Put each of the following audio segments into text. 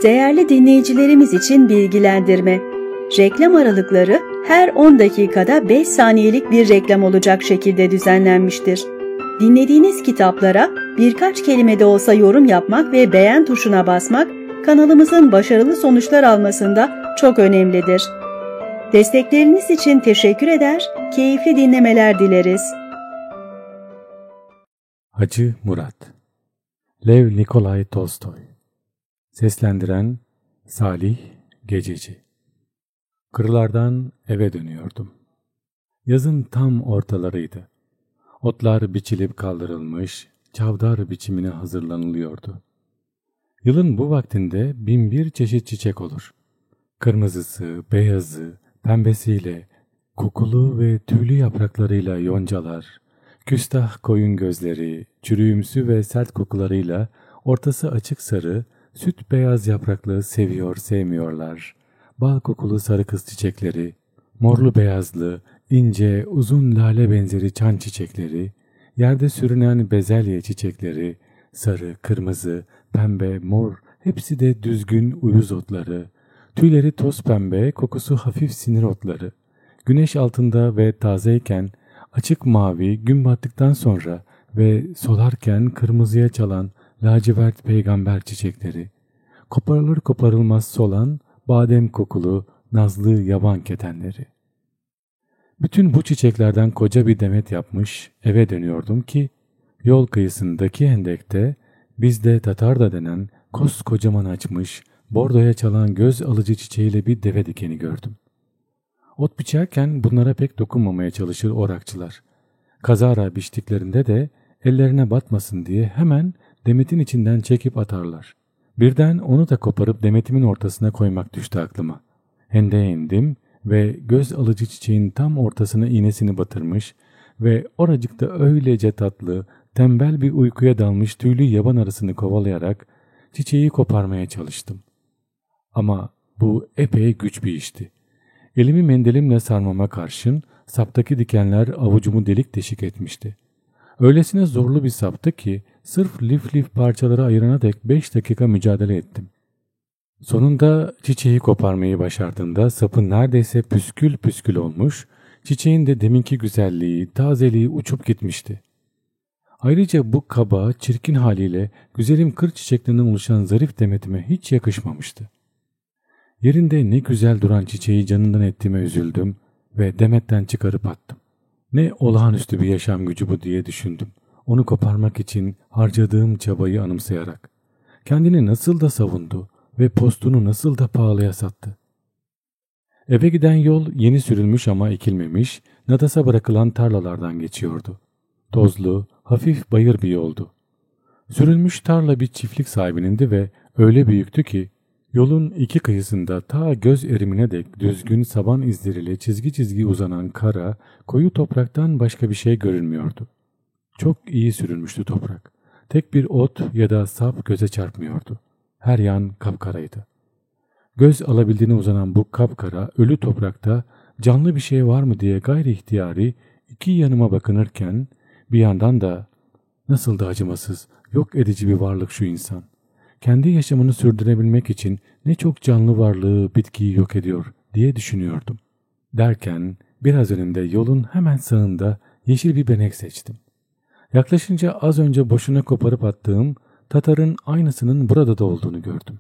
Değerli dinleyicilerimiz için bilgilendirme. Reklam aralıkları her 10 dakikada 5 saniyelik bir reklam olacak şekilde düzenlenmiştir. Dinlediğiniz kitaplara birkaç kelime de olsa yorum yapmak ve beğen tuşuna basmak kanalımızın başarılı sonuçlar almasında çok önemlidir. Destekleriniz için teşekkür eder, keyifli dinlemeler dileriz. Hacı Murat Lev Nikolay Tolstoy. Seslendiren Salih Gececi. Kırlardan eve dönüyordum. Yazın tam ortalarıydı. Otlar biçilip kaldırılmış, çavdar biçimine hazırlanılıyordu. Yılın bu vaktinde 1001 çeşit çiçek olur. Kırmızısı, beyazı, pembesiyle, kokulu ve tüylü yapraklarıyla yoncalar, küstah koyun gözleri, çürüğümsü ve sert kokularıyla ortası açık sarı, süt beyaz yapraklı seviyor sevmiyorlar, bal kokulu sarı kız çiçekleri, morlu beyazlı, ince, uzun lale benzeri çan çiçekleri, yerde sürünen bezelye çiçekleri, sarı, kırmızı, pembe, mor, hepsi de düzgün uyuz otları, tüyleri toz pembe, kokusu hafif sinir otları, güneş altında ve tazeyken açık mavi, gün battıktan sonra ve solarken kırmızıya çalan lacivert peygamber çiçekleri, koparılır koparılmaz solan, badem kokulu, nazlı yaban ketenleri. Bütün bu çiçeklerden koca bir demet yapmış eve dönüyordum ki, yol kıyısındaki hendekte bizde Tatarda denen koskocaman açmış, bordoya çalan göz alıcı çiçeğiyle bir deve dikeni gördüm. Ot biçerken bunlara pek dokunmamaya çalışır orakçılar. Kazara biçtiklerinde de ellerine batmasın diye hemen demetin içinden çekip atarlar. Birden onu da koparıp demetimin ortasına koymak düştü aklıma. Hendeğe indim ve göz alıcı çiçeğin tam ortasına iğnesini batırmış ve oracıkta öylece tatlı, tembel bir uykuya dalmış tüylü yaban arısını kovalayarak çiçeği koparmaya çalıştım. Ama bu epey güç bir işti. Elimi mendilimle sarmama karşın saptaki dikenler avucumu delik deşik etmişti. Öylesine zorlu bir saptı ki sırf lif lif parçalara ayırana dek 5 dakika mücadele ettim. Sonunda çiçeği koparmayı başardığımda sapı neredeyse püskül püskül olmuş, çiçeğin de deminki güzelliği, tazeliği uçup gitmişti. Ayrıca bu kaba, çirkin haliyle güzelim kır çiçeklerinden oluşan zarif demetime hiç yakışmamıştı. Yerinde ne güzel duran çiçeği canından ettiğime üzüldüm ve demetten çıkarıp attım. Ne olağanüstü bir yaşam gücü bu diye düşündüm. Onu koparmak için harcadığım çabayı anımsayarak. Kendini nasıl da savundu ve postunu nasıl da pahalıya sattı. Eve giden yol yeni sürülmüş ama ekilmemiş, nadasa bırakılan tarlalardan geçiyordu. Tozlu, hafif bayır bir yoldu. Sürülmüş tarla bir çiftlik sahibinindi ve öyle büyüktü ki, yolun iki kıyısında ta göz erimine dek düzgün saban izleriyle çizgi çizgi uzanan kara, koyu topraktan başka bir şey görülmüyordu. Çok iyi sürülmüştü toprak. Tek bir ot ya da sap göze çarpmıyordu. Her yan kapkaraydı. Göz alabildiğine uzanan bu kapkara, ölü toprakta canlı bir şey var mı diye gayri ihtiyari iki yanıma bakınırken, bir yandan da nasıl da acımasız, yok edici bir varlık şu insan. Kendi yaşamını sürdürebilmek için ne çok canlı varlığı, bitkiyi yok ediyor diye düşünüyordum. Derken biraz önümde yolun hemen sağında yeşil bir benek seçtim. Yaklaşınca az önce boşuna koparıp attığım tatarın aynısının burada da olduğunu gördüm.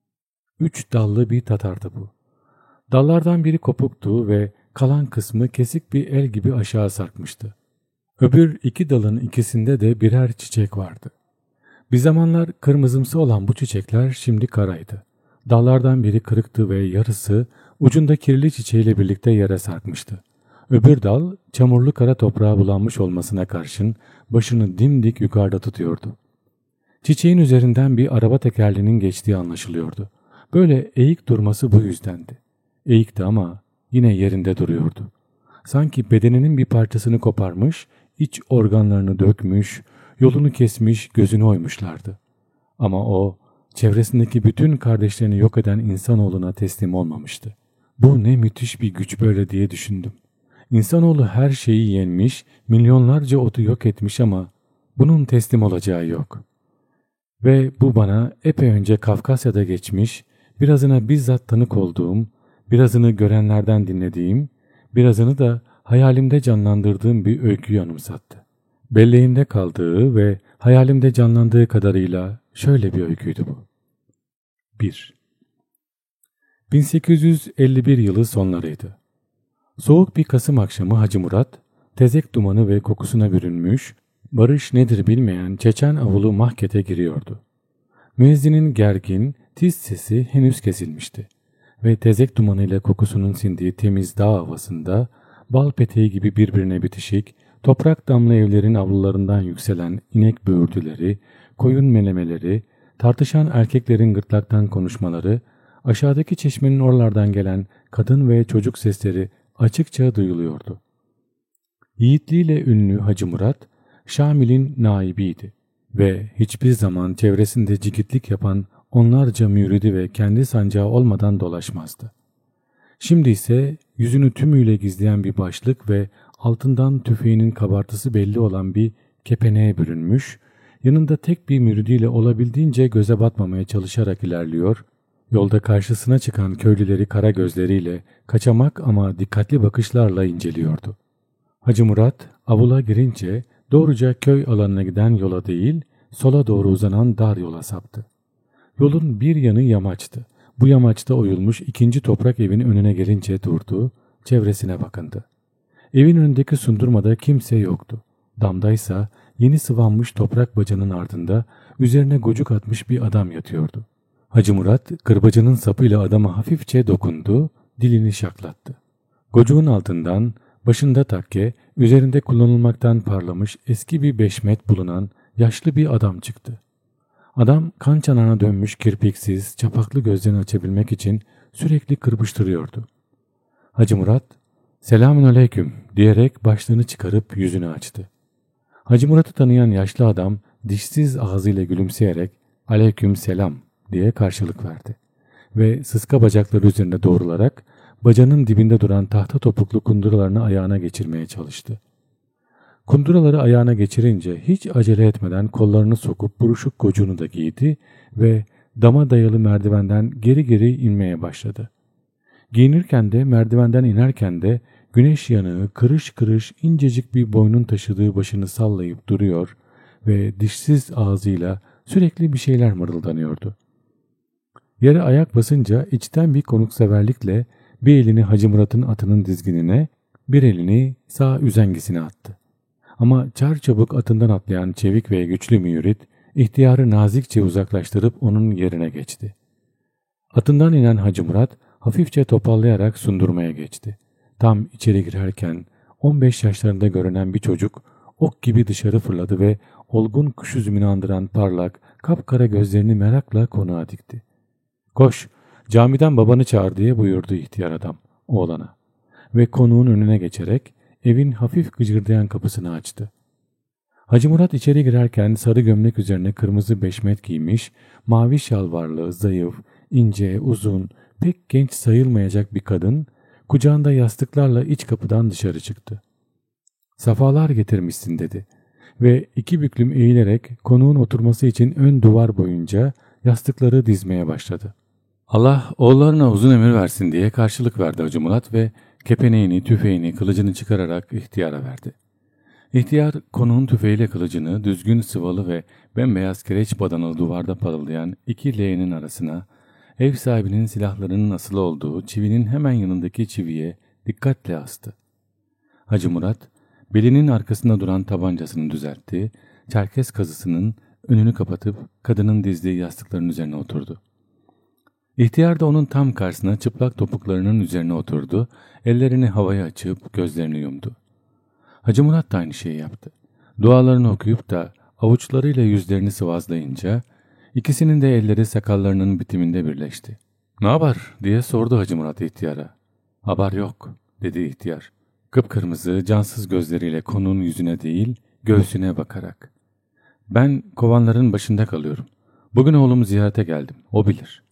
3 dallı bir tatardı bu. Dallardan biri kopuktu ve kalan kısmı kesik bir el gibi aşağı sarkmıştı. Öbür 2 dalın ikisinde de birer çiçek vardı. Bir zamanlar kırmızımsı olan bu çiçekler şimdi karaydı. Dallardan biri kırıktı ve yarısı ucunda kirli çiçeğiyle birlikte yere sarkmıştı. Öbür dal çamurlu kara toprağa bulanmış olmasına karşın başını dimdik yukarıda tutuyordu. Çiçeğin üzerinden bir araba tekerleğinin geçtiği anlaşılıyordu. Böyle eğik durması bu yüzdendi. Eğikti ama yine yerinde duruyordu. Sanki bedeninin bir parçasını koparmış, iç organlarını dökmüş, yolunu kesmiş, gözünü oymuşlardı. Ama o, çevresindeki bütün kardeşlerini yok eden insanoğluna teslim olmamıştı. Bu ne müthiş bir güç böyle diye düşündüm. İnsanoğlu her şeyi yenmiş, milyonlarca otu yok etmiş ama bunun teslim olacağı yok. Ve bu bana epey önce Kafkasya'da geçmiş, birazına bizzat tanık olduğum, birazını görenlerden dinlediğim, birazını da hayalimde canlandırdığım bir öyküyü anımsattı. Belleğimde kaldığı ve hayalimde canlandığı kadarıyla şöyle bir öyküydü bu. 1. 1851 yılı sonlarıydı. Soğuk bir Kasım akşamı Hacı Murat, tezek dumanı ve kokusuna bürünmüş, barış nedir bilmeyen Çeçen avulu mahkete giriyordu. Müezzinin gergin, tiz sesi henüz kesilmişti ve tezek dumanıyla kokusunun sindiği temiz dağ havasında bal peteği gibi birbirine bitişik, toprak damlı evlerin avlularından yükselen inek böğürtüleri, koyun melemeleri, tartışan erkeklerin gırtlaktan konuşmaları, aşağıdaki çeşmenin oralardan gelen kadın ve çocuk sesleri açıkça duyuluyordu. Yiğitliğiyle ünlü Hacı Murat, Şamil'in naibiydi ve hiçbir zaman çevresinde cigitlik yapan onlarca müridi ve kendi sancağı olmadan dolaşmazdı. Şimdi ise yüzünü tümüyle gizleyen bir başlık ve altından tüfeğinin kabartısı belli olan bir kepeneğe bürünmüş, yanında tek bir müridiyle olabildiğince göze batmamaya çalışarak ilerliyor, yolda karşısına çıkan köylüleri kara gözleriyle, kaçamak ama dikkatli bakışlarla inceliyordu. Hacı Murat avula girince doğruca köy alanına giden yola değil, sola doğru uzanan dar yola saptı. Yolun bir yanı yamaçtı. Bu yamaçta oyulmuş ikinci toprak evin önüne gelince durdu, çevresine bakındı. Evin önündeki sundurmada kimse yoktu. Damdaysa yeni sıvanmış toprak bacanın ardında üzerine gocuk atmış bir adam yatıyordu. Hacı Murat kırbacının sapıyla adama hafifçe dokundu, dilini şaklattı. Gocuğun altından başında takke, üzerinde kullanılmaktan parlamış eski bir beşmet bulunan yaşlı bir adam çıktı. Adam kan çanağına dönmüş kirpiksiz, çapaklı gözlerini açabilmek için sürekli kırpıştırıyordu. Hacı Murat, "Selamünaleyküm" diyerek başlığını çıkarıp yüzünü açtı. Hacı Murat'ı tanıyan yaşlı adam dişsiz ağzıyla gülümseyerek "Aleyküm selam" diye karşılık verdi ve sıska bacakları üzerine doğrularak bacanın dibinde duran tahta topuklu kunduralarını ayağına geçirmeye çalıştı. Kunduraları ayağına geçirince hiç acele etmeden kollarını sokup buruşuk gocuğunu da giydi ve dama dayalı merdivenden geri geri inmeye başladı. Giyinirken de merdivenden inerken de güneş yanığı kırış kırış incecik bir boynun taşıdığı başını sallayıp duruyor ve dişsiz ağzıyla sürekli bir şeyler mırıldanıyordu. Yere ayak basınca içten bir konukseverlikle bir elini Hacı Murat'ın atının dizginine, bir elini sağ üzengisine attı. Ama çarçabuk atından atlayan çevik ve güçlü mürit, ihtiyarı nazikçe uzaklaştırıp onun yerine geçti. Atından inen Hacı Murat, hafifçe topallayarak sundurmaya geçti. Tam içeri girerken 15 yaşlarında görünen bir çocuk ok gibi dışarı fırladı ve olgun kuş üzümünü andıran parlak, kapkara gözlerini merakla konuğa dikti. "Koş, camiden babanı çağır" diye buyurdu ihtiyar adam oğlana ve konuğun önüne geçerek evin hafif gıcırdayan kapısını açtı. Hacı Murat içeri girerken sarı gömlek üzerine kırmızı beşmet giymiş, mavi şalvarlı, zayıf, ince, uzun, pek genç sayılmayacak bir kadın, kucağında yastıklarla iç kapıdan dışarı çıktı. "Safalar getirmişsin" dedi ve iki büklüm eğilerek konuğun oturması için ön duvar boyunca yastıkları dizmeye başladı. "Allah oğullarına uzun ömür versin" diye karşılık verdi Hacı Murat ve kepeneğini, tüfeğini, kılıcını çıkararak ihtiyara verdi. İhtiyar konuğun tüfeğiyle kılıcını düzgün sıvalı ve bembeyaz kireç badanalı duvarda parıldayan iki leğenin arasına, ev sahibinin silahlarının asılı olduğu çivinin hemen yanındaki çiviye dikkatle astı. Hacı Murat belinin arkasında duran tabancasını düzeltti, çerkes kazısının önünü kapatıp kadının dizdiği yastıkların üzerine oturdu. İhtiyar da onun tam karşısına çıplak topuklarının üzerine oturdu, ellerini havaya açıp gözlerini yumdu. Hacı Murat da aynı şeyi yaptı. Dualarını okuyup da avuçlarıyla yüzlerini sıvazlayınca ikisinin de elleri sakallarının bitiminde birleşti. "Ne haber?" diye sordu Hacı Murat ihtiyara. "Haber yok" dedi ihtiyar. Kıpkırmızı, cansız gözleriyle konuğun yüzüne değil, göğsüne bakarak. "Ben kovanların başında kalıyorum. Bugün oğlumu ziyarete geldim, o bilir."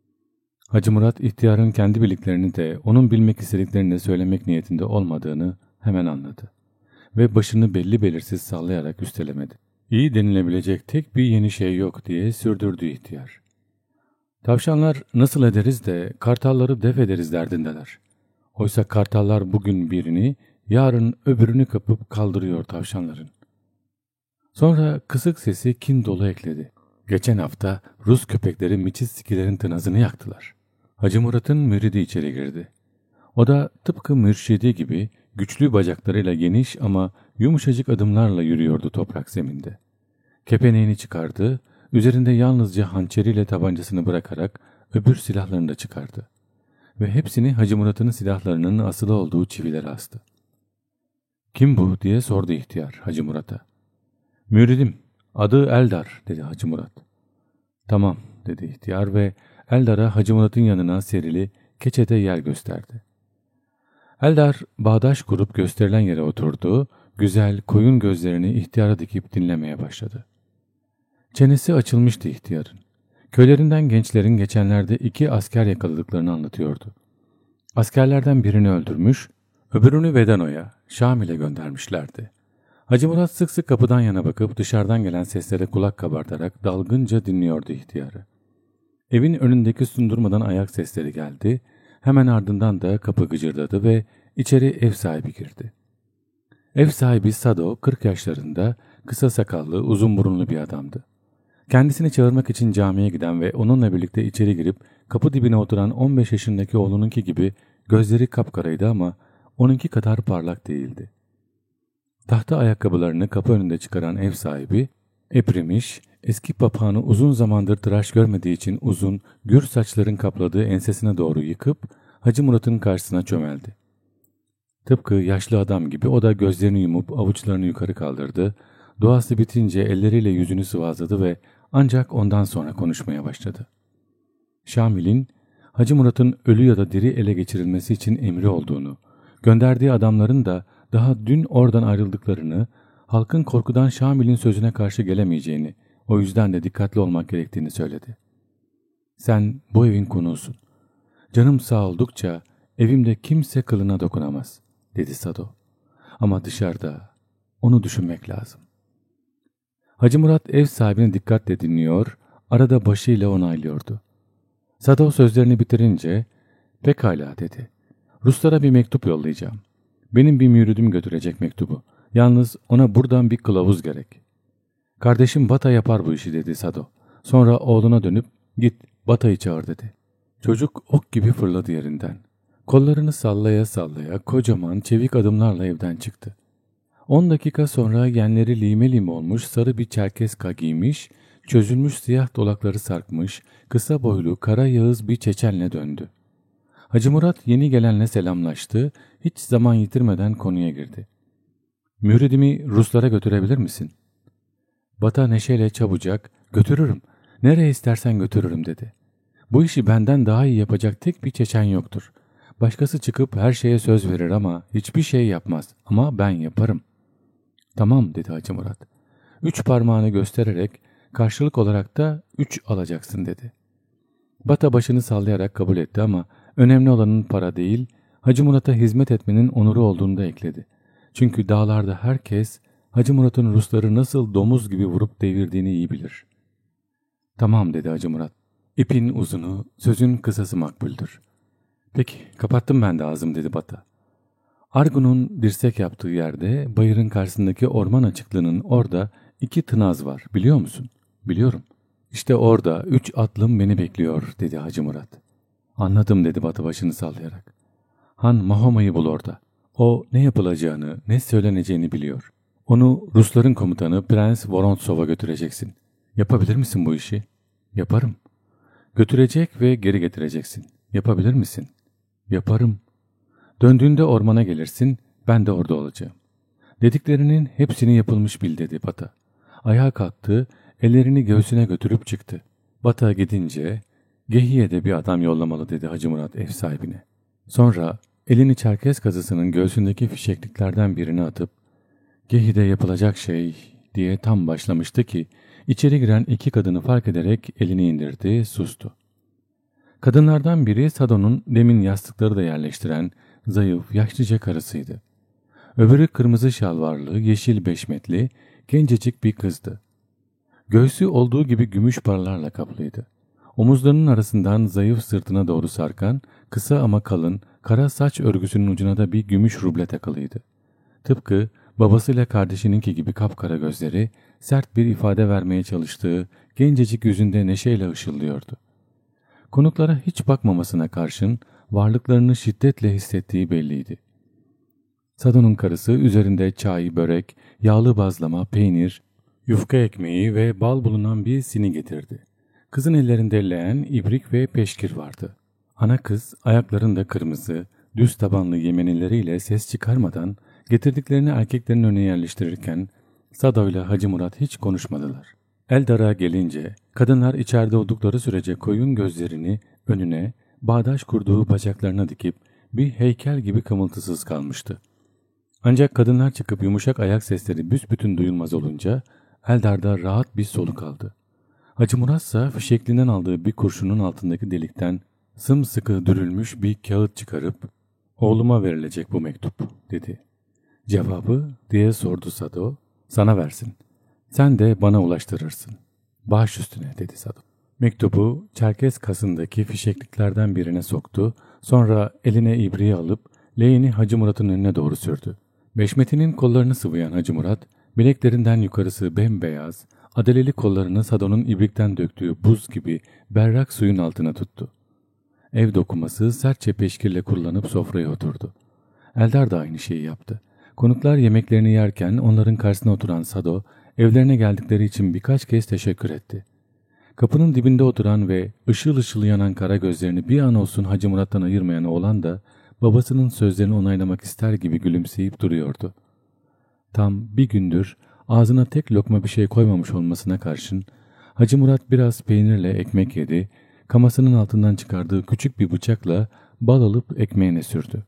Hacı Murat ihtiyarın kendi bildiklerini de onun bilmek istediklerini de söylemek niyetinde olmadığını hemen anladı ve başını belli belirsiz sallayarak üstelemedi. "İyi denilebilecek tek bir yeni şey yok" diye sürdürdü ihtiyar. Tavşanlar nasıl ederiz de kartalları def ederiz derdindeler. Oysa kartallar bugün birini, yarın öbürünü kapıp kaldırıyor tavşanların. Sonra kısık sesi kin dolu ekledi. Geçen hafta Rus köpekleri Miçiskilerin tınazını yaktılar. Hacı Murat'ın müridi içeri girdi. O da tıpkı mürşidi gibi güçlü bacaklarıyla geniş ama yumuşacık adımlarla yürüyordu toprak zeminde. Kepeneğini çıkardı, üzerinde yalnızca hançeriyle tabancasını bırakarak öbür silahlarını da çıkardı. Ve hepsini Hacı Murat'ın silahlarının asılı olduğu çivilere astı. "Kim bu?" diye sordu ihtiyar Hacı Murat'a. "Müridim, adı Eldar," dedi Hacı Murat. "Tamam," dedi ihtiyar ve Eldar'a Hacı Murat'ın yanına serili keçete yer gösterdi. Eldar bağdaş kurup gösterilen yere oturdu, güzel koyun gözlerini ihtiyara dikip dinlemeye başladı. Çenesi açılmıştı ihtiyarın. Köylerinden gençlerin geçenlerde 2 asker yakaladıklarını anlatıyordu. Askerlerden birini öldürmüş, öbürünü Vedano'ya, Şamil'e göndermişlerdi. Hacı Murat sık sık kapıdan yana bakıp dışarıdan gelen seslere kulak kabartarak dalgınca dinliyordu ihtiyarı. Evin önündeki sundurmadan ayak sesleri geldi, hemen ardından da kapı gıcırdadı ve içeri ev sahibi girdi. Ev sahibi Sado 40 yaşlarında, kısa sakallı, uzun burunlu bir adamdı. Kendisini çağırmak için camiye giden ve onunla birlikte içeri girip kapı dibine oturan 15 yaşındaki oğlununki gibi gözleri kapkaraydı ama onunki kadar parlak değildi. Tahta ayakkabılarını kapı önünde çıkaran ev sahibi, eprimiş, eski papağanı uzun zamandır tıraş görmediği için uzun, gür saçların kapladığı ensesine doğru yıkıp Hacı Murat'ın karşısına çömeldi. Tıpkı yaşlı adam gibi o da gözlerini yumup avuçlarını yukarı kaldırdı, duası bitince elleriyle yüzünü sıvazladı ve ancak ondan sonra konuşmaya başladı. Şamil'in Hacı Murat'ın ölü ya da diri ele geçirilmesi için emri olduğunu, gönderdiği adamların da daha dün oradan ayrıldıklarını, halkın korkudan Şamil'in sözüne karşı gelemeyeceğini, o yüzden de dikkatli olmak gerektiğini söyledi. "Sen bu evin konuğusun. Canım sağ oldukça evimde kimse kılına dokunamaz," dedi Sado. "Ama dışarıda onu düşünmek lazım." Hacı Murat ev sahibini dikkatle dinliyor, arada başıyla onaylıyordu. Sado sözlerini bitirince, "Pekala," dedi. "Ruslara bir mektup yollayacağım. Benim bir müridim götürecek mektubu. Yalnız ona buradan bir kılavuz gerek." "Kardeşim Bata yapar bu işi," dedi Sado. Sonra oğluna dönüp, "Git Bata'yı çağır," dedi. Çocuk ok gibi fırladı yerinden. Kollarını sallaya sallaya kocaman çevik adımlarla evden çıktı. 10 dakika sonra yenleri lime lime olmuş sarı bir çerkeska giymiş, çözülmüş siyah dolakları sarkmış, kısa boylu kara yağız bir çeçenle döndü. Hacı Murat yeni gelenle selamlaştı, hiç zaman yitirmeden konuya girdi. "Müridimi Ruslara götürebilir misin?" Bata neşeyle çabucak, "Götürürüm, nereye istersen götürürüm," dedi. "Bu işi benden daha iyi yapacak tek bir çeçen yoktur. Başkası çıkıp her şeye söz verir ama hiçbir şey yapmaz, ama ben yaparım." "Tamam," dedi Hacı Murat. 3 parmağını göstererek karşılık olarak da 3 alacaksın, dedi. Bata başını sallayarak kabul etti ama önemli olanın para değil, Hacı Murat'a hizmet etmenin onuru olduğunu da ekledi. Çünkü dağlarda herkes Hacı Murat'ın Rusları nasıl domuz gibi vurup devirdiğini iyi bilir. "Tamam," dedi Hacı Murat. "İpin uzunu, sözün kısası makbuldür." "Peki, kapattım ben de ağzım," dedi Bata. Argu'nun dirsek yaptığı yerde, bayırın karşısındaki orman açıklığının orada 2 tınaz var, biliyor musun? "Biliyorum." "İşte orada 3 atlım beni bekliyor," dedi Hacı Murat. "Anladım," dedi Bata başını sallayarak. "Han Mahoma'yı bul orada. O ne yapılacağını, ne söyleneceğini biliyor. Onu Rusların komutanı Prens Vorontsov'a götüreceksin. Yapabilir misin bu işi?" "Yaparım." "Götürecek ve geri getireceksin. Yapabilir misin?" "Yaparım." "Döndüğünde ormana gelirsin, ben de orada olacağım." "Dediklerinin hepsini yapılmış bil," dedi Bata. Ayağa kalktı, ellerini göğsüne götürüp çıktı. Bata gidince, "Gehiye'de bir adam yollamalı," dedi Hacı Murat ev sahibine. Sonra elini Çerkez kazısının göğsündeki fişekliklerden birini atıp, "Gehi'de yapılacak şey," diye tam başlamıştı ki, içeri giren 2 kadını fark ederek elini indirdi, sustu. Kadınlardan biri Sado'nun demin yastıkları da yerleştiren zayıf, yaşlıca karısıydı. Öbürü kırmızı şalvarlı, yeşil beşmetli, gencecik bir kızdı. Göğsü olduğu gibi gümüş paralarla kaplıydı. Omuzlarının arasından zayıf sırtına doğru sarkan, kısa ama kalın, kara saç örgüsünün ucuna da bir gümüş ruble takılıydı. Tıpkı babasıyla kardeşininki gibi kapkara gözleri, sert bir ifade vermeye çalıştığı gencecik yüzünde neşeyle ışıldıyordu. Konuklara hiç bakmamasına karşın varlıklarını şiddetle hissettiği belliydi. Sado'nun karısı üzerinde çay, börek, yağlı bazlama, peynir, yufka ekmeği ve bal bulunan bir sini getirdi. Kızın ellerinde leğen, ibrik ve peşkir vardı. Ana kız ayaklarında kırmızı, düz tabanlı yemenileriyle ses çıkarmadan getirdiklerini erkeklerin önüne yerleştirirken Sado ile Hacı Murat hiç konuşmadılar. Eldar'a gelince kadınlar içeride oldukları sürece koyun gözlerini önüne, bağdaş kurduğu bacaklarına dikip bir heykel gibi kımıltısız kalmıştı. Ancak kadınlar çıkıp yumuşak ayak sesleri büsbütün duyulmaz olunca Eldar'da rahat bir soluk aldı. Hacı Murat ise fişekliğinden aldığı bir kurşunun altındaki delikten sımsıkı dürülmüş bir kağıt çıkarıp "Oğluma verilecek bu mektup," dedi. "Cevabı?" diye sordu Sado. "Sana versin. Sen de bana ulaştırırsın." "Baş üstüne," dedi Sado. Mektubu Çerkez kasındaki fişekliklerden birine soktu. Sonra eline ibriği alıp leğeni Hacı Murat'ın önüne doğru sürdü. Beşmetinin kollarını sıvayan Hacı Murat, bileklerinden yukarısı bembeyaz, adeleli kollarını Sado'nun ibrikten döktüğü buz gibi berrak suyun altına tuttu. Ev dokuması sertçe peşkirle kurulanıp sofraya oturdu. Eldar da aynı şeyi yaptı. Konuklar yemeklerini yerken onların karşısına oturan Sado, evlerine geldikleri için birkaç kez teşekkür etti. Kapının dibinde oturan ve ışıl ışıl yanan kara gözlerini bir an olsun Hacı Murat'tan ayırmayan oğlan da babasının sözlerini onaylamak ister gibi gülümseyip duruyordu. Tam bir gündür ağzına tek lokma bir şey koymamış olmasına karşın Hacı Murat biraz peynirle ekmek yedi, kamasının altından çıkardığı küçük bir bıçakla bal alıp ekmeğine sürdü.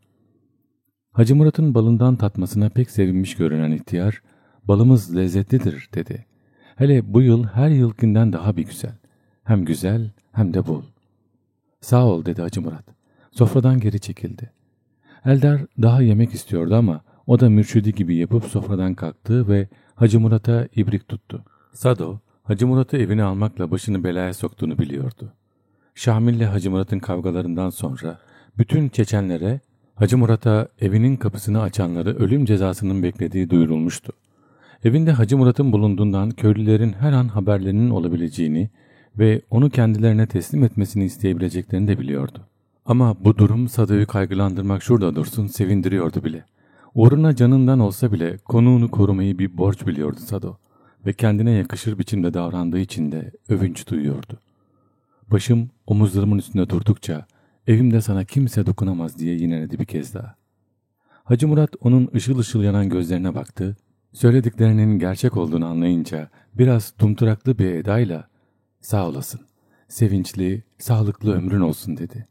Hacı Murat'ın balından tatmasına pek sevinmiş görünen ihtiyar, "Balımız lezzetlidir," dedi. "Hele bu yıl her yılkinden daha bir güzel. Hem güzel hem de bol." "Sağ ol," dedi Hacı Murat. Sofradan geri çekildi. Eldar daha yemek istiyordu ama o da mürşidi gibi yapıp sofradan kalktı ve Hacı Murat'a ibrik tuttu. Sado, Hacı Murat'ı evine almakla başını belaya soktuğunu biliyordu. Şamil'le Hacı Murat'ın kavgalarından sonra bütün Çeçenlere Hacı Murat'a evinin kapısını açanları ölüm cezasının beklediği duyurulmuştu. Evinde Hacı Murat'ın bulunduğundan köylülerin her an haberlerinin olabileceğini ve onu kendilerine teslim etmesini isteyebileceklerini de biliyordu. Ama bu durum Sado'yu kaygılandırmak şurada dursun sevindiriyordu bile. Uğruna canından olsa bile konuğunu korumayı bir borç biliyordu Sado ve kendine yakışır biçimde davrandığı için de övünç duyuyordu. "Başım omuzlarımın üstünde durdukça evimde sana kimse dokunamaz," diye yineledi bir kez daha. Hacı Murat onun ışıl ışıl yanan gözlerine baktı. Söylediklerinin gerçek olduğunu anlayınca biraz tumturaklı bir edayla "Sağ olasın, sevinçli, sağlıklı ömrün olsun," dedi.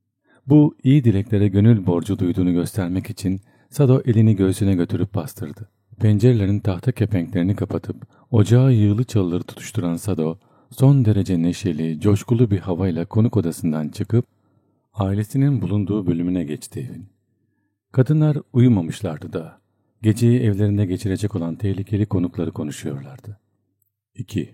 Bu iyi dileklere gönül borcu duyduğunu göstermek için Sado elini göğsüne götürüp bastırdı. Pencerelerin tahta kepenklerini kapatıp ocağa yığılı çalıları tutuşturan Sado, son derece neşeli, coşkulu bir havayla konuk odasından çıkıp ailesinin bulunduğu bölümüne geçti evin. Kadınlar uyumamışlardı da. Geceyi evlerinde geçirecek olan tehlikeli konukları konuşuyorlardı. 2.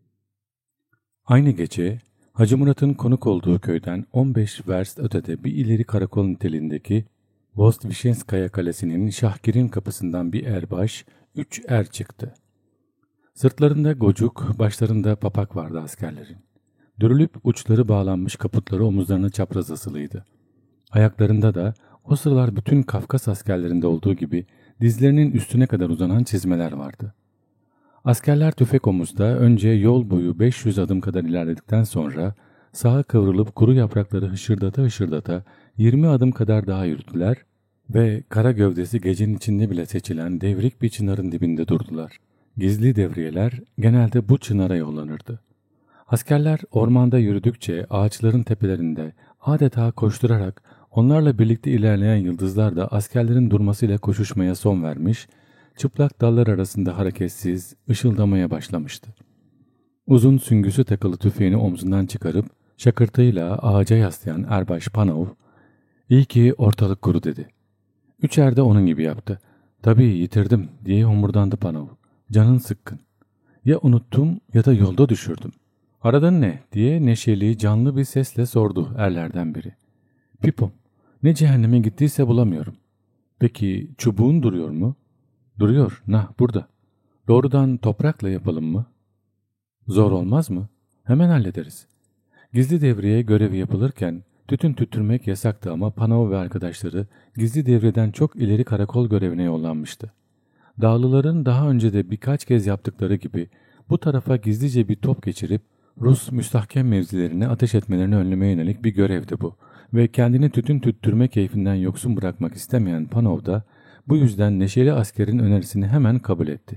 Aynı gece Hacı Murat'ın konuk olduğu köyden 15 verst ötede bir ileri karakol niteliğindeki Vostvişenskaya Kalesi'nin Şahgir'in kapısından bir erbaş, 3 er çıktı. Sırtlarında gocuk, başlarında papak vardı askerlerin. Dürülüp uçları bağlanmış kaputları omuzlarına çapraz asılıydı. Ayaklarında da o sıralar bütün Kafkas askerlerinde olduğu gibi dizlerinin üstüne kadar uzanan çizmeler vardı. Askerler tüfek omuzda önce yol boyu 500 adım kadar ilerledikten sonra sağa kıvrılıp kuru yaprakları hışırdata hışırdata 20 adım kadar daha yürüdüler ve kara gövdesi gecenin içinde bile seçilen devrik bir çınarın dibinde durdular. Gizli devriyeler genelde bu çınara yollanırdı. Askerler ormanda yürüdükçe ağaçların tepelerinde adeta koşturarak onlarla birlikte ilerleyen yıldızlar da askerlerin durmasıyla koşuşmaya son vermiş, çıplak dallar arasında hareketsiz ışıldamaya başlamıştı. Uzun süngüsü takılı tüfeğini omzundan çıkarıp şakırtıyla ağaca yaslayan erbaş Panov, "İyi ki ortalık kuru," dedi. 3 er de onun gibi yaptı. "Tabii yitirdim," diye homurdandı Panov. "Canın sıkkın. Ya unuttum ya da yolda düşürdüm. "Aradın ne?" diye neşeli, canlı bir sesle sordu erlerden biri. "Pipom, ne cehenneme gittiyse bulamıyorum." "Peki çubuğun duruyor mu?" "Duruyor, nah burada." "Doğrudan toprakla yapalım mı?" "Zor olmaz mı? Hemen hallederiz." Gizli devreye görevi yapılırken tütün tüttürmek yasaktı ama Panov ve arkadaşları gizli devreden çok ileri karakol görevine yollanmıştı. Dağlıların daha önce de birkaç kez yaptıkları gibi bu tarafa gizlice bir top geçirip Rus müstahkem mevzilerine ateş etmelerini önlemeye yönelik bir görevdi bu ve kendini tütün tüttürme keyfinden yoksun bırakmak istemeyen Panov da bu yüzden neşeli askerin önerisini hemen kabul etti.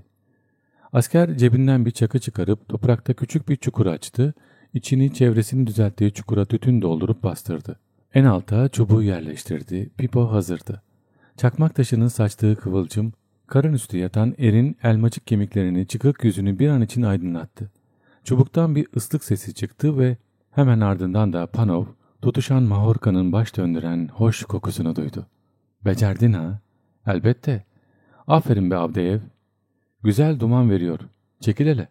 Asker cebinden bir çakı çıkarıp toprakta küçük bir çukur açtı, içini çevresini düzelttiği çukura tütün doldurup bastırdı. En alta çubuğu yerleştirdi, pipo hazırdı. Çakmak taşının saçtığı kıvılcım, karın üstü yatan erin elmacık kemiklerini, çıkık yüzünü bir an için aydınlattı. Çubuktan bir ıslık sesi çıktı ve hemen ardından da Panov, tutuşan mahorkanın baş döndüren hoş kokusunu duydu. "Becerdin ha?" "Elbette." "Aferin be Avdeyev. Güzel duman veriyor. Çekil hele."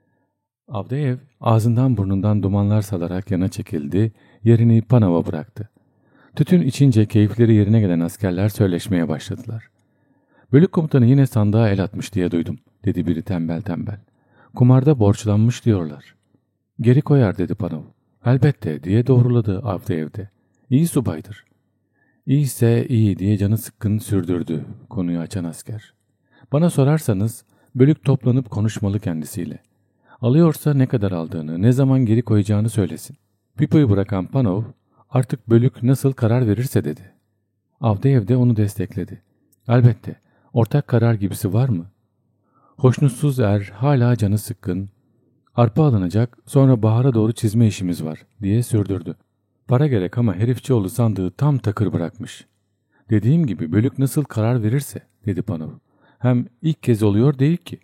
Avdeyev ağzından burnundan dumanlar salarak yana çekildi, yerini Panov'a bıraktı. Tütün içince keyifleri yerine gelen askerler söyleşmeye başladılar. "Bölük komutanı yine sandığa el atmış diye duydum," dedi biri tembel tembel. "Kumarda borçlanmış diyorlar." "Geri koyar," dedi Panov. "Elbette," diye doğruladı Avdeyev de. "İyi subaydır." "İyiyse iyi," diye canı sıkkın sürdürdü konuyu açan asker. "Bana sorarsanız bölük toplanıp konuşmalı kendisiyle. Alıyorsa ne kadar aldığını, ne zaman geri koyacağını söylesin." Pipo'yu bırakan Panov, "Artık bölük nasıl karar verirse," dedi. Avdeyev de onu destekledi. "Elbette, ortak karar gibisi var mı?" Hoşnutsuz er hala canı sıkkın, "Arpa alınacak, sonra bahara doğru çizme işimiz var," diye sürdürdü. "Para gerek ama herifçioğlu sandığı tam takır bırakmış." "Dediğim gibi bölük nasıl karar verirse," dedi Panov. "Hem ilk kez oluyor değil ki."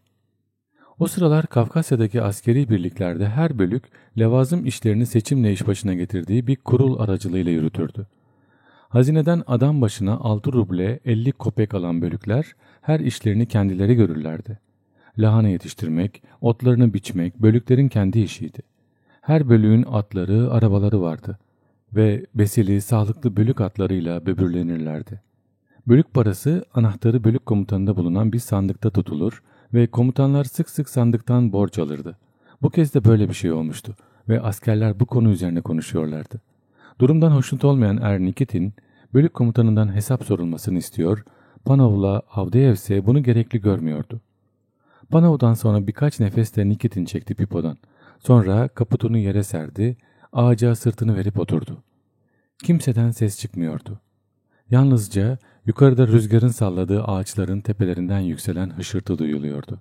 O sıralar Kafkasya'daki askeri birliklerde her bölük levazım işlerini seçimle iş başına getirdiği bir kurul aracılığıyla yürütürdü. Hazineden adam başına 6 ruble 50 kopek alan bölükler her işlerini kendileri görürlerdi. Lahana yetiştirmek, otlarını biçmek bölüklerin kendi işiydi. Her bölüğün atları, arabaları vardı ve besili, sağlıklı bölük atlarıyla böbürlenirlerdi. Bölük parası anahtarı bölük komutanında bulunan bir sandıkta tutulur ve komutanlar sık sık sandıktan borç alırdı. Bu kez de böyle bir şey olmuştu ve askerler bu konu üzerine konuşuyorlardı. Durumdan hoşnut olmayan Er Nikitin, bölük komutanından hesap sorulmasını istiyor, Panov'la Avdeyev ise bunu gerekli görmüyordu. Panov'dan sonra birkaç nefes de Nikitin çekti pipodan. Sonra kaputunu yere serdi, ağaca sırtını verip oturdu. Kimseden ses çıkmıyordu. Yalnızca yukarıda rüzgarın salladığı ağaçların tepelerinden yükselen hışırtı duyuluyordu.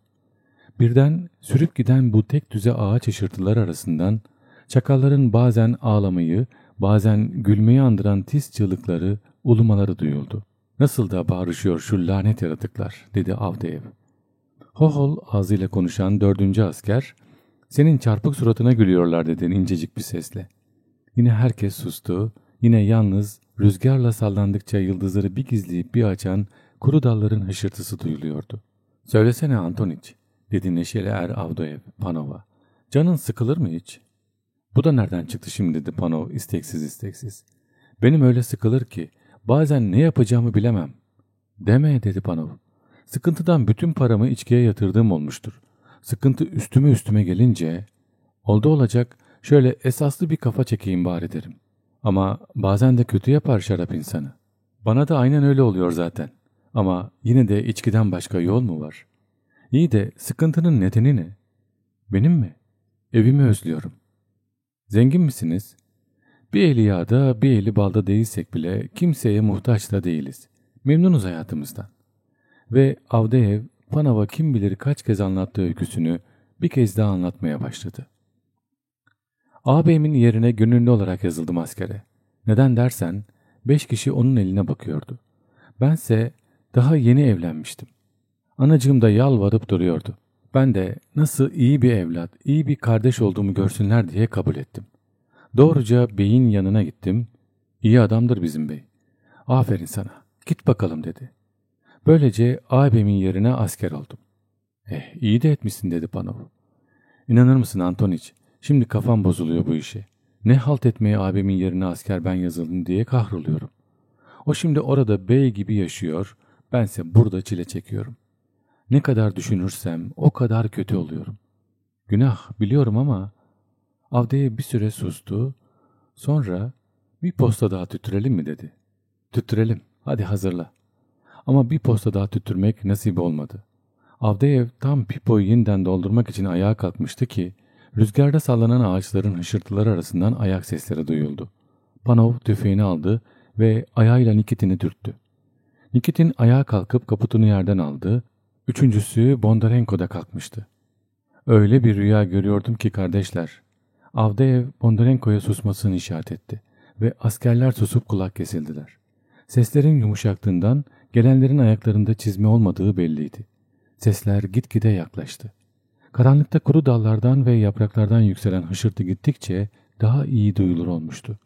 Birden sürüp giden bu tek düze ağaç hışırtıları arasından çakalların bazen ağlamayı, bazen gülmeyi andıran tiz çığlıkları, ulumaları duyuldu. "Nasıl da bağırışıyor şu lanet yaratıklar," dedi Avdeyev. Hohol ağzıyla konuşan 4. asker, "Senin çarpık suratına gülüyorlar," dedi incecik bir sesle. Yine herkes sustu, yine yalnız rüzgarla sallandıkça yıldızları bir gizleyip bir açan kuru dalların hışırtısı duyuluyordu. "Söylesene Antoniç," dedi neşeli er Avdeyev Panov'a. "Canın sıkılır mı hiç?" "Bu da nereden çıktı şimdi?" dedi Panov isteksiz isteksiz. "Benim öyle sıkılır ki bazen ne yapacağımı bilemem." "Deme," dedi Panov. "Sıkıntıdan bütün paramı içkiye yatırdığım olmuştur. Sıkıntı üstüme gelince oldu olacak şöyle esaslı bir kafa çekeyim bari derim. Ama bazen de kötü yapar şarap insanı. Bana da aynen öyle oluyor zaten. Ama yine de içkiden başka yol mu var? İyi de sıkıntının nedeni ne?" "Benim mi? Evimi özlüyorum." "Zengin misiniz?" "Bir eli yağda bir eli balda değilsek bile kimseye muhtaç da değiliz. Memnunuz hayatımızdan." Ve Avdeyev Panov'a kim bilir kaç kez anlattığı öyküsünü bir kez daha anlatmaya başladı. "Ağabeyimin yerine gönüllü olarak yazıldım askere. Neden dersen 5 kişi onun eline bakıyordu. Bense daha yeni evlenmiştim. Anacığım da yalvarıp duruyordu. Ben de nasıl iyi bir evlat, iyi bir kardeş olduğumu görsünler diye kabul ettim. Doğruca beyin yanına gittim. İyi adamdır bizim bey. Aferin sana, git bakalım," dedi. Böylece ağabeyimin yerine asker oldum. "İyi de etmişsin," dedi Panov. "İnanır mısın Antoniç, Şimdi kafam bozuluyor bu işe. Ne halt etmeye abimin yerine asker ben yazıldım diye kahroluyorum. O şimdi orada bey gibi yaşıyor, bense burada çile çekiyorum. Ne kadar düşünürsem o kadar kötü oluyorum. Günah biliyorum ama... Avdeyev bir süre sustu. Sonra bir posta daha tüttürelim mi dedi. Tüttürelim, hadi hazırla. Ama bir posta daha tüttürmek nasip olmadı. Avdeyev tam pipoyu yeniden doldurmak için ayağa kalkmıştı ki rüzgarda sallanan ağaçların hışırtıları arasından ayak sesleri duyuldu. Panov tüfeğini aldı ve ayağıyla Nikitin'i dürttü. Nikitin ayağa kalkıp kaputunu yerden aldı. Üçüncüsü Bondarenko'da kalkmıştı. Öyle bir rüya görüyordum ki kardeşler. Avdeyev Bondarenko'ya susmasını işaret etti ve askerler susup kulak kesildiler. Seslerin yumuşaklığından gelenlerin ayaklarında çizme olmadığı belliydi. Sesler gitgide yaklaştı. Karanlıkta kuru dallardan ve yapraklardan yükselen hışırtı gittikçe daha iyi duyulur olmuştu.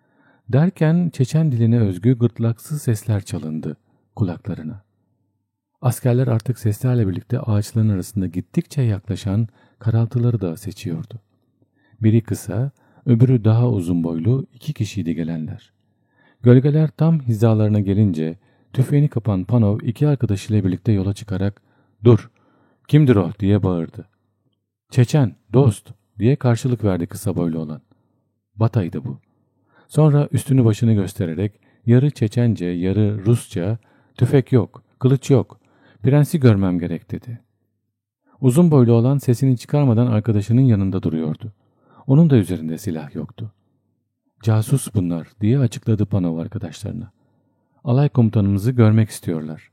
Derken Çeçen diline özgü gırtlaksız sesler çalındı kulaklarına. Askerler artık seslerle birlikte ağaçların arasında gittikçe yaklaşan karaltıları da seçiyordu. Biri kısa, öbürü daha uzun boylu 2 kişiydi gelenler. Gölgeler tam hizalarına gelince tüfeğini kapan Panov 2 arkadaşıyla birlikte yola çıkarak "Dur, kimdir o?" diye bağırdı. "Çeçen, dost!" diye karşılık verdi kısa boylu olan. Batay'dı bu. Sonra üstünü başını göstererek yarı Çeçence, yarı Rusça "Tüfek yok, kılıç yok, prensi görmem gerek" dedi. Uzun boylu olan sesini çıkarmadan arkadaşının yanında duruyordu. Onun da üzerinde silah yoktu. "Casus bunlar" diye açıkladı Panov arkadaşlarına. "Alay komutanımızı görmek istiyorlar."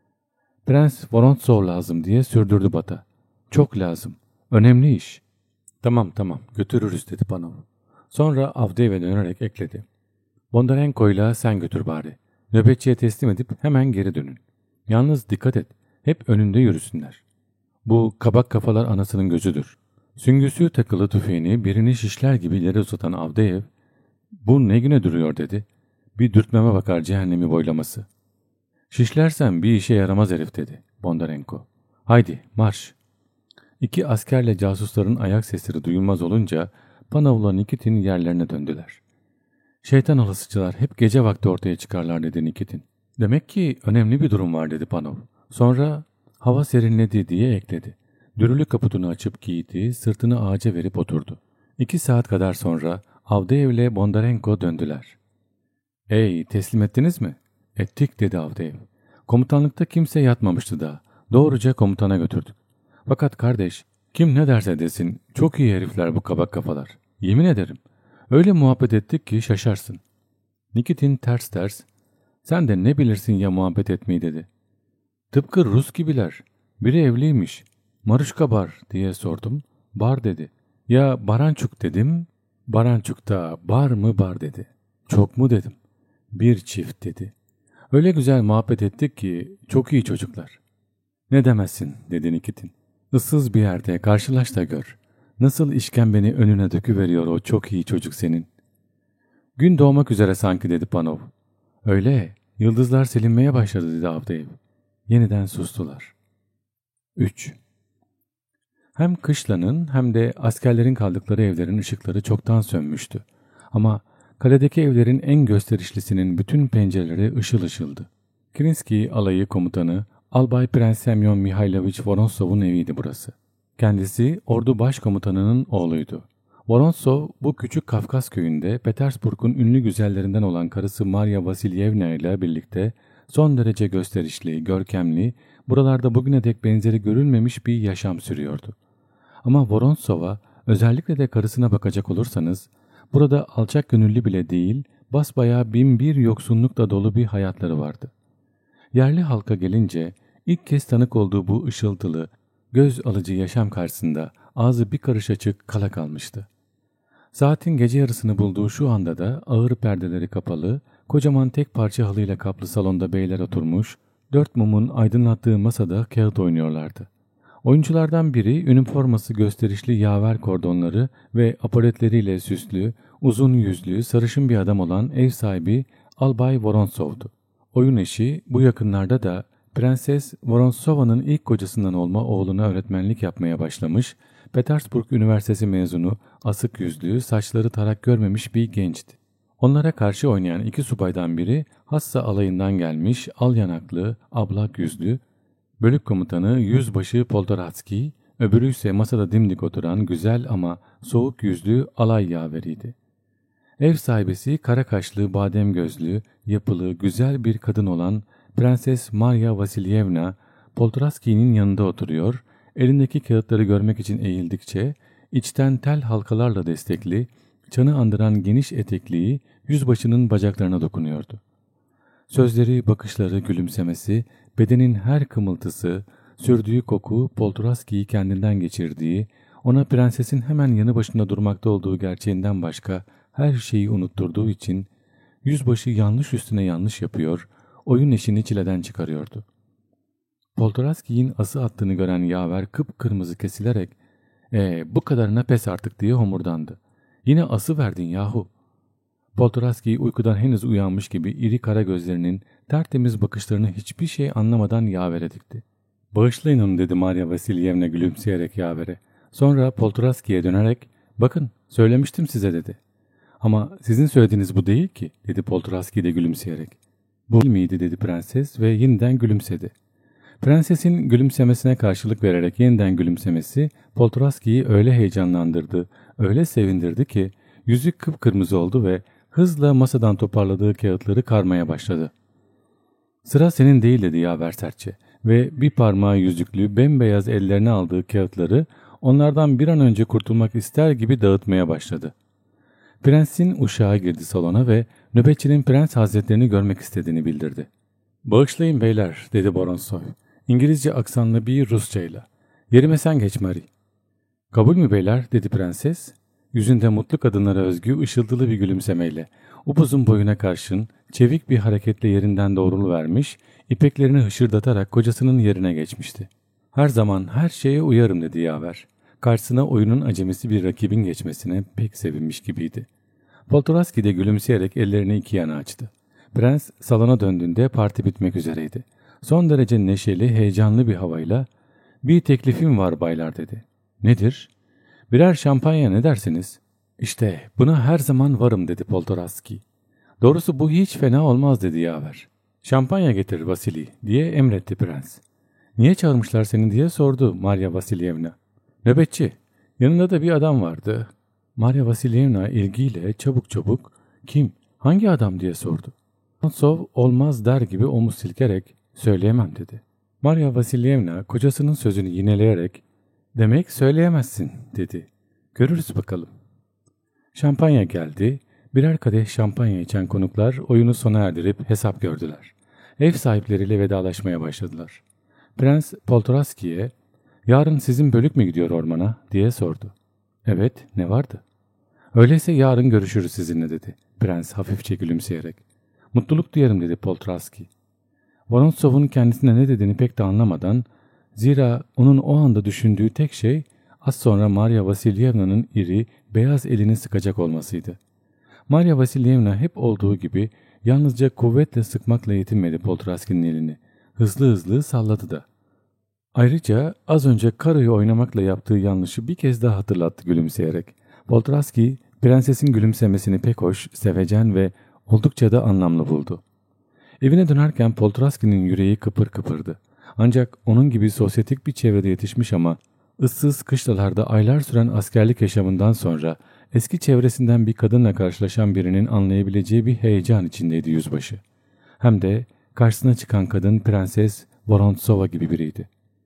"Prens Vorontsov lazım" diye sürdürdü Bata. "Çok lazım. Önemli iş." Tamam götürürüz" dedi Panov. Sonra Avdeyev'e dönerek ekledi. "Bondarenko'yla sen götür bari. Nöbetçiye teslim edip hemen geri dönün. Yalnız dikkat et. Hep önünde yürüsünler. Bu kabak kafalar anasının gözüdür." Süngüsü takılı tüfeğini birini şişler gibi ileri uzatan Avdeyev, "Bu ne güne duruyor?" dedi. "Bir dürtmeme bakar cehennemi boylaması." "Şişlersen bir işe yaramaz herif" dedi Bondarenko. "Haydi marş." 2 askerle casusların ayak sesleri duyulmaz olunca Panov'la Nikitin yerlerine döndüler. "Şeytan olasıcılar hep gece vakti ortaya çıkarlar" dedi Nikitin. "Demek ki önemli bir durum var" dedi Panov. Sonra "hava serinledi" diye ekledi. Dürülü kaputunu açıp giydi, sırtını ağaca verip oturdu. 2 saat kadar sonra Avdeyev ile Bondarenko döndüler. "Ey, teslim ettiniz mi?" "Ettik" dedi Avdeyev. "Komutanlıkta kimse yatmamıştı daha. Doğruca komutana götürdük. Fakat kardeş, kim ne derse desin çok iyi herifler bu kabak kafalar. Yemin ederim. Öyle muhabbet ettik ki şaşarsın." Nikitin ters ters, "Sen de ne bilirsin ya muhabbet etmeyi" dedi. "Tıpkı Rus gibiler. Biri evliymiş. Maruşka bar" diye sordum. "Bar" dedi. "Ya Barançuk" dedim. "Barançuk'ta bar mı bar" dedi. "Çok mu" dedim. "Bir çift" dedi. "Öyle güzel muhabbet ettik ki çok iyi çocuklar." "Ne demezsin" dedi Nikitin. "Issız bir yerde karşılaş da gör. Nasıl işkembeni önüne döküveriyor o çok iyi çocuk senin." "Gün doğmak üzere sanki" dedi Panov. "Öyle, yıldızlar silinmeye başladı" dedi Avdeyev. Yeniden sustular. 3. Hem kışlanın hem de askerlerin kaldıkları evlerin ışıkları çoktan sönmüştü. Ama kaledeki evlerin en gösterişlisinin bütün pencereleri ışıl ışıldı. Kirinski alayı komutanı Albay Prens Semyon Mihailovich Vorontsov'un eviydi burası. Kendisi ordu başkomutanının oğluydu. Vorontsov bu küçük Kafkas köyünde Petersburg'un ünlü güzellerinden olan karısı Maria Vasilyevna ile birlikte son derece gösterişli, görkemli, buralarda bugüne dek benzeri görülmemiş bir yaşam sürüyordu. Ama Vorontsov'a, özellikle de karısına bakacak olursanız, burada alçak gönüllü bile değil, basbayağı binbir yoksunlukla dolu bir hayatları vardı. Yerli halka gelince ilk kez tanık olduğu bu ışıltılı, göz alıcı yaşam karşısında ağzı bir karış açık kala kalmıştı. Saatin gece yarısını bulduğu şu anda da ağır perdeleri kapalı, kocaman tek parça halıyla kaplı salonda beyler oturmuş, 4 mumun aydınlattığı masada kağıt oynuyorlardı. Oyunculardan biri üniforması gösterişli yaver kordonları ve apoletleriyle süslü, uzun yüzlü, sarışın bir adam olan ev sahibi Albay Vorontsov'du. Oyun eşi bu yakınlarda da Prenses Vorontsova'nın ilk kocasından olma oğluna öğretmenlik yapmaya başlamış, Petersburg Üniversitesi mezunu, asık yüzlü, saçları tarak görmemiş bir gençti. Onlara karşı oynayan iki subaydan biri Hassa alayından gelmiş, al yanaklı, ablak yüzlü, bölük komutanı Yüzbaşı Poltoratski, öbürü ise masada dimdik oturan güzel ama soğuk yüzlü alay yaveriydi. Ev sahibesi kara kaşlı, badem gözlü, yapılı, güzel bir kadın olan Prenses Maria Vasilyevna, Poltoratski'nin yanında oturuyor, elindeki kağıtları görmek için eğildikçe, içten tel halkalarla destekli, çanı andıran geniş etekliği yüzbaşının bacaklarına dokunuyordu. Sözleri, bakışları, gülümsemesi, bedenin her kımıltısı, sürdüğü koku Poltoratski'yi kendinden geçirdiği, ona prensesin hemen yanı başında durmakta olduğu gerçeğinden başka her şeyi unutturduğu için yüzbaşı yanlış üstüne yanlış yapıyor, oyun işini çileden çıkarıyordu. Poltoratski'nin ası attığını gören yaver kıpkırmızı kesilerek bu kadarına pes artık diye homurdandı. Yine ası verdin yahu. Poltoratski uykudan henüz uyanmış gibi iri kara gözlerinin tertemiz bakışlarını hiçbir şey anlamadan yavere dikti. Bağışlayın onu dedi Maria Vasilyevna gülümseyerek yavere. Sonra Poltoratski'ye dönerek bakın söylemiştim size dedi. Ama sizin söylediğiniz bu değil ki dedi Poltoratski de gülümseyerek. Bu miydi dedi prenses ve yeniden gülümsedi. Prensesin gülümsemesine karşılık vererek yeniden gülümsemesi Poltoratski'yi öyle heyecanlandırdı, öyle sevindirdi ki yüzü kıpkırmızı oldu ve hızla masadan toparladığı kağıtları karmaya başladı. Sıra senin değil dedi yaver sertçe ve bir parmağı yüzüklü bembeyaz ellerine aldığı kağıtları onlardan bir an önce kurtulmak ister gibi dağıtmaya başladı. Prensin uşağı girdi salona ve nöbetçinin prens hazretlerini görmek istediğini bildirdi. Bağışlayın beyler dedi Vorontsov. İngilizce aksanlı bir Rusçayla. Yerime sen geç Marie. Kabul mü beyler dedi prenses. Yüzünde mutlu kadınlara özgü ışıltılı bir gülümsemeyle. Upuzun boyuna karşın çevik bir hareketle yerinden doğruluvermiş, ipeklerini hışırdatarak kocasının yerine geçmişti. Her zaman her şeye uyarım dedi yaver. Karşısına oyunun acemisi bir rakibin geçmesine pek sevinmiş gibiydi. Poltoratski de gülümseyerek ellerini iki yana açtı. Prens salona döndüğünde parti bitmek üzereydi. Son derece neşeli, heyecanlı bir havayla "Bir teklifim var baylar" dedi. "Nedir?" "Birer şampanya ne dersiniz?" "İşte buna her zaman varım" dedi Poltoratski. "Doğrusu bu hiç fena olmaz" dedi yaver. "Şampanya getir Vasili" diye emretti prens. "Niye çağırmışlar seni?" diye sordu Maria Vasilyevna. "Nöbetçi. Yanında da bir adam vardı." Maria Vasilyevna ilgiyle çabuk "Kim? Hangi adam?" diye sordu. Vorontsov olmaz der gibi omuz silkerek "Söyleyemem" dedi. Maria Vasilyevna kocasının sözünü yineleyerek "Demek söyleyemezsin" dedi. "Görürüz bakalım." Şampanya geldi. Birer kadeh şampanya içen konuklar oyunu sona erdirip hesap gördüler. Ev sahipleriyle vedalaşmaya başladılar. Prens Poltoratski'ye "Yarın sizin bölük mü gidiyor ormana?" diye sordu. "Evet, ne vardı?" "Öyleyse yarın görüşürüz sizinle" dedi. Prens hafifçe gülümseyerek. "Mutluluk duyarım" dedi Poltoratski. Vorontsov'un kendisine ne dediğini pek de anlamadan, zira onun o anda düşündüğü tek şey az sonra Maria Vasilyevna'nın iri, beyaz elini sıkacak olmasıydı. Maria Vasilyevna hep olduğu gibi yalnızca kuvvetle sıkmakla yetinmedi Poltoratski'nin elini. Hızlı salladı da. Ayrıca az önce karoyu oynamakla yaptığı yanlışı bir kez daha hatırlattı gülümseyerek. Poltoratski prensesin gülümsemesini pek hoş, sevecen ve oldukça da anlamlı buldu. Evine dönerken Poltoratski'nin yüreği kıpır kıpırdı. Ancak onun gibi sosyetik bir çevrede yetişmiş ama ıssız kışlalarda aylar süren askerlik yaşamından sonra eski çevresinden bir kadınla karşılaşan birinin anlayabileceği bir heyecan içindeydi yüzbaşı. Hem de karşısına çıkan kadın Prenses Vorontsova gibi biriydi.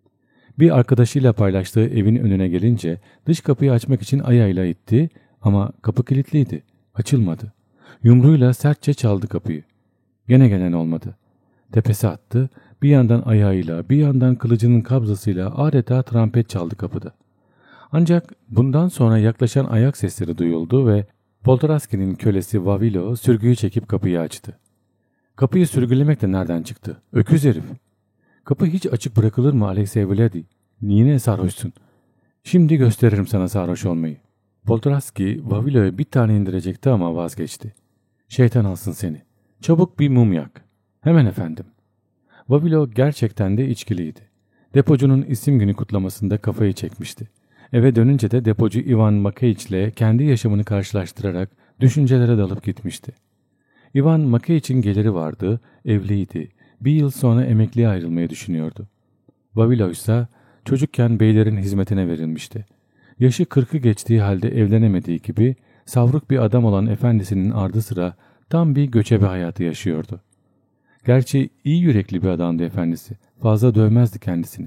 Bir arkadaşıyla paylaştığı evin önüne gelince dış kapıyı açmak için ayağıyla itti ama kapı kilitliydi. Açılmadı. Yumruğuyla sertçe çaldı kapıyı. Gene gelen olmadı. Tepesi attı, bir yandan ayağıyla bir yandan kılıcının kabzasıyla adeta trompet çaldı kapıda. Ancak bundan sonra yaklaşan ayak sesleri duyuldu ve Poltoratski'nin kölesi Vavilo sürgüyü çekip kapıyı açtı. "Kapıyı sürgülemek de nereden çıktı? Öküz herif!" "Kapı hiç açık bırakılır mı Alexey Vladi? Yine sarhoşsun. Şimdi gösteririm sana sarhoş olmayı." Poltoratski Vavilo'ya bir tane indirecekti ama vazgeçti. "Şeytan alsın seni. Çabuk bir mum yak." "Hemen efendim." Vavilo gerçekten de içkiliydi. Depocunun isim günü kutlamasında kafayı çekmişti. Eve dönünce de depocu Ivan Makeiç ile kendi yaşamını karşılaştırarak düşüncelere dalıp gitmişti. Ivan Makeiç'in geliri vardı, evliydi. Bir yıl sonra emekliye ayrılmayı düşünüyordu. Vavilo ise çocukken beylerin hizmetine verilmişti. Yaşı 40'ı geçtiği halde evlenemediği gibi savruk bir adam olan efendisinin ardı sıra tam bir göçebe hayatı yaşıyordu. Gerçi iyi yürekli bir adamdı efendisi, fazla dövmezdi kendisini.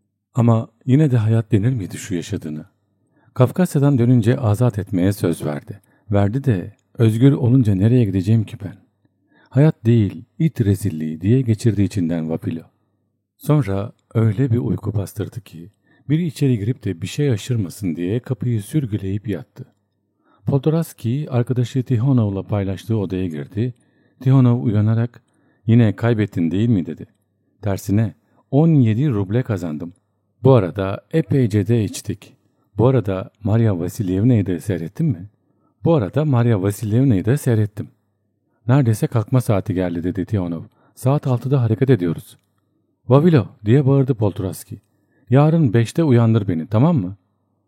Ama yine de hayat denir miydi şu yaşadığını? Kafkasya'dan dönünce azat etmeye söz verdi. Verdi de özgür olunca nereye gideceğim ki ben? Hayat değil, it rezilliği diye geçirdi içinden Vavilo. Sonra öyle bir uyku bastırdı ki biri içeri girip de bir şey aşırmasın diye kapıyı sürgüleyip yattı. Poltoraski arkadaşı Tihonov'la paylaştığı odaya girdi. Tihonov uyanarak "Yine kaybettin değil mi?" dedi. Tersine 17 ruble kazandım. Bu arada epeyce de içtik. Bu arada Maria Vasilyevna'yı da seyrettin mi? Bu arada Maria Vasilyevna'yı da seyrettim. Neredeyse kalkma saati geldi dedi Tihonov. Saat 6'da hareket ediyoruz. Vavilo diye bağırdı Poltoraski. Yarın 5'te uyandır beni, tamam mı?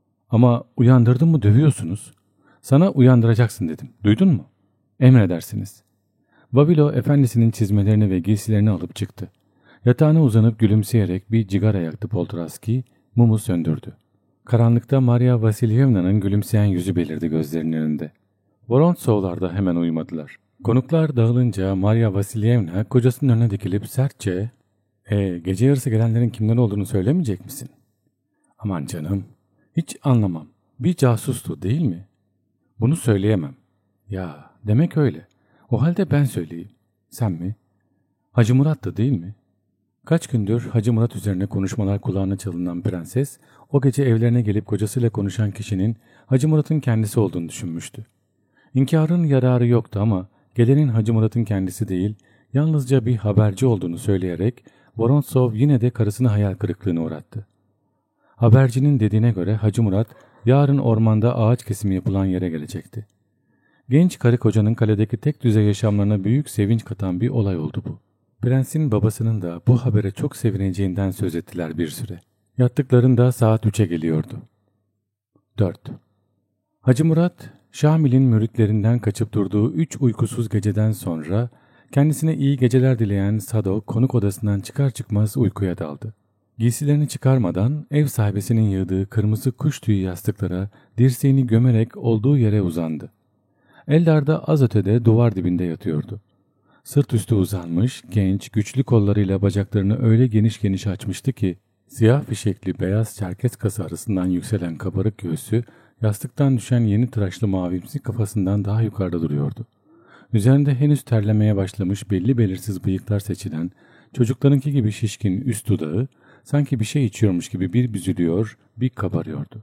Ama uyandırdın mı dövüyorsunuz. Sana uyandıracaksın dedim. Duydun mu? Emredersiniz. Vavilo efendisinin çizmelerini ve giysilerini alıp çıktı. Yatağına uzanıp gülümseyerek bir cigara yaktı Poltoraski, mumu söndürdü. Karanlıkta Maria Vasilyevna'nın gülümseyen yüzü belirdi gözlerinin önünde. Vorontsovlar da hemen uyumadılar. Konuklar dağılınca Maria Vasilyevna kocasının önüne dikilip sertçe "Gece yarısı gelenlerin kimler olduğunu söylemeyecek misin?" "Aman canım, hiç anlamam. Bir casustu değil mi?" "Bunu söyleyemem." "Ya demek öyle. O halde ben söyleyeyim." "Sen mi?" "Hacı Murat'tı değil mi?" Kaç gündür Hacı Murat üzerine konuşmalar kulağına çalınan prenses, o gece evlerine gelip kocasıyla konuşan kişinin Hacı Murat'ın kendisi olduğunu düşünmüştü. İnkarın yararı yoktu ama gelenin Hacı Murat'ın kendisi değil, yalnızca bir haberci olduğunu söyleyerek Vorontsov yine de karısını hayal kırıklığına uğrattı. Habercinin dediğine göre Hacı Murat yarın ormanda ağaç kesimi yapılan yere gelecekti. Genç karı kocanın kaledeki tek düze yaşamlarına büyük sevinç katan bir olay oldu bu. Prensin babasının da bu habere çok sevineceğinden söz ettiler bir süre. Yattıklarında saat 3'e geliyordu. 4. Hacı Murat, Şamil'in müritlerinden kaçıp durduğu 3 uykusuz geceden sonra kendisine iyi geceler dileyen Sado konuk odasından çıkar çıkmaz uykuya daldı. Giysilerini çıkarmadan ev sahibesinin yığdığı kırmızı kuş tüyü yastıklara dirseğini gömerek olduğu yere uzandı. Eldar da az ötede duvar dibinde yatıyordu. Sırt üstü uzanmış, genç, güçlü kollarıyla bacaklarını öyle geniş geniş açmıştı ki siyah fişekli beyaz çerkez kası arasından yükselen kabarık göğsü yastıktan düşen yeni tıraşlı mavimsi kafasından daha yukarıda duruyordu. Üzerinde henüz terlemeye başlamış belli belirsiz bıyıklar seçilen, çocuklarınki gibi şişkin üst dudağı sanki bir şey içiyormuş gibi bir büzülüyor, bir kabarıyordu.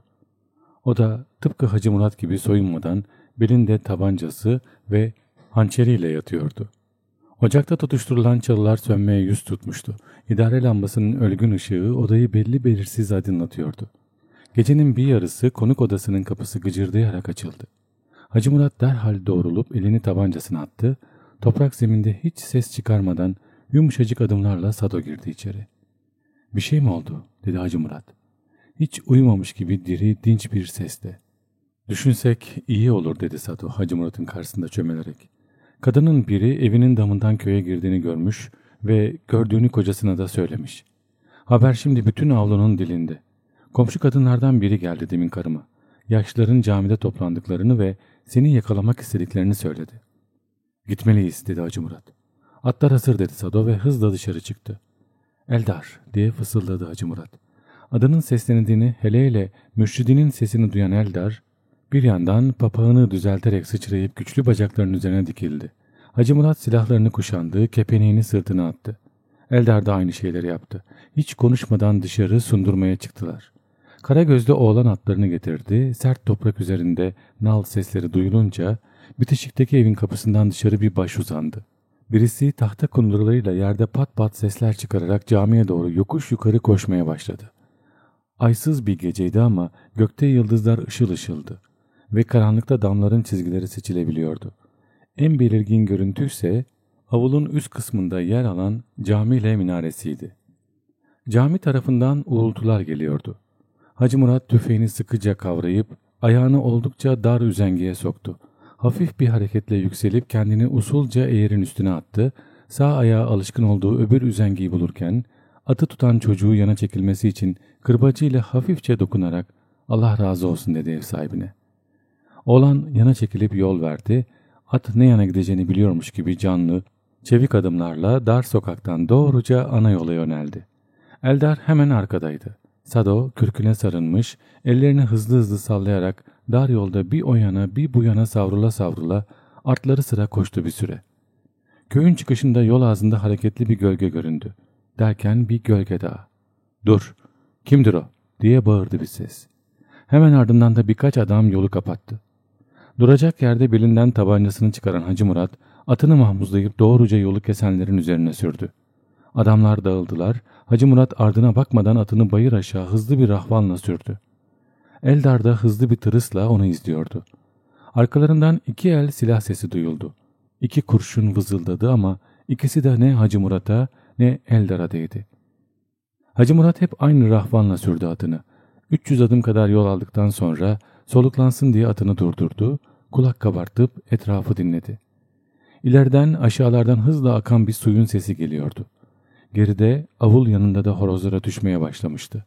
O da tıpkı Hacı Murat gibi soyunmadan belinde tabancası ve hançeriyle yatıyordu. Ocakta tutuşturulan çalılar sönmeye yüz tutmuştu. İdare lambasının ölgün ışığı odayı belli belirsiz aydınlatıyordu. Gecenin bir yarısı konuk odasının kapısı gıcırdayarak açıldı. Hacı Murat derhal doğrulup elini tabancasına attı. Toprak zeminde hiç ses çıkarmadan yumuşacık adımlarla Sado girdi içeri. "Bir şey mi oldu?" dedi Hacı Murat. Hiç uyumamış gibi diri, dinç bir sesle. "Düşünsek iyi olur," dedi Sado Hacı Murat'ın karşısında çömelerek. Kadının biri evinin damından köye girdiğini görmüş ve gördüğünü kocasına da söylemiş. Haber şimdi bütün avlunun dilinde. Komşu kadınlardan biri geldi demin karıma. Yaşlıların camide toplandıklarını ve seni yakalamak istediklerini söyledi. "Gitmeliyiz," dedi Hacı Murat. "Atlar hazır," dedi Sado ve hızla dışarı çıktı. "Eldar," diye fısıldadı Hacı Murat. Adının seslenildiğini, hele mürşidinin sesini duyan Eldar bir yandan papağanı düzelterek sıçrayıp güçlü bacaklarının üzerine dikildi. Hacı Murat silahlarını kuşandı, kepeneğini sırtına attı. Eldar da aynı şeyleri yaptı. Hiç konuşmadan dışarı sundurmaya çıktılar. Karagözlü oğlan atlarını getirdi. Sert toprak üzerinde nal sesleri duyulunca bitişikteki evin kapısından dışarı bir baş uzandı. Birisi tahta kunduralarıyla yerde pat pat sesler çıkararak camiye doğru yokuş yukarı koşmaya başladı. Aysız bir geceydi ama gökte yıldızlar ışıl ışıldı ve karanlıkta damların çizgileri seçilebiliyordu. En belirgin görüntü ise avulun üst kısmında yer alan cami ile minaresiydi. Cami tarafından uğultular geliyordu. Hacı Murat tüfeğini sıkıca kavrayıp ayağını oldukça dar üzengeye soktu. Hafif bir hareketle yükselip kendini usulca eğerin üstüne attı. Sağ ayağı alışkın olduğu öbür üzengiyi bulurken atı tutan çocuğu yana çekilmesi için kırbacıyla hafifçe dokunarak "Allah razı olsun" dedi ev sahibine. Oğlan yana çekilip yol verdi. At ne yana gideceğini biliyormuş gibi canlı, çevik adımlarla dar sokaktan doğruca ana yola yöneldi. Eldar hemen arkadaydı. Sado kürküne sarılmış, ellerini hızlı hızlı sallayarak dar yolda bir o yana bir bu yana savrula savrula artları sıra koştu bir süre. Köyün çıkışında yol ağzında hareketli bir gölge göründü. Derken bir gölge daha. "Dur! Kimdir o?" diye bağırdı bir ses. Hemen ardından da birkaç adam yolu kapattı. Duracak yerde belinden tabancasını çıkaran Hacı Murat atını mahmuzlayıp doğruca yolu kesenlerin üzerine sürdü. Adamlar dağıldılar. Hacı Murat ardına bakmadan atını bayır aşağı hızlı bir rahvanla sürdü. Eldar da hızlı bir tırısla onu izliyordu. Arkalarından 2 el silah sesi duyuldu. 2 kurşun vızıldadı ama ikisi de ne Hacı Murat'a ne Eldar'a değdi. Hacı Murat hep aynı rahvanla sürdü atını. 300 adım kadar yol aldıktan sonra soluklansın diye atını durdurdu, kulak kabartıp etrafı dinledi. İleriden aşağılardan hızla akan bir suyun sesi geliyordu. Geride avul yanında da horozlara düşmeye başlamıştı.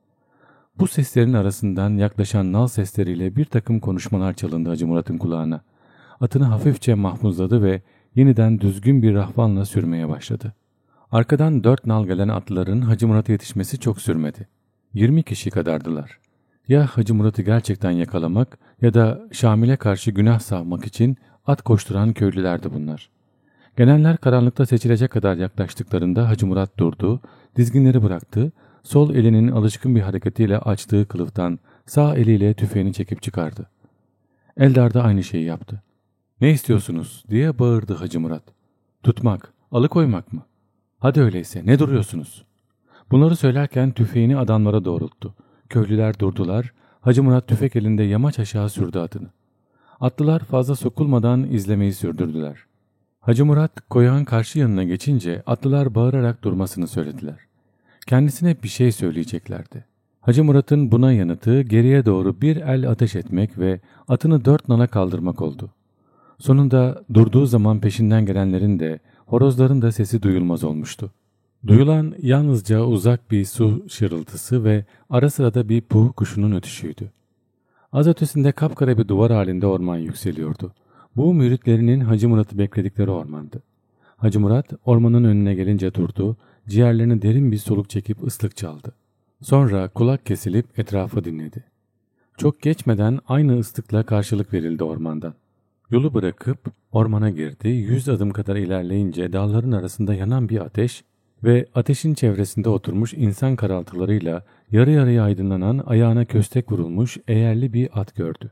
Bu seslerin arasından yaklaşan nal sesleriyle bir takım konuşmalar çalındı Hacı Murat'ın kulağına. Atını hafifçe mahmuzladı ve yeniden düzgün bir rahvanla sürmeye başladı. Arkadan 4 nal gelen atlıların Hacı Murat'a yetişmesi çok sürmedi. 20 kişi kadardılar. Ya Hacı Murat'ı gerçekten yakalamak ya da Şamil'e karşı günah savmak için at koşturan köylülerdi bunlar. Gelenler karanlıkta seçilecek kadar yaklaştıklarında Hacı Murat durdu, dizginleri bıraktı, sol elinin alışkın bir hareketiyle açtığı kılıftan sağ eliyle tüfeğini çekip çıkardı. Eldar da aynı şeyi yaptı. "Ne istiyorsunuz?" diye bağırdı Hacı Murat. "Tutmak, alıkoymak mı? Hadi öyleyse ne duruyorsunuz?" Bunları söylerken tüfeğini adamlara doğrulttu. Köylüler durdular, Hacı Murat tüfek elinde yamaç aşağı sürdü atını. Atlılar fazla sokulmadan izlemeyi sürdürdüler. Hacı Murat koyağın karşı yanına geçince atlılar bağırarak durmasını söylediler. Kendisine bir şey söyleyeceklerdi. Hacı Murat'ın buna yanıtı geriye doğru bir el ateş etmek ve atını 4 nala kaldırmak oldu. Sonunda durduğu zaman peşinden gelenlerin de horozların da sesi duyulmaz olmuştu. Duyulan yalnızca uzak bir su şırıltısı ve ara sırada bir puh kuşunun ötüşüydü. Az ötesinde kapkara bir duvar halinde orman yükseliyordu. Bu müritlerinin Hacı Murat'ı bekledikleri ormandı. Hacı Murat ormanın önüne gelince durdu, ciğerlerine derin bir soluk çekip ıslık çaldı. Sonra kulak kesilip etrafı dinledi. Çok geçmeden aynı ıslıkla karşılık verildi ormandan. Yolu bırakıp ormana girdi, 100 adım kadar ilerleyince dağların arasında yanan bir ateş ve ateşin çevresinde oturmuş insan karaltılarıyla yarı yarıya aydınlanan ayağına köstek vurulmuş eğerli bir at gördü.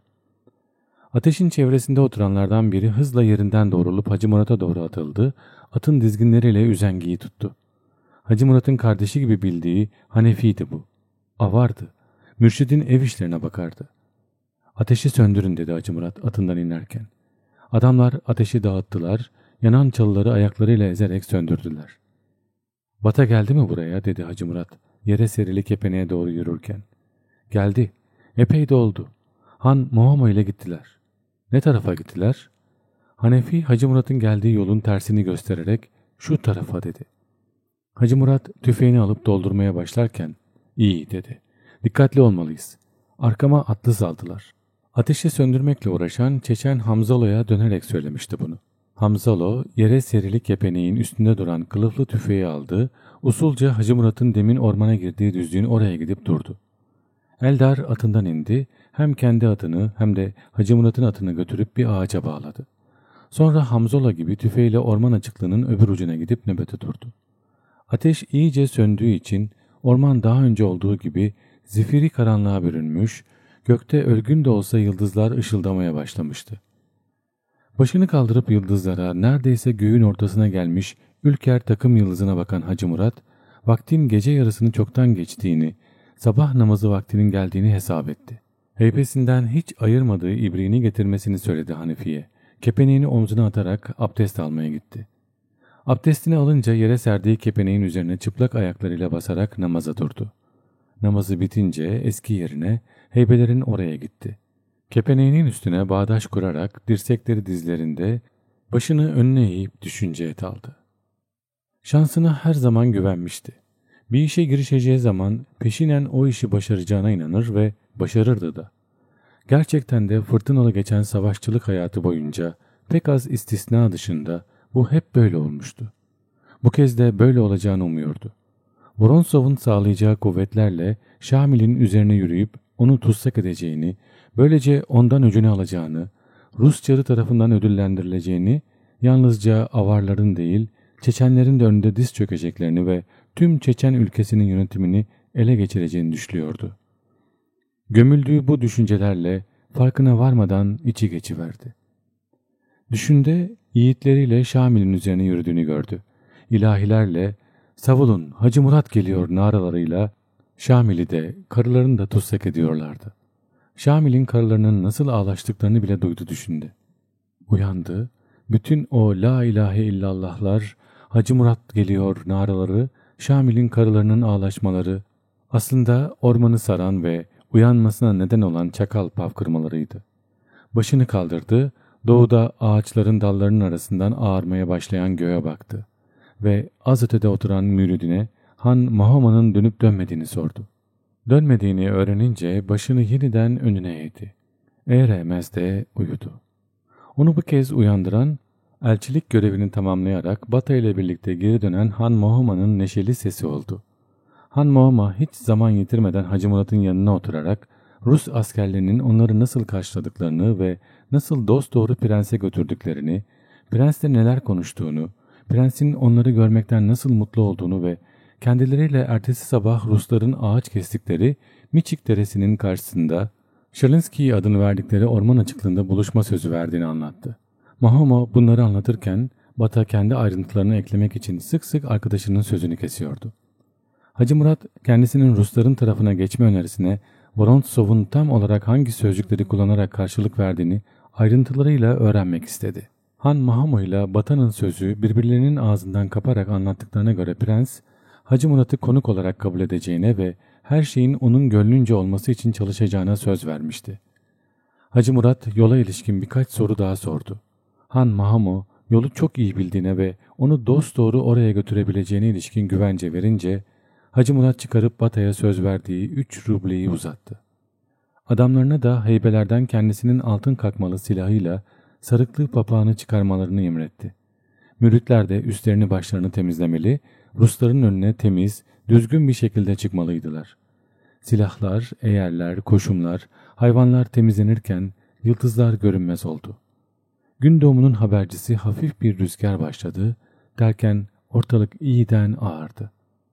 Ateşin çevresinde oturanlardan biri hızla yerinden doğrulup Hacı Murat'a doğru atıldı, atın dizginleriyle üzengiyi tuttu. Hacı Murat'ın kardeşi gibi bildiği Hanefi'ydi bu. Avardı, mürşidin ev işlerine bakardı. "Ateşi söndürün" dedi Hacı Murat atından inerken. Adamlar ateşi dağıttılar, yanan çalıları ayaklarıyla ezerek söndürdüler. "Bata geldi mi buraya?" dedi Hacı Murat yere serili kepeneğe doğru yürürken. "Geldi, epey de oldu. Han Muhamma ile gittiler." "Ne tarafa gittiler?" Hanefi Hacı Murat'ın geldiği yolun tersini göstererek "Şu tarafa" dedi. Hacı Murat tüfeğini alıp doldurmaya başlarken "İyi" dedi. "Dikkatli olmalıyız. Arkama atlı saldılar." Ateşi söndürmekle uğraşan Çeçen Hamzalo'ya dönerek söylemişti bunu. Hamzalo yere serili kepeneğin üstünde duran kılıflı tüfeği aldı, usulca Hacı Murat'ın demin ormana girdiği düzlüğün oraya gidip durdu. Eldar atından indi, hem kendi atını hem de Hacı Murat'ın atını götürüp bir ağaca bağladı. Sonra Hamzola gibi tüfeğiyle orman açıklığının öbür ucuna gidip nöbete durdu. Ateş iyice söndüğü için orman daha önce olduğu gibi zifiri karanlığa bürünmüş, gökte ölgün de olsa yıldızlar ışıldamaya başlamıştı. Başını kaldırıp yıldızlara, neredeyse göğün ortasına gelmiş ülker takım yıldızına bakan Hacı Murat, vaktin gece yarısını çoktan geçtiğini, sabah namazı vaktinin geldiğini hesap etti. Heybesinden hiç ayırmadığı ibriğini getirmesini söyledi Hanefi'ye. Kepeneğini omzuna atarak abdest almaya gitti. Abdestini alınca yere serdiği kepeneğin üzerine çıplak ayaklarıyla basarak namaza durdu. Namazı bitince eski yerine, heybelerin oraya gitti. Kepeneğinin üstüne bağdaş kurarak dirsekleri dizlerinde, başını önüne eğip düşünceye daldı. Şansına her zaman güvenmişti. Bir işe girişeceği zaman peşinen o işi başaracağına inanır ve başarırdı da. Gerçekten de fırtınalı geçen savaşçılık hayatı boyunca pek az istisna dışında bu hep böyle olmuştu. Bu kez de böyle olacağını umuyordu. Vorontsov'un sağlayacağı kuvvetlerle Şamil'in üzerine yürüyüp onu tutsak edeceğini, böylece ondan öcünü alacağını, Rus çarı tarafından ödüllendirileceğini, yalnızca avarların değil, Çeçenlerin de önünde diz çökeceklerini ve tüm Çeçen ülkesinin yönetimini ele geçireceğini düşünüyordu. Gömüldüğü bu düşüncelerle farkına varmadan içi geçiverdi. Düşünde yiğitleriyle Şamil'in üzerine yürüdüğünü gördü. İlahilerle "Savulun, Hacı Murat geliyor" naralarıyla Şamil'i de karılarını da tutsak ediyorlardı. Şamil'in karılarının nasıl ağlaştıklarını bile duydu düşündü. Uyandı, bütün o la ilahe illallahlar, Hacı Murat geliyor naraları, Şamil'in karılarının ağlaşmaları, aslında ormanı saran ve uyanmasına neden olan çakal pavkırmalarıydı. Başını kaldırdı, doğuda ağaçların dallarının arasından ağarmaya başlayan göğe baktı ve az ötede oturan müridine Han Mahoma'nın dönüp dönmediğini sordu. Dönmediğini öğrenince başını yeniden önüne eğdi. Eğremez de uyudu. Onu bu kez uyandıran, elçilik görevini tamamlayarak Bata ile birlikte geri dönen Han Mahoma'nın neşeli sesi oldu. Han Mahoma hiç zaman yitirmeden Hacı Murat'ın yanına oturarak Rus askerlerinin onları nasıl karşıladıklarını ve nasıl dosdoğru prense götürdüklerini, prensle neler konuştuğunu, prensin onları görmekten nasıl mutlu olduğunu ve kendileriyle ertesi sabah Rusların ağaç kestikleri Miçik Deresi'nin karşısında Şalinski adını verdikleri orman açıklığında buluşma sözü verdiğini anlattı. Mahoma bunları anlatırken Bata kendi ayrıntılarını eklemek için sık sık arkadaşının sözünü kesiyordu. Hacı Murat kendisinin Rusların tarafına geçme önerisine Vorontsov'un tam olarak hangi sözcükleri kullanarak karşılık verdiğini ayrıntılarıyla öğrenmek istedi. Han Mahoma ile Bata'nın sözü birbirlerinin ağzından kaparak anlattıklarına göre prens, Hacı Murat'ı konuk olarak kabul edeceğine ve her şeyin onun gönlünce olması için çalışacağına söz vermişti. Hacı Murat yola ilişkin birkaç soru daha sordu. Han Mahoma yolu çok iyi bildiğine ve onu dosdoğru oraya götürebileceğine ilişkin güvence verince Hacı Murat çıkarıp Bata'ya söz verdiği 3 rubleyi uzattı. Adamlarına da heybelerden kendisinin altın kakmalı silahıyla sarıklı papağanı çıkarmalarını emretti. Müritler de üstlerini başlarını temizlemeli, Rusların önüne temiz, düzgün bir şekilde çıkmalıydılar. Silahlar, eğerler, koşumlar, hayvanlar temizlenirken yıldızlar görünmez oldu. Gün doğumunun habercisi hafif bir rüzgar başladı, derken ortalık iyiden ağardı.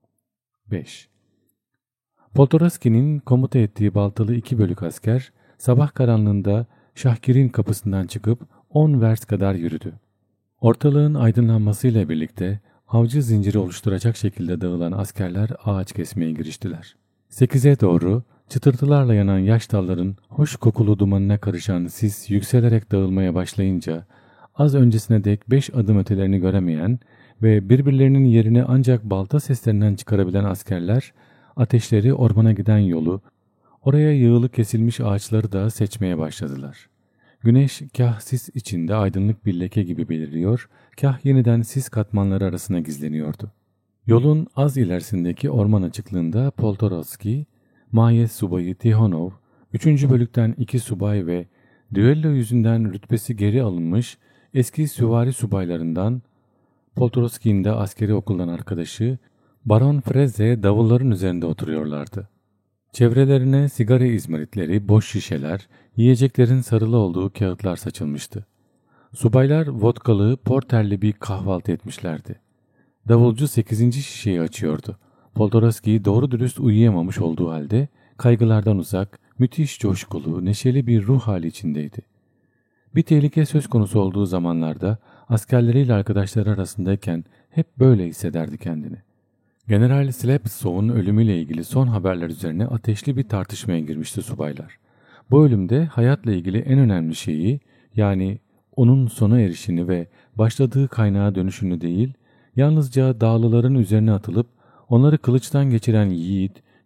5. Poltoraski'nin komuta ettiği baltalı 2 bölük asker sabah karanlığında Şahgir'in kapısından çıkıp 10 vers kadar yürüdü. Ortalığın aydınlanmasıyla birlikte avcı zinciri oluşturacak şekilde dağılan askerler ağaç kesmeye giriştiler. 8'e doğru çıtırtılarla yanan yaş dalların hoş kokulu dumanına karışan sis yükselerek dağılmaya başlayınca az öncesine dek 5 adım ötelerini göremeyen ve birbirlerinin yerini ancak balta seslerinden çıkarabilen askerler ateşleri ormana giden yolu, oraya yığılı kesilmiş ağaçları da seçmeye başladılar. Güneş kah sis içinde aydınlık bir leke gibi beliriyor, kah yeniden sis katmanları arasına gizleniyordu. Yolun az ilerisindeki orman açıklığında Poltorovski, Mayes subayı Tihonov, 3. bölükten 2 subay ve düello yüzünden rütbesi geri alınmış eski süvari subaylarından Poltorovski'nin de askeri okuldan arkadaşı Baron Freze davulların üzerinde oturuyorlardı. Çevrelerine sigara izmaritleri, boş şişeler, yiyeceklerin sarılı olduğu kağıtlar saçılmıştı. Subaylar vodkalı, porterli bir kahvaltı etmişlerdi. Davulcu 8. şişeyi açıyordu. Poltorovski doğru dürüst uyuyamamış olduğu halde kaygılardan uzak, müthiş coşkulu, neşeli bir ruh hali içindeydi. Bir tehlike söz konusu olduğu zamanlarda askerleriyle arkadaşları arasındayken hep böyle hissederdi kendini. General Sleptsov'un ölümüyle ilgili son haberler üzerine ateşli bir tartışmaya girmişti subaylar. Bu ölümde hayatla ilgili en önemli şeyi, yani onun sona erişini ve başladığı kaynağa dönüşünü değil, yalnızca dağlıların üzerine atılıp onları kılıçtan geçiren yiğit,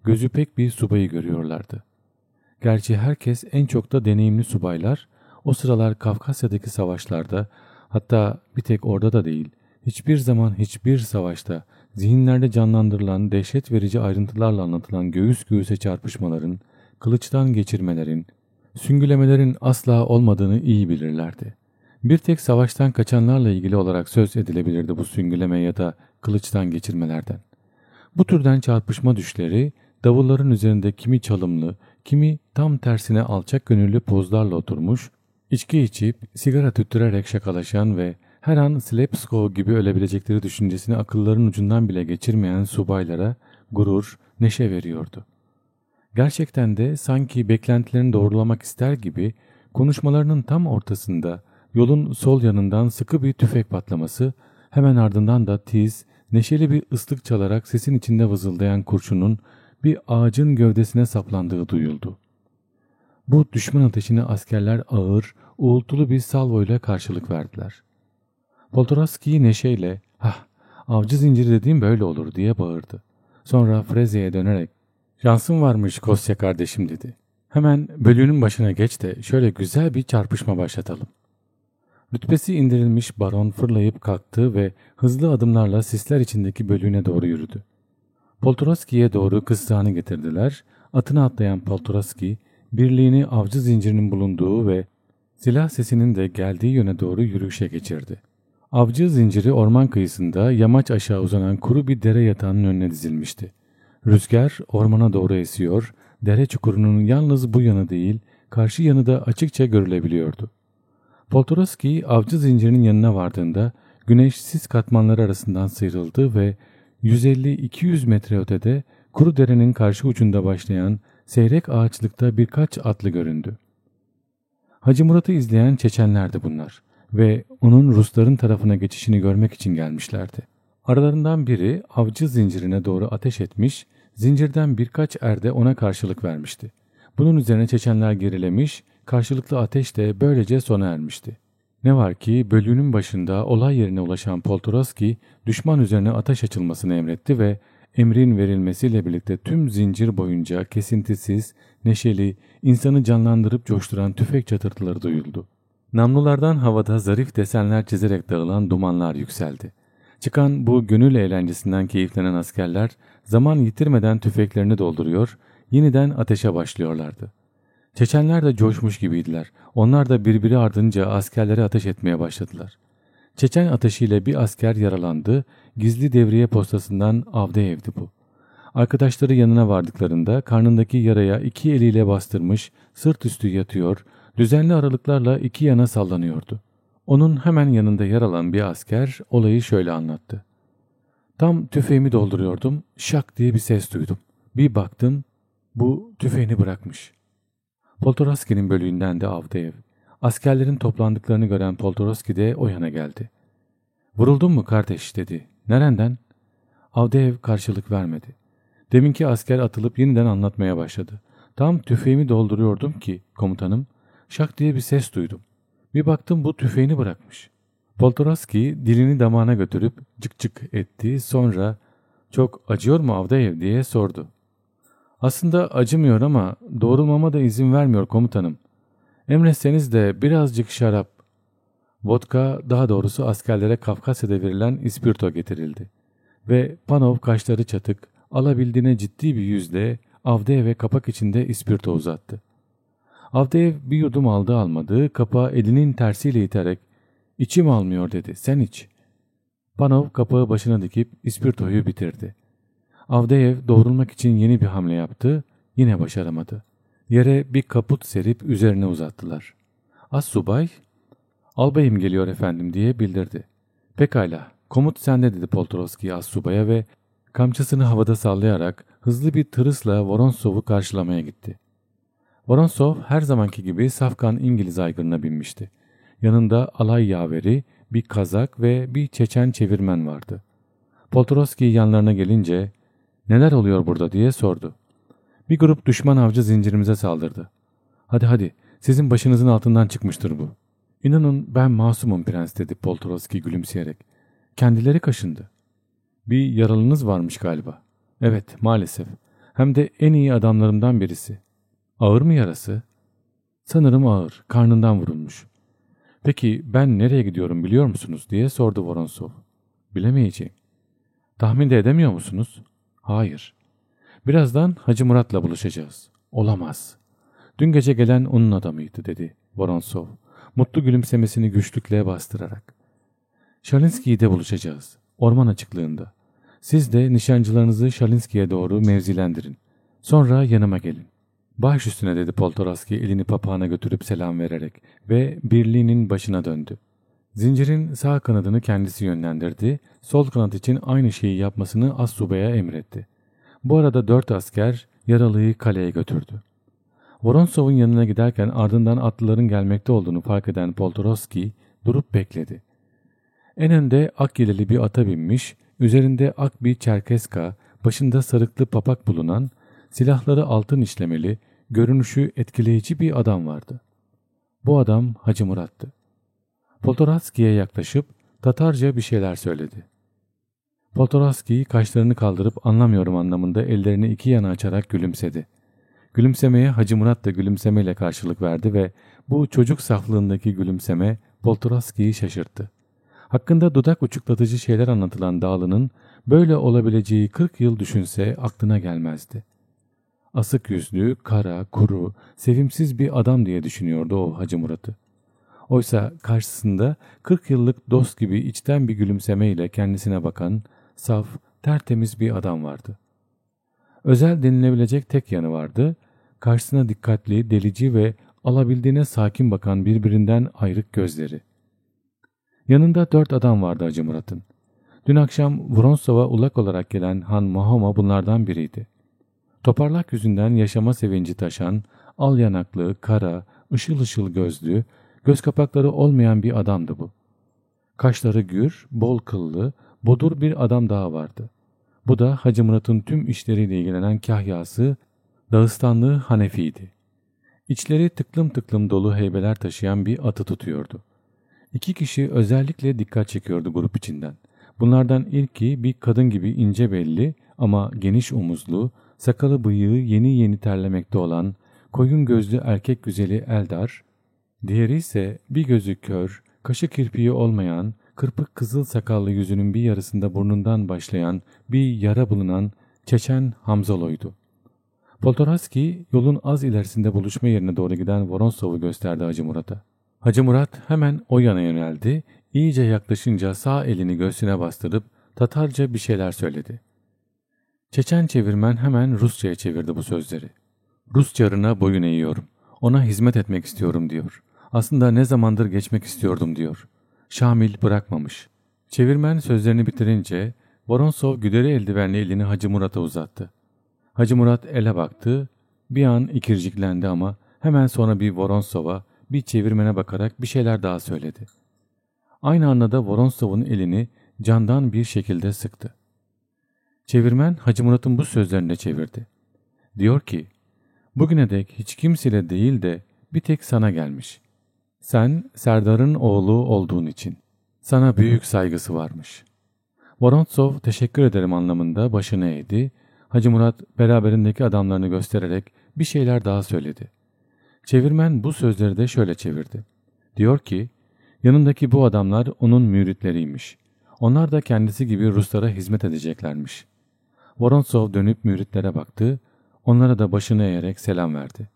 gözü pek bir subayı görüyorlardı. Gerçi herkes, en çok da deneyimli subaylar, o sıralar Kafkasya'daki savaşlarda, hatta bir tek orada da değil, hiçbir zaman hiçbir savaşta zihinlerde canlandırılan dehşet verici ayrıntılarla anlatılan göğüs göğüse çarpışmaların, kılıçtan geçirmelerin, süngülemelerin asla olmadığını iyi bilirlerdi. Bir tek savaştan kaçanlarla ilgili olarak söz edilebilirdi bu süngüleme ya da kılıçtan geçirmelerden. Bu türden çarpışma düşleri, davulların üzerinde kimi çalımlı, kimi tam tersine alçak gönüllü pozlarla oturmuş, içki içip sigara tüttürerek şakalaşan ve her an Slepskow gibi ölebilecekleri düşüncesini akılların ucundan bile geçirmeyen subaylara gurur, neşe veriyordu. Gerçekten de sanki beklentilerini doğrulamak ister gibi konuşmalarının tam ortasında yolun sol yanından sıkı bir tüfek patlaması, hemen ardından da tiz, neşeli bir ıslık çalarak sesin içinde vızıldayan kurşunun bir ağacın gövdesine saplandığı duyuldu. Bu düşman ateşine askerler ağır, uğultulu bir salvoyla karşılık verdiler. Poltorovski neşeyle, "Hah, avcı zinciri dediğim böyle olur," diye bağırdı. Sonra Freze'ye dönerek, "Şansın varmış Kostya kardeşim," dedi. "Hemen bölüğünün başına geç de şöyle güzel bir çarpışma başlatalım." Rütbesi indirilmiş baron fırlayıp kalktı ve hızlı adımlarla sisler içindeki bölüğüne doğru yürüdü. Poltorovski'ye doğru kıstağını getirdiler. Atına atlayan Poltorovski, birliğini avcı zincirinin bulunduğu ve silah sesinin de geldiği yöne doğru yürüyüşe geçirdi. Avcı zinciri orman kıyısında yamaç aşağı uzanan kuru bir dere yatağının önüne dizilmişti. Rüzgar ormana doğru esiyor, dere çukurunun yalnız bu yanı değil, karşı yanı da açıkça görülebiliyordu. Poltorovski avcı zincirinin yanına vardığında güneş sis katmanları arasından sıyrıldı ve 150-200 metre ötede kuru derenin karşı ucunda başlayan seyrek ağaçlıkta birkaç atlı göründü. Hacı Murat'ı izleyen Çeçenlerdi bunlar ve onun Rusların tarafına geçişini görmek için gelmişlerdi. Aralarından biri avcı zincirine doğru ateş etmiş, zincirden birkaç erde ona karşılık vermişti. Bunun üzerine Çeçenler gerilemiş, karşılıklı ateş de böylece sona ermişti. Ne var ki bölüğünün başında olay yerine ulaşan Poltorovski düşman üzerine ateş açılmasını emretti ve emrin verilmesiyle birlikte tüm zincir boyunca kesintisiz, neşeli, insanı canlandırıp coşturan tüfek çatırtıları duyuldu. Namlulardan havada zarif desenler çizerek dağılan dumanlar yükseldi. Çıkan bu gönül eğlencesinden keyiflenen askerler zaman yitirmeden tüfeklerini dolduruyor, yeniden ateşe başlıyorlardı. Çeçenler de coşmuş gibiydiler. Onlar da birbiri ardınca askerlere ateş etmeye başladılar. Çeçen ateşiyle bir asker yaralandı. Gizli devriye postasından Avdeyev'di bu. Arkadaşları yanına vardıklarında karnındaki yaraya iki eliyle bastırmış, sırt üstü yatıyor, düzenli aralıklarla iki yana sallanıyordu. Onun hemen yanında yer alan bir asker olayı şöyle anlattı. "Tam tüfeğimi dolduruyordum, şak diye bir ses duydum. Bir baktım, bu tüfeğini bırakmış." Poltorovski'nin bölüğünden de Avdeyev. Askerlerin toplandıklarını gören Poltorovski de o yana geldi. "Vuruldun mu kardeş?" dedi. "Nereden?" Avdeyev karşılık vermedi. Deminki asker atılıp yeniden anlatmaya başladı. "Tam tüfeğimi dolduruyordum ki komutanım, şak diye bir ses duydum. Bir baktım bu tüfeğini bırakmış." Poltorovski dilini damağına götürüp cık cık etti. Sonra "Çok acıyor mu Avdeyev?" diye sordu. "Aslında acımıyor ama doğrulmama da izin vermiyor komutanım. Emretseniz de birazcık şarap." Vodka, daha doğrusu askerlere Kafkasya'da verilen ispirto getirildi. Ve Panov kaşları çatık, alabildiğine ciddi bir yüzle Avdeyev'e kapak içinde ispirto uzattı. Avdeyev bir yudum aldı almadı, kapağı elinin tersiyle iterek "İçim almıyor," dedi. "Sen iç." Panov kapağı başına dikip ispirtoyu bitirdi. Avdeyev doğrulmak için yeni bir hamle yaptı, yine başaramadı. Yere bir kaput serip üzerine uzattılar. Assubay, "Albayım geliyor efendim," diye bildirdi. "Pekala, komut sende," dedi Poltorovski assubaya ve kamçısını havada sallayarak hızlı bir tırısla Voronsov'u karşılamaya gitti. Voronsov her zamanki gibi safkan İngiliz aygırına binmişti. Yanında alay yaveri, bir Kazak ve bir Çeçen çevirmen vardı. Poltorovski yanlarına gelince "Neler oluyor burada?" diye sordu. "Bir grup düşman avcı zincirimize saldırdı." Hadi, sizin başınızın altından çıkmıştır bu." "İnanın ben masumum prens," dedi Poltorovski gülümseyerek. "Kendileri kaşındı." "Bir yaralınız varmış galiba." "Evet, maalesef. Hem de en iyi adamlarımdan birisi. Ağır mı yarası? Sanırım ağır. Karnından vurulmuş. Peki ben nereye gidiyorum biliyor musunuz diye sordu Vorontsov. Bilemeyeceğim. Tahmin de edemiyor musunuz? Hayır. Birazdan Hacı Murat'la buluşacağız. Olamaz. Dün gece gelen onun adamıydı dedi Vorontsov, mutlu gülümsemesini güçlükle bastırarak. Şalinski'de buluşacağız. Orman açıklığında. Siz de nişancılarınızı Şalinski'ye doğru mevzilendirin. Sonra yanıma gelin. Baş üstüne dedi Poltoraski elini papağana götürüp selam vererek ve birliğinin başına döndü. Zincirin sağ kanadını kendisi yönlendirdi, sol kanat için aynı şeyi yapmasını Assubey'e emretti. Bu arada 4 asker yaralıyı kaleye götürdü. Vorontsov'un yanına giderken ardından atlıların gelmekte olduğunu fark eden Poltoraski durup bekledi. En önde ak yeleli bir ata binmiş, üzerinde ak bir çerkeska, başında sarıklı papak bulunan, silahları altın işlemeli, görünüşü etkileyici bir adam vardı. Bu adam Hacı Murat'tı. Poltoraski'ye yaklaşıp Tatarca bir şeyler söyledi. Poltoraski kaşlarını kaldırıp anlamıyorum anlamında ellerini iki yana açarak gülümsedi. Gülümsemeye Hacı Murat da gülümsemeyle karşılık verdi ve bu çocuk saflığındaki gülümseme Poltoraski'yi şaşırttı. Hakkında dudak uçuklatıcı şeyler anlatılan Dağlı'nın böyle olabileceği 40 yıl düşünse aklına gelmezdi. Asık yüzlü, kara, kuru, sevimsiz bir adam diye düşünüyordu o Hacı Murat'ı. Oysa karşısında 40 yıllık dost gibi içten bir gülümsemeyle kendisine bakan, saf, tertemiz bir adam vardı. Özel denilebilecek tek yanı vardı, karşısına dikkatli, delici ve alabildiğine sakin bakan birbirinden ayrık gözleri. Yanında 4 adam vardı Hacı Murat'ın. Dün akşam Vorontsov'a ulak olarak gelen Han Mahoma bunlardan biriydi. Toparlak yüzünden yaşama sevinci taşan, al yanaklı, kara, ışıl ışıl gözlü, göz kapakları olmayan bir adamdı bu. Kaşları gür, bol kıllı, bodur bir adam daha vardı. Bu da Hacı Murat'ın tüm işleriyle ilgilenen kahyası, Dağıstanlı Hanefi'ydi. İçleri tıklım tıklım dolu heybeler taşıyan bir atı tutuyordu. 2 kişi özellikle dikkat çekiyordu grup içinden. Bunlardan ilki bir kadın gibi ince belli ama geniş omuzlu, sakalı bıyığı yeni yeni terlemekte olan, koyun gözlü erkek güzeli Eldar, diğeri ise bir gözü kör, kaşı kirpiği olmayan, kırpık kızıl sakallı yüzünün bir yarısında burnundan başlayan bir yara bulunan Çeçen Hamzalo'ydu. Poltoraski yolun az ilerisinde buluşma yerine doğru giden Vorontsov'u gösterdi Hacı Murat'a. Hacı Murat hemen o yana yöneldi, iyice yaklaşınca sağ elini göğsüne bastırıp Tatarca bir şeyler söyledi. Çeçen çevirmen hemen Rusça'ya çevirdi bu sözleri. Rus çarına boyun eğiyorum. Ona hizmet etmek istiyorum diyor. Aslında ne zamandır geçmek istiyordum diyor. Şamil bırakmamış. Çevirmen sözlerini bitirince Vorontsov güderi eldivenli elini Hacı Murat'a uzattı. Hacı Murat ele baktı. Bir an ikirciklendi ama hemen sonra bir Vorontsov'a, bir çevirmene bakarak bir şeyler daha söyledi. Aynı anda da Vorontsov'un elini candan bir şekilde sıktı. Çevirmen Hacı Murat'ın bu sözlerini çevirdi. Diyor ki, bugüne dek hiç kimseyle değil de bir tek sana gelmiş. Sen Serdar'ın oğlu olduğun için. Sana büyük saygısı varmış. Vorontsov teşekkür ederim anlamında başını eğdi. Hacı Murat beraberindeki adamlarını göstererek bir şeyler daha söyledi. Çevirmen bu sözleri de şöyle çevirdi. Diyor ki, yanındaki bu adamlar onun müritleriymiş. Onlar da kendisi gibi Ruslara hizmet edeceklermiş. Vorontsov dönüp müritlere baktı, onlara da başını eğerek selam verdi.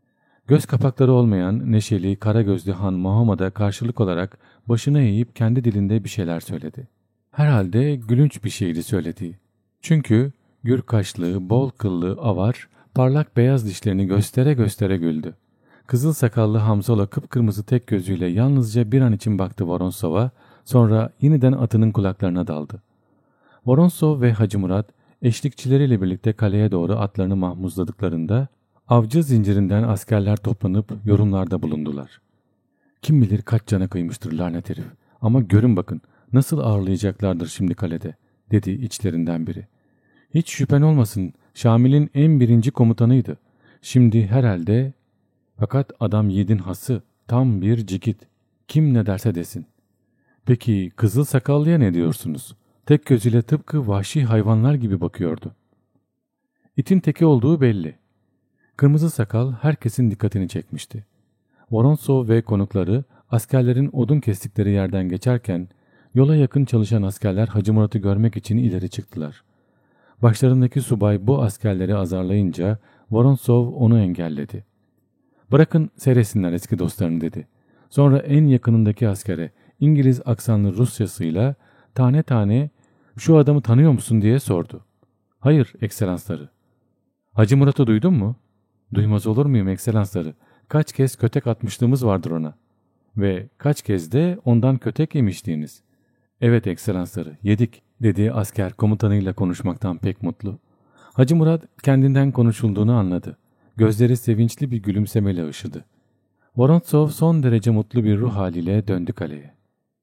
Göz kapakları olmayan neşeli, kara gözlü Han Mahoma'da karşılık olarak başını eğip kendi dilinde bir şeyler söyledi. Herhalde gülünç bir şeydi söylediği. Çünkü gür kaşlı, bol kıllı avar, parlak beyaz dişlerini göstere göstere güldü. Kızıl sakallı Hamzalo kıpkırmızı tek gözüyle yalnızca bir an için baktı Vorontsov'a, sonra yeniden atının kulaklarına daldı. Vorontsov ve Hacı Murat eşlikçileriyle birlikte kaleye doğru atlarını mahmuzladıklarında avcı zincirinden askerler toplanıp yorumlarda bulundular. Kim bilir kaç cana kıymıştır lanet herif, ama görün bakın nasıl ağırlayacaklardır şimdi kalede, dedi içlerinden biri. Hiç şüphen olmasın, Şamil'in en birinci komutanıydı. Şimdi herhalde... Fakat adam yiğidin hası, tam bir cikit. Kim ne derse desin. Peki kızıl sakallıya ne diyorsunuz? Tek gözüyle tıpkı vahşi hayvanlar gibi bakıyordu. İtin teki olduğu belli. Kırmızı sakal herkesin dikkatini çekmişti. Vorontsov ve konukları askerlerin odun kestikleri yerden geçerken yola yakın çalışan askerler Hacı Murat'ı görmek için ileri çıktılar. Başlarındaki subay bu askerleri azarlayınca Vorontsov onu engelledi. "Bırakın seyretsinler eski dostlarını," dedi. Sonra en yakınındaki askere İngiliz aksanlı Rusçasıyla tane tane "Şu adamı tanıyor musun?" diye sordu. "Hayır, ekselansları." "Hacı Murat'ı duydun mu?" "Duymaz olur muyum ekselansları? Kaç kez kötek atmışlığımız vardır ona." "Ve kaç kez de ondan kötek yemiştiniz?" "Evet ekselansları, yedik," dedi asker komutanıyla konuşmaktan pek mutlu. Hacı Murat kendinden konuşulduğunu anladı. Gözleri sevinçli bir gülümsemeyle ışıdı. Vorontsov son derece mutlu bir ruh haliyle döndü kaleye.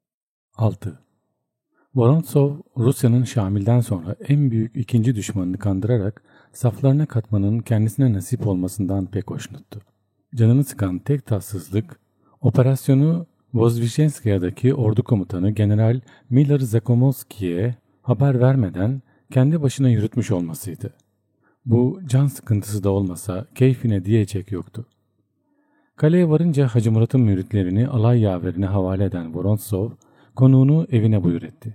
6. Vorontsov, Rusya'nın Şamil'den sonra en büyük ikinci düşmanını kandırarak saflarına katmanın kendisine nasip olmasından pek hoşnuttu. Canını sıkan tek tatsızlık, operasyonu Vozvişenskiya'daki ordu komutanı General Miller Zakomovski'ye haber vermeden kendi başına yürütmüş olmasıydı. Bu can sıkıntısı da olmasa keyfine diyecek yoktu. Kaleye varınca Hacı Murat'ın müritlerini alay yaverine havale eden Vorontsov, konuğunu evine buyur etti.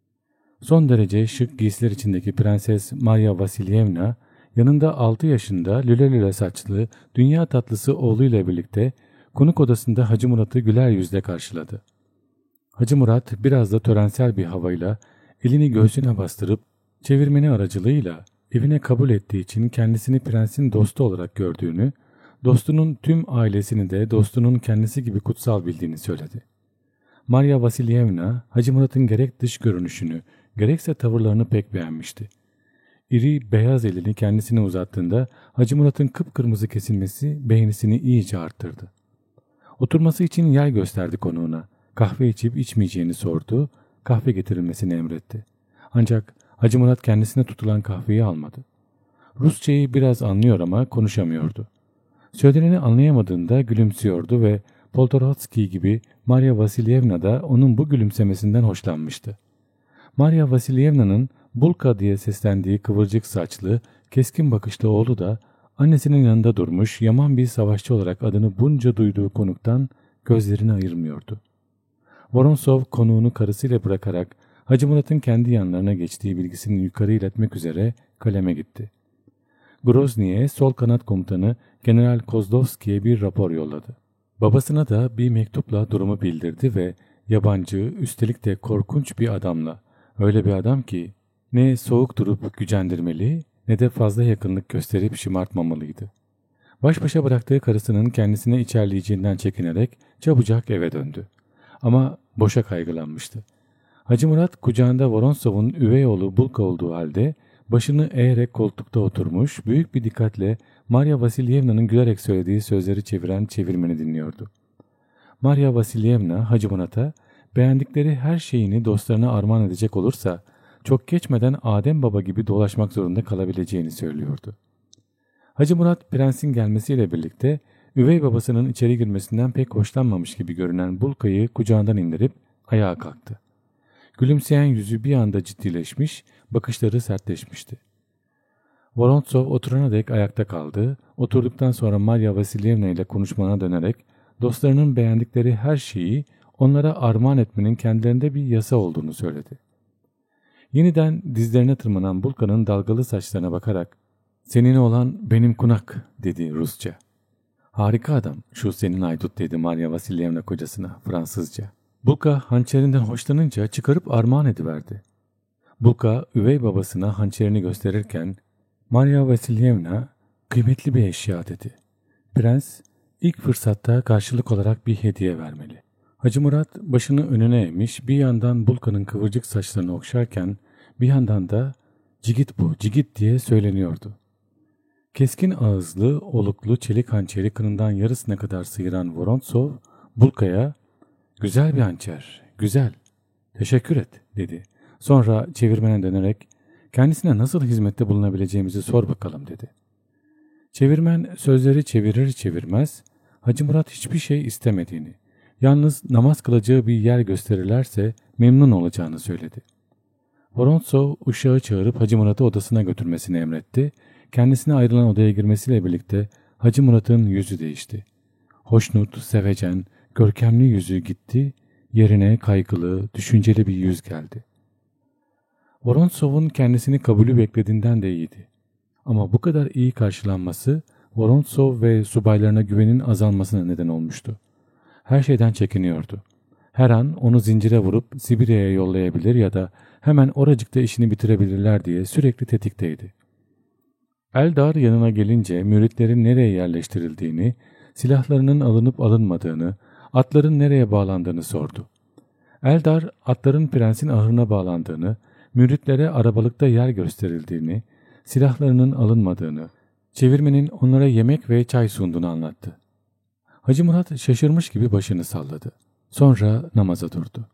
Son derece şık giysiler içindeki Prenses Maria Vasilyevna, yanında 6 yaşında lüle lüle saçlı, dünya tatlısı oğluyla birlikte konuk odasında Hacı Murat'ı güler yüzle karşıladı. Hacı Murat biraz da törensel bir havayla elini göğsüne bastırıp çevirmeni aracılığıyla evine kabul ettiği için kendisini prensin dostu olarak gördüğünü, dostunun tüm ailesini de dostunun kendisi gibi kutsal bildiğini söyledi. Maria Vasilyevna, Hacı Murat'ın gerek dış görünüşünü, gerekse tavırlarını pek beğenmişti. İri beyaz elini kendisine uzattığında Hacı Murat'ın kıpkırmızı kesilmesi beğenisini iyice arttırdı. Oturması için yer gösterdi konuğuna. Kahve içip içmeyeceğini sordu, kahve getirilmesini emretti. Ancak Hacı Murat kendisine tutulan kahveyi almadı. Rusçayı biraz anlıyor ama konuşamıyordu. Söyleneni anlayamadığında gülümsüyordu ve Poltoratski gibi Maria Vasilyevna da onun bu gülümsemesinden hoşlanmıştı. Maria Vasilyevna'nın Bulka diye seslendiği kıvırcık saçlı, keskin bakışlı oğlu da annesinin yanında durmuş yaman bir savaşçı olarak adını bunca duyduğu konuktan gözlerini ayırmıyordu. Vorontsov konuğunu karısıyla bırakarak Hacı Murat'ın kendi yanlarına geçtiği bilgisini yukarı iletmek üzere kaleme gitti. Grozny'e sol kanat komutanı General Kozlovski'ye bir rapor yolladı. Babasına da bir mektupla durumu bildirdi ve yabancı, üstelik de korkunç bir adamla, öyle bir adam ki ne soğuk durup gücendirmeli ne de fazla yakınlık gösterip şımartmamalıydı. Baş başa bıraktığı karısının kendisine içerleyeceğinden çekinerek çabucak eve döndü. Ama boşa kaygılanmıştı. Hacı Murat kucağında Vorontsov'un üvey oğlu Bulka olduğu halde başını eğerek koltukta oturmuş, büyük bir dikkatle Maria Vasilyevna'nın gülerek söylediği sözleri çeviren çevirmeni dinliyordu. Maria Vasilyevna Hacı Murat'a beğendikleri her şeyini dostlarına armağan edecek olursa çok geçmeden Adem Baba gibi dolaşmak zorunda kalabileceğini söylüyordu. Hacı Murat prensin gelmesiyle birlikte üvey babasının içeri girmesinden pek hoşlanmamış gibi görünen Bulka'yı kucağından indirip ayağa kalktı. Gülümseyen yüzü bir anda ciddileşmiş, bakışları sertleşmişti. Vorontsov oturana dek ayakta kaldı. Oturduktan sonra Maria Vasilyevna ile konuşmana dönerek dostlarının beğendikleri her şeyi onlara armağan etmenin kendilerinde bir yasa olduğunu söyledi. Yeniden dizlerine tırmanan Bulka'nın dalgalı saçlarına bakarak "Senin olan benim kunak," dedi Rusça. "Harika adam, şu senin haydut," dedi Maria Vasilyevna kocasına Fransızca. Bulka hançerinden hoşlanınca çıkarıp armağan ediverdi. Bulka üvey babasına hançerini gösterirken Maria Vasilyevna "Kıymetli bir eşya," dedi. Prens ilk fırsatta karşılık olarak bir hediye vermeli. Hacı Murat başını önüne eğmiş, bir yandan Bulka'nın kıvırcık saçlarını okşarken bir yandan da "Cigit bu, cigit," diye söyleniyordu. Keskin ağızlı, oluklu çelik hançeri kınından yarısına kadar sıyıran Vorontsov Bulka'ya "Güzel bir hançer, güzel. Teşekkür et," dedi. Sonra çevirmene dönerek "Kendisine nasıl hizmette bulunabileceğimizi sor bakalım," dedi. Çevirmen sözleri çevirir çevirmez Hacı Murat hiçbir şey istemediğini, yalnız namaz kılacağı bir yer gösterirlerse memnun olacağını söyledi. Vorontsov uşağı çağırıp Hacı Murat'ı odasına götürmesini emretti. Kendisine ayrılan odaya girmesiyle birlikte Hacı Murat'ın yüzü değişti. Hoşnut, sevecen, görkemli yüzü gitti, yerine kaygılı, düşünceli bir yüz geldi. Vorontsov'un kendisini kabulü beklediğinden de iyiydi. Ama bu kadar iyi karşılanması Vorontsov ve subaylarına güvenin azalmasına neden olmuştu. Her şeyden çekiniyordu. Her an onu zincire vurup Sibirya'ya yollayabilir ya da hemen oracıkta işini bitirebilirler diye sürekli tetikteydi. Eldar yanına gelince müritlerin nereye yerleştirildiğini, silahlarının alınıp alınmadığını, atların nereye bağlandığını sordu. Eldar atların prensin ahırına bağlandığını, müritlere arabalıkta yer gösterildiğini, silahlarının alınmadığını, çevirmenin onlara yemek ve çay sunduğunu anlattı. Hacı Murat şaşırmış gibi başını salladı. Sonra namaza durdu.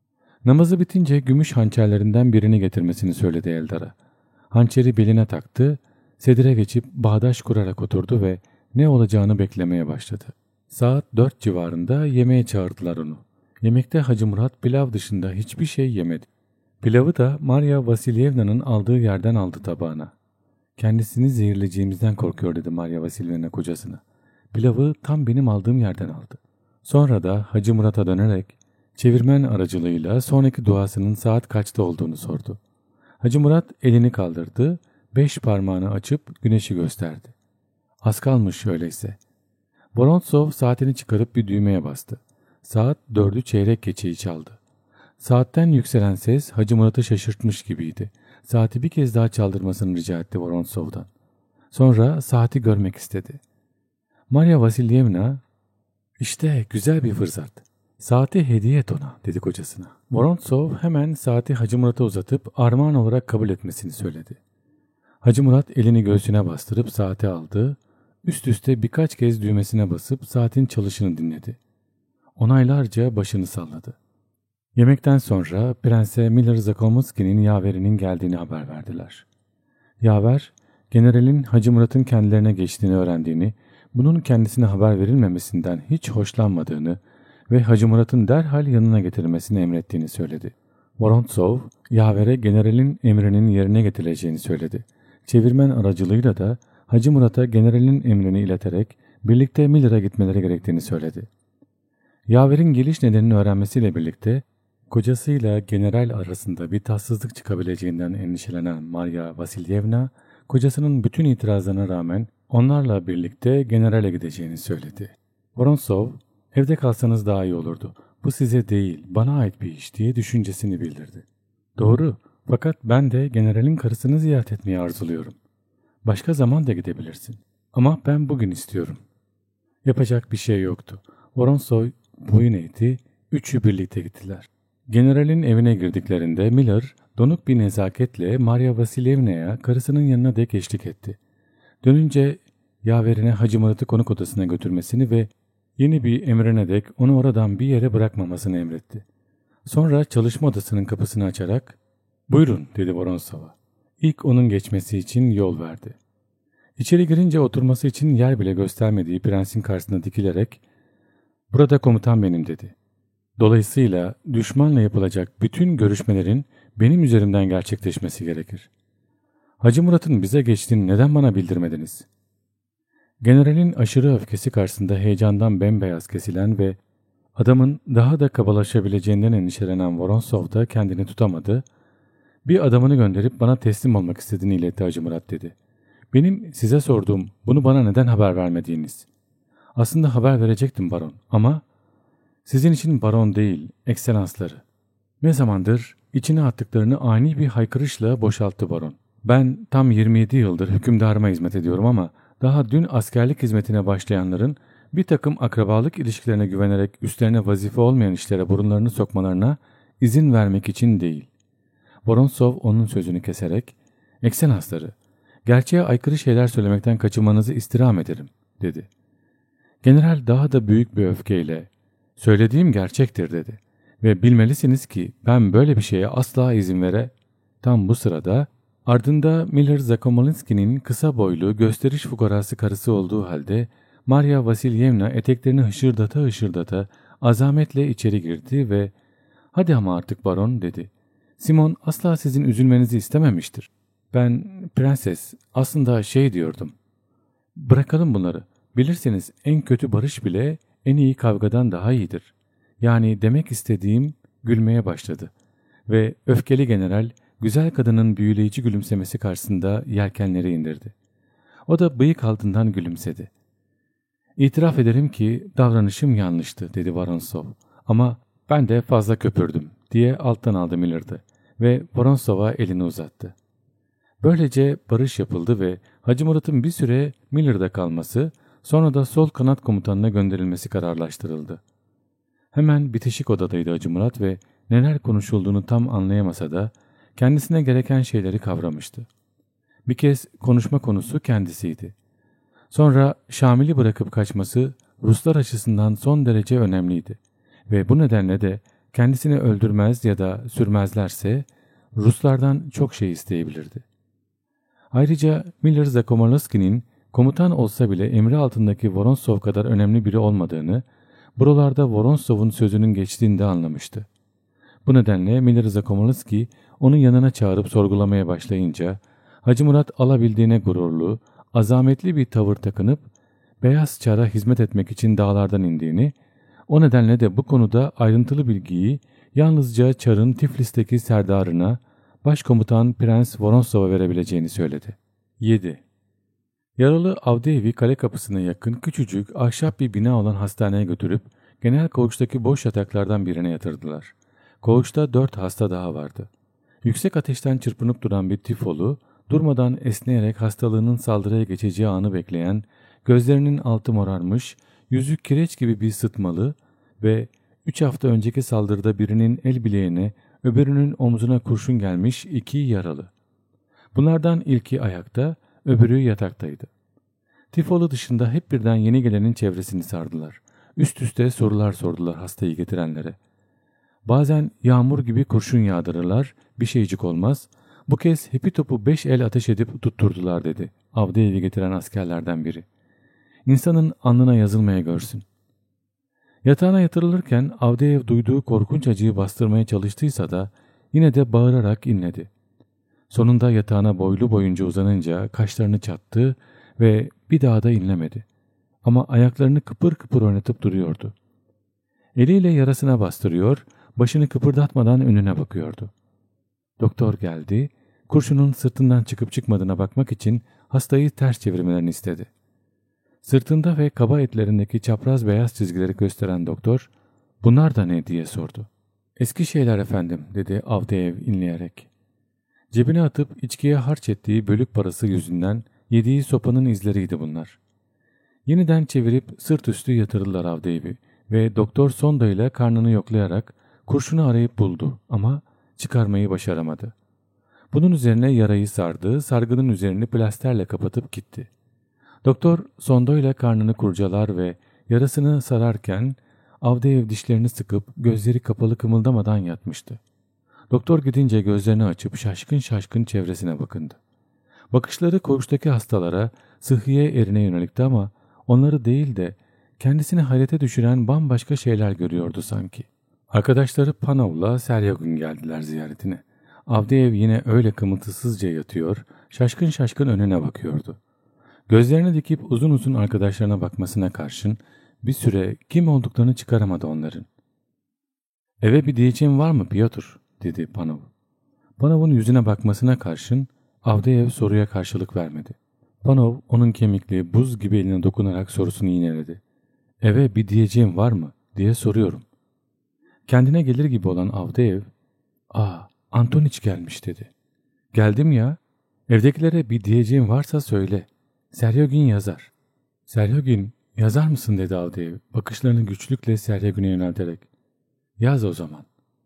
Namazı bitince gümüş hançerlerinden birini getirmesini söyledi Eldar'a. Hançeri beline taktı, sedire geçip bağdaş kurarak oturdu ve ne olacağını beklemeye başladı. Saat 4 civarında yemeğe çağırdılar onu. Yemekte Hacı Murat pilav dışında hiçbir şey yemedi. Pilavı da Marya Vasilyevna'nın aldığı yerden aldı tabağına. Kendisini zehirleyeceğimizden korkuyor dedi Marya Vasilyevna kocasına. Pilavı tam benim aldığım yerden aldı. Sonra da Hacı Murat'a dönerek çevirmen aracılığıyla sonraki duasının saat kaçta olduğunu sordu. Hacı Murat elini kaldırdı, 5 parmağını açıp güneşi gösterdi. Az kalmış öyleyse. Vorontsov saatini çıkarıp bir düğmeye bastı. Saat 4'ü çeyrek geçeyi çaldı. Saatten yükselen ses Hacı Murat'ı şaşırtmış gibiydi. Saati bir kez daha çaldırmasını rica etti Vorontsov'dan. Sonra saati görmek istedi. Marya Vasilyevna, "İşte güzel bir fırsat. Saati hediye et ona," dedi kocasına. Vorontsov hemen saati Hacı Murat'a uzatıp armağan olarak kabul etmesini söyledi. Hacı Murat elini göğsüne bastırıp saati aldı, üst üste birkaç kez düğmesine basıp saatin çalışını dinledi. Onaylarca başını salladı. Yemekten sonra Prense Miller Zakomovski'nin yaverinin geldiğini haber verdiler. Yaver, generalin Hacı Murat'ın kendilerine geçtiğini öğrendiğini, bunun kendisine haber verilmemesinden hiç hoşlanmadığını ve Hacı Murat'ın derhal yanına getirilmesini emrettiğini söyledi. Vorontsov, yavere generalin emrinin yerine getirileceğini söyledi. Çevirmen aracılığıyla da Hacı Murat'a generalin emrini ileterek birlikte Miller'a gitmeleri gerektiğini söyledi. Yaver'in geliş nedenini öğrenmesiyle birlikte kocasıyla general arasında bir tatsızlık çıkabileceğinden endişelenen Marya Vasilyevna, kocasının bütün itirazlarına rağmen onlarla birlikte generale gideceğini söyledi. Vorontsov, "Evde kalsanız daha iyi olurdu. Bu size değil, bana ait bir iş," diye düşüncesini bildirdi. "Doğru, fakat ben de generalin karısını ziyaret etmeyi arzuluyorum. Başka zaman da gidebilirsin. Ama ben bugün istiyorum." Yapacak bir şey yoktu. Vorontsov boyun eğdi, üçü birlikte gittiler. Generalin evine girdiklerinde Miller donuk bir nezaketle Marya Vasilyevna'ya karısının yanına dek eşlik etti. Dönünce yaverine Hacı Murat'ı konuk odasına götürmesini ve yeni bir emrine dek onu oradan bir yere bırakmamasını emretti. Sonra çalışma odasının kapısını açarak "Buyurun," dedi Vorontsov'a. İlk onun geçmesi için yol verdi. İçeri girince oturması için yer bile göstermediği prensin karşısına dikilerek "Burada komutan benim," dedi. "Dolayısıyla düşmanla yapılacak bütün görüşmelerin benim üzerimden gerçekleşmesi gerekir. Hacı Murat'ın bize geçtiğini neden bana bildirmediniz?" Generalin aşırı öfkesi karşısında heyecandan bembeyaz kesilen ve adamın daha da kabalaşabileceğinden endişelenen Vorontsov da kendini tutamadı. "Bir adamını gönderip bana teslim olmak istediğini iletti Hacı Murat," dedi. "Benim size sorduğum, bunu bana neden haber vermediğiniz? Aslında haber verecektim baron ama sizin için baron değil, ekselansları." "Ne zamandır?" içine attıklarını ani bir haykırışla boşalttı baron. "Ben tam 27 yıldır hükümdarıma hizmet ediyorum ama daha dün askerlik hizmetine başlayanların bir takım akrabalık ilişkilerine güvenerek üstlerine vazife olmayan işlere burunlarını sokmalarına izin vermek için değil." Vorontsov onun sözünü keserek, "Ekselansları, gerçeğe aykırı şeyler söylemekten kaçınmanızı istirham ederim," dedi. General daha da büyük bir öfkeyle, "Söylediğim gerçektir," dedi. "Ve bilmelisiniz ki ben böyle bir şeye asla izin Tam bu sırada ardında Miller Zakomolinski'nin kısa boylu gösteriş fukarası karısı olduğu halde Marya Vasilyevna eteklerini hışırdata azametle içeri girdi ve "Hadi ama artık baron," dedi. Simon asla sizin üzülmenizi istememiştir. Ben prenses aslında diyordum. Bırakalım bunları. Bilirsiniz en kötü barış bile en iyi kavgadan daha iyidir. Yani demek istediğim gülmeye başladı. Ve öfkeli general güzel kadının büyüleyici gülümsemesi karşısında yelkenleri indirdi. O da bıyık altından gülümsedi. İtiraf ederim ki davranışım yanlıştı dedi Vorontsov. Ama ben de fazla köpürdüm diye alttan aldı Millard'ı ve Vorontsov'a elini uzattı. Böylece barış yapıldı ve Hacı Murat'ın bir süre Millard'da kalması, sonra da sol kanat komutanına gönderilmesi kararlaştırıldı. Hemen bitişik odadaydı Hacı Murat ve neler konuşulduğunu tam anlayamasa da kendisine gereken şeyleri kavramıştı. Bir kez konuşma konusu kendisiydi. Sonra Şamil'i bırakıp kaçması Ruslar açısından son derece önemliydi ve bu nedenle de kendisini öldürmez ya da sürmezlerse Ruslardan çok şey isteyebilirdi. Ayrıca Miller-Zakomalski'nin komutan olsa bile emri altındaki Vorontsov kadar önemli biri olmadığını, buralarda Vorontsov'un sözünün geçtiğini de anlamıştı. Bu nedenle Miller-Zakomalski onu yanına çağırıp sorgulamaya başlayınca Hacı Murat alabildiğine gururlu, azametli bir tavır takınıp Beyaz Çar'a hizmet etmek için dağlardan indiğini, o nedenle de bu konuda ayrıntılı bilgiyi yalnızca Çar'ın Tiflis'teki serdarına, Başkomutan Prens Vorontsov'a verebileceğini söyledi. 7. Yaralı Avdeyevi kale kapısına yakın küçücük ahşap bir bina olan hastaneye götürüp genel koğuştaki boş yataklardan birine yatırdılar. Koğuşta 4 hasta daha vardı. Yüksek ateşten çırpınıp duran bir tifolu, durmadan esneyerek hastalığının saldırıya geçeceği anı bekleyen, gözlerinin altı morarmış, yüzü kireç gibi bir sıtmalı ve 3 hafta önceki saldırıda birinin el bileğine, öbürünün omzuna kurşun gelmiş 2 yaralı. Bunlardan ilki ayakta, öbürü yataktaydı. Tifolu dışında hep birden yeni gelenin çevresini sardılar. Üst üste sorular sordular hastayı getirenlere. Bazen yağmur gibi kurşun yağdırırlar, bir şeycik olmaz. Bu kez hepi topu 5 el ateş edip tutturdular dedi Avdeyevi getiren askerlerden biri. İnsanın alnına yazılmaya görsün. Yatağına yatırılırken Avdeyev duyduğu korkunç acıyı bastırmaya çalıştıysa da yine de bağırarak inledi. Sonunda yatağına boylu boyunca uzanınca kaşlarını çattı ve bir daha da inlemedi. Ama ayaklarını kıpır kıpır oynatıp duruyordu. Eliyle yarasına bastırıyor, başını kıpırdatmadan önüne bakıyordu. Doktor geldi, kurşunun sırtından çıkıp çıkmadığına bakmak için hastayı ters çevirmelerini istedi. Sırtında ve kaba etlerindeki çapraz beyaz çizgileri gösteren doktor, "Bunlar da ne?" diye sordu. "Eski şeyler efendim," dedi Avdeyev inleyerek. Cebine atıp içkiye harç ettiği bölük parası yüzünden yediği sopanın izleriydi bunlar. Yeniden çevirip sırt üstü yatırdılar Avdeyev'i ve doktor sondayla karnını yoklayarak kurşunu arayıp buldu ama çıkarmayı başaramadı. Bunun üzerine yarayı sardı, sargının üzerini plasterle kapatıp gitti. Doktor sondayla karnını kurcalar ve yarasını sararken Avdeyev dişlerini sıkıp gözleri kapalı kımıldamadan yatmıştı. Doktor gidince gözlerini açıp şaşkın şaşkın çevresine bakındı. Bakışları koğuştaki hastalara, sıhhiye erine yönelikti ama onları değil de kendisini hayrete düşüren bambaşka şeyler görüyordu sanki. Arkadaşları Panov'la Seryagin geldiler ziyaretine. Avdeyev yine öyle kımıltısızca yatıyor, şaşkın şaşkın önüne bakıyordu. Gözlerini dikip uzun uzun arkadaşlarına bakmasına karşın bir süre kim olduklarını çıkaramadı onların. "Eve bir diyeceğin var mı Piotr?" dedi Panov. Panov'un yüzüne bakmasına karşın Avdeyev soruya karşılık vermedi. Panov onun kemikli, buz gibi eline dokunarak sorusunu yineledi. "Eve bir diyeceğin var mı?" diye soruyorum. Kendine gelir gibi olan Avdeyev, Antoniç gelmiş," dedi. "Geldim ya. Evdekilere bir diyeceğin varsa söyle. Seryagin yazar." "Seryagin, yazar mısın?" dedi Avdeyev, bakışlarını güçlükle Seryagin'e yönelterek. "Yaz o zaman.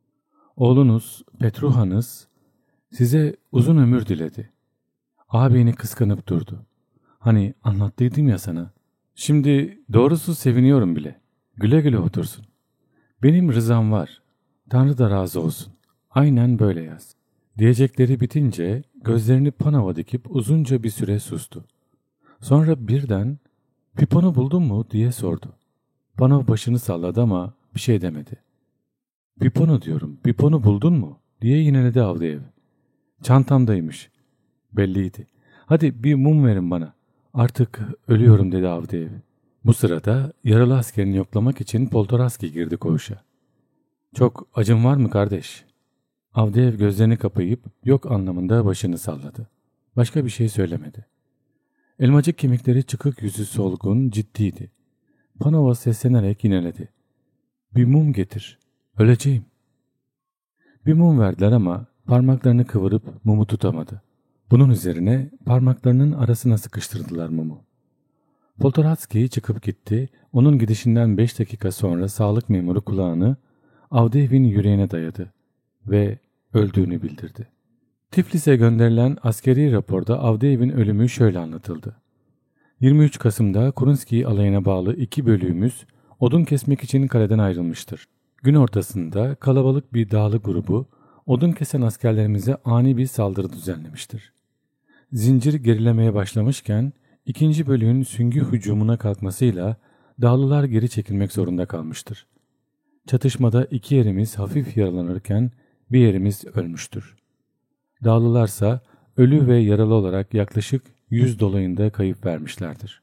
Oğlunuz, Petruhanız size uzun ömür diledi. Ağabeyini kıskanıp durdu. Hani anlattıydım ya sana. Şimdi doğrusu seviniyorum bile. Güle güle otursun. Benim rızam var. Tanrı da razı olsun. Aynen böyle yaz." Diyecekleri bitince gözlerini Panov'a dikip uzunca bir süre sustu. Sonra birden "Pipon'u buldun mu?" diye sordu. Panov başını salladı ama bir şey demedi. "Pipon'u diyorum, Pipon'u buldun mu?" diye yineledi Avdeyev. Çantamdaymış. Belliydi. Hadi bir mum verin bana. Artık ölüyorum dedi Avdeyev. Bu sırada yaralı askerini yoklamak için Poltoraski girdi koğuşa. Çok acın var mı kardeş? Avdeyev gözlerini kapayıp yok anlamında başını salladı. Başka bir şey söylemedi. Elmacık kemikleri çıkık, yüzü solgun, ciddiydi. Panova seslenerek yineledi. Bir mum getir. Öleceğim. Bir mum verdiler ama parmaklarını kıvırıp mumu tutamadı. Bunun üzerine parmaklarının arasına sıkıştırdılar mumu. Poltoratski çıkıp gitti. Onun gidişinden 5 dakika sonra sağlık memuru kulağını Avdeyev'in yüreğine dayadı ve öldüğünü bildirdi. Tiflis'e gönderilen askeri raporda Avdeyev'in ölümü şöyle anlatıldı. 23 Kasım'da Kurunski alayına bağlı 2 bölüğümüz odun kesmek için kaleden ayrılmıştır. Gün ortasında kalabalık bir dağlı grubu odun kesen askerlerimize ani bir saldırı düzenlemiştir. Zincir gerilemeye başlamışken 2. bölüğün süngü hücumuna kalkmasıyla dağlılar geri çekilmek zorunda kalmıştır. Çatışmada 2 yerimiz hafif yaralanırken bir yerimiz ölmüştür. Dağlılarsa ölü ve yaralı olarak yaklaşık 100 dolayında kayıp vermişlerdir.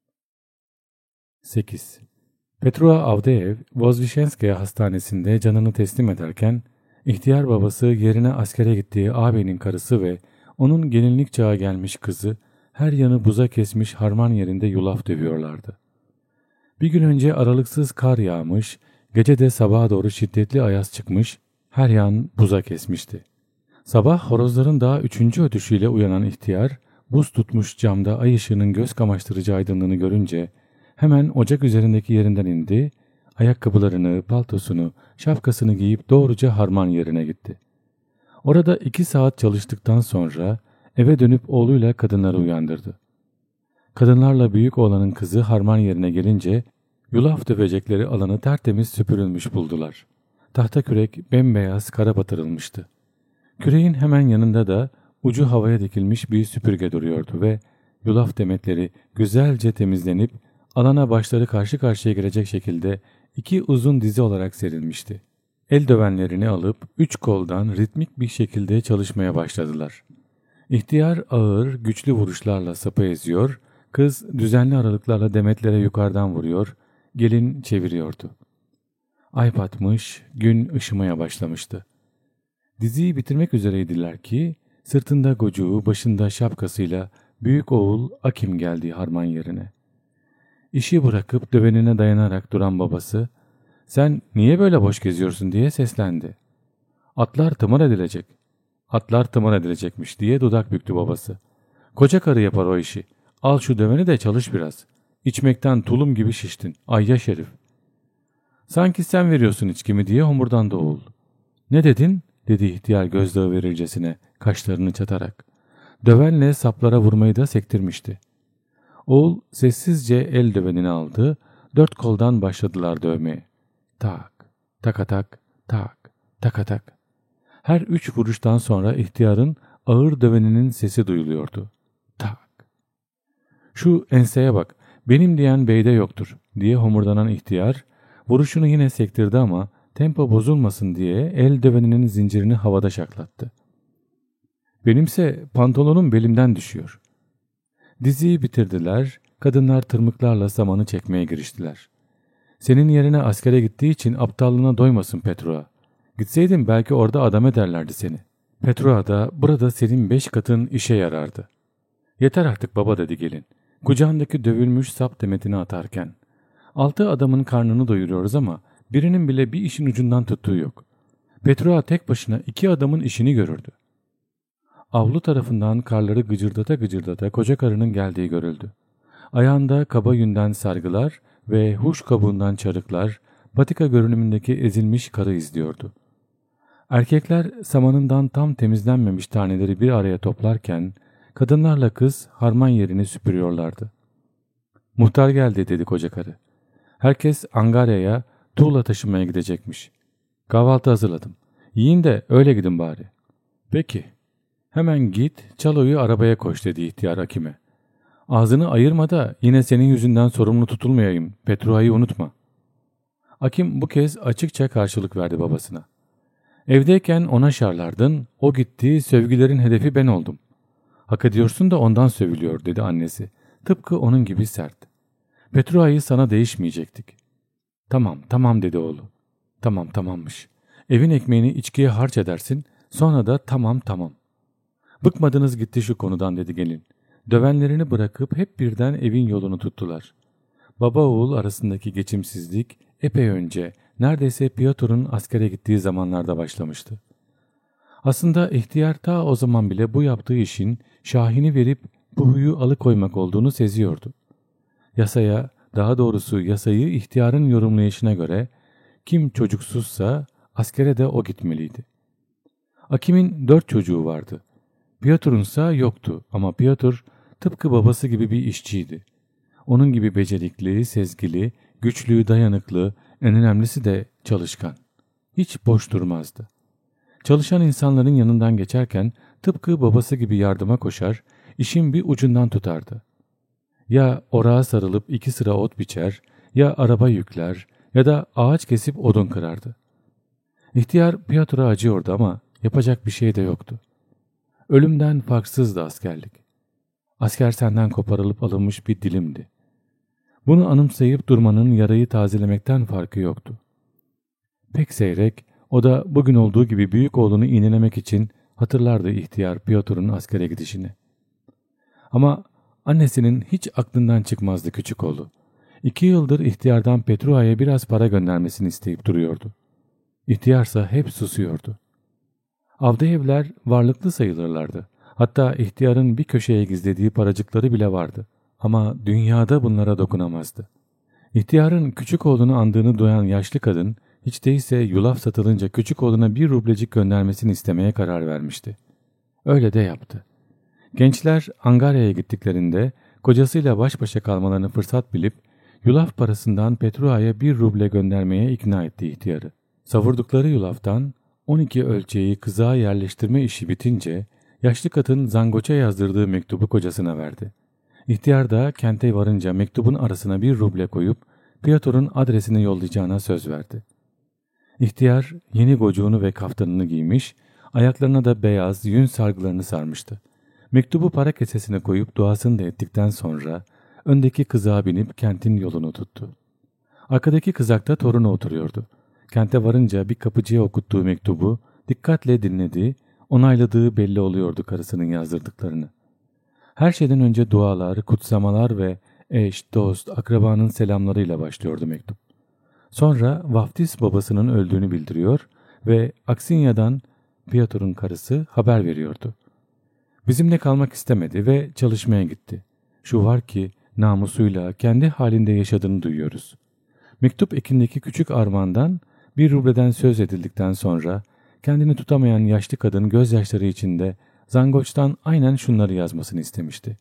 8. Petrova Avdeyev, Vozvishenskaya hastanesinde canını teslim ederken, ihtiyar babası yerine askere gittiği ağabeyinin karısı ve onun gelinlik çağı gelmiş kızı her yanı buza kesmiş harman yerinde yulaf dövüyorlardı. Bir gün önce aralıksız kar yağmış, gece de sabaha doğru şiddetli ayaz çıkmış, her yan buza kesmişti. Sabah horozların daha 3. ötüşüyle uyanan ihtiyar, buz tutmuş camda ay ışığının göz kamaştırıcı aydınlığını görünce hemen ocak üzerindeki yerinden indi, ayakkabılarını, paltosunu, şapkasını giyip doğruca harman yerine gitti. Orada 2 saat çalıştıktan sonra eve dönüp oğluyla kadınları uyandırdı. Kadınlarla büyük oğlanın kızı harman yerine gelince yulaf dövecekleri alanı tertemiz süpürülmüş buldular. Tahta kürek bembeyaz kara batırılmıştı. Küreğin hemen yanında da ucu havaya dikilmiş bir süpürge duruyordu ve yulaf demetleri güzelce temizlenip alana başları karşı karşıya gelecek şekilde 2 uzun dizi olarak serilmişti. El dövenlerini alıp 3 koldan ritmik bir şekilde çalışmaya başladılar. İhtiyar ağır, güçlü vuruşlarla sapı eziyor, kız düzenli aralıklarla demetlere yukarıdan vuruyor, gelin çeviriyordu. Ay batmış, gün ışımaya başlamıştı. Diziyi bitirmek üzereydiler ki sırtında gocuğu, başında şapkasıyla büyük oğul Akim geldi harman yerine. İşi bırakıp dövenine dayanarak duran babası, "Sen niye böyle boş geziyorsun?" diye seslendi. "Atlar tımar edilecek." "Atlar tımar edilecekmiş." diye dudak büktü babası. "Koca karı yapar o işi. Al şu döveni de çalış biraz. İçmekten tulum gibi şiştin. Ayyaş herif." "Sanki sen veriyorsun içkimi." diye homurdandı oğul. "Ne dedin?" dedi ihtiyar gözdağı verircesine, kaşlarını çatarak. Dövenle saplara vurmayı da sektirmişti. Oğul sessizce el dövenini aldı, 4 koldan başladılar dövmeye. Tak, takatak, tak, takatak. Her 3 vuruştan sonra ihtiyarın ağır döveninin sesi duyuluyordu. Tak. "Şu enseye bak, benim diyen beyde yoktur." diye homurdanan ihtiyar, vuruşunu yine sektirdi ama tempo bozulmasın diye el döveninin zincirini havada şaklattı. "Benimse pantolonum belimden düşüyor." Diziyi bitirdiler, kadınlar tırmıklarla samanı çekmeye giriştiler. "Senin yerine askere gittiği için aptallığına doymasın Petrova. Gitseydin belki orada adam ederlerdi seni. Petrova da burada senin 5 katın işe yarardı." "Yeter artık baba," dedi gelin, kucağındaki dövülmüş sap demetini atarken. 6 adamın karnını doyuruyoruz ama birinin bile bir işin ucundan tuttuğu yok. Petrova tek başına 2 adamın işini görürdü." Avlu tarafından karları gıcırdata gıcırdata koca karının geldiği görüldü. Ayağında kaba yünden sargılar ve huş kabuğundan çarıklar patika görünümündeki ezilmiş karı izliyordu. Erkekler samanından tam temizlenmemiş taneleri bir araya toplarken kadınlarla kız harman yerini süpürüyorlardı. "Muhtar geldi," dedi koca karı. "Herkes Angarya'ya tuğla taşımaya gidecekmiş. Kahvaltı hazırladım. Yiyin de öyle gidin bari." "Peki. Hemen git, Çalo'yu arabaya koş," dedi ihtiyar Akim'e. "Ağzını ayırma da yine senin yüzünden sorumlu tutulmayayım. Petrova'yı unutma." Akim bu kez açıkça karşılık verdi babasına. Evdeyken ona şarlardın, o gitti, sövgülerin hedefi ben oldum. Hak ediyorsun da ondan sövülüyor dedi annesi. Tıpkı onun gibi sert. Petruay'ı sana değişmeyecektik. Tamam dedi oğlu. Tamammış. Evin ekmeğini içkiye harç edersin, sonra da tamam. Bıkmadınız gitti şu konudan dedi gelin. Dövenlerini bırakıp hep birden evin yolunu tuttular. Baba oğul arasındaki geçimsizlik epey önce, neredeyse Piotr'un askere gittiği zamanlarda başlamıştı. Aslında ihtiyar ta o zaman bile bu yaptığı işin Şahin'i verip bu huyu alıkoymak olduğunu seziyordu. Daha doğrusu yasayı ihtiyarın yorumlayışına göre kim çocuksuzsa askere de o gitmeliydi. Akim'in 4 çocuğu vardı. Piotr'unsa yoktu ama Piotr tıpkı babası gibi bir işçiydi. Onun gibi becerikli, sezgili, güçlü, dayanıklı, en önemlisi de çalışkan. Hiç boş durmazdı. Çalışan insanların yanından geçerken tıpkı babası gibi yardıma koşar, işin bir ucundan tutardı. Ya orağa sarılıp 2 sıra ot biçer, ya araba yükler ya da ağaç kesip odun kırardı. İhtiyar Piotr'a acıyordu ama yapacak bir şey de yoktu. Ölümden farksızdı askerlik. Asker senden koparılıp alınmış bir dilimdi. Bunu anımsayıp durmanın yarayı tazelemekten farkı yoktu. Pek seyrek, o da bugün olduğu gibi büyük oğlunu iğnelemek için hatırlardı ihtiyar Piotr'un askere gidişini. Ama annesinin hiç aklından çıkmazdı küçük oğlu. 2 yıldır ihtiyardan Petruay'a biraz para göndermesini isteyip duruyordu. İhtiyarsa hep susuyordu. Avdayevler varlıklı sayılırlardı. Hatta ihtiyarın bir köşeye gizlediği paracıkları bile vardı. Ama dünyada bunlara dokunamazdı. İhtiyarın küçük oğlunu andığını duyan yaşlı kadın, hiç değilse yulaf satılınca küçük oğluna 1 rublecik göndermesini istemeye karar vermişti. Öyle de yaptı. Gençler Angarya'ya gittiklerinde kocasıyla baş başa kalmalarını fırsat bilip yulaf parasından Petruay'a 1 ruble göndermeye ikna etti ihtiyarı. Savurdukları yulaftan 12 ölçeği kızığa yerleştirme işi bitince yaşlı kadın zangoça yazdırdığı mektubu kocasına verdi. İhtiyar da kente varınca mektubun arasına 1 ruble koyup Piotr'un adresini yollayacağına söz verdi. İhtiyar yeni gocuğunu ve kaftanını giymiş, ayaklarına da beyaz yün sargılarını sarmıştı. Mektubu para kesesine koyup duasını da ettikten sonra öndeki kızığa binip kentin yolunu tuttu. Arkadaki kızakta torunu oturuyordu. Kente varınca bir kapıcıya okuttuğu mektubu dikkatle dinledi, onayladığı belli oluyordu karısının yazdırdıklarını. Her şeyden önce dualar, kutsamalar ve eş, dost, akrabanın selamlarıyla başlıyordu mektup. Sonra vaftiz babasının öldüğünü bildiriyor ve Aksinya'dan Piotr'un karısı haber veriyordu. Bizimle kalmak istemedi ve çalışmaya gitti. Şu var ki namusuyla kendi halinde yaşadığını duyuyoruz. Mektup ekindeki küçük armağandan 1 rubleden söz edildikten sonra kendini tutamayan yaşlı kadın gözyaşları içinde zangoçtan aynen şunları yazmasını istemişti.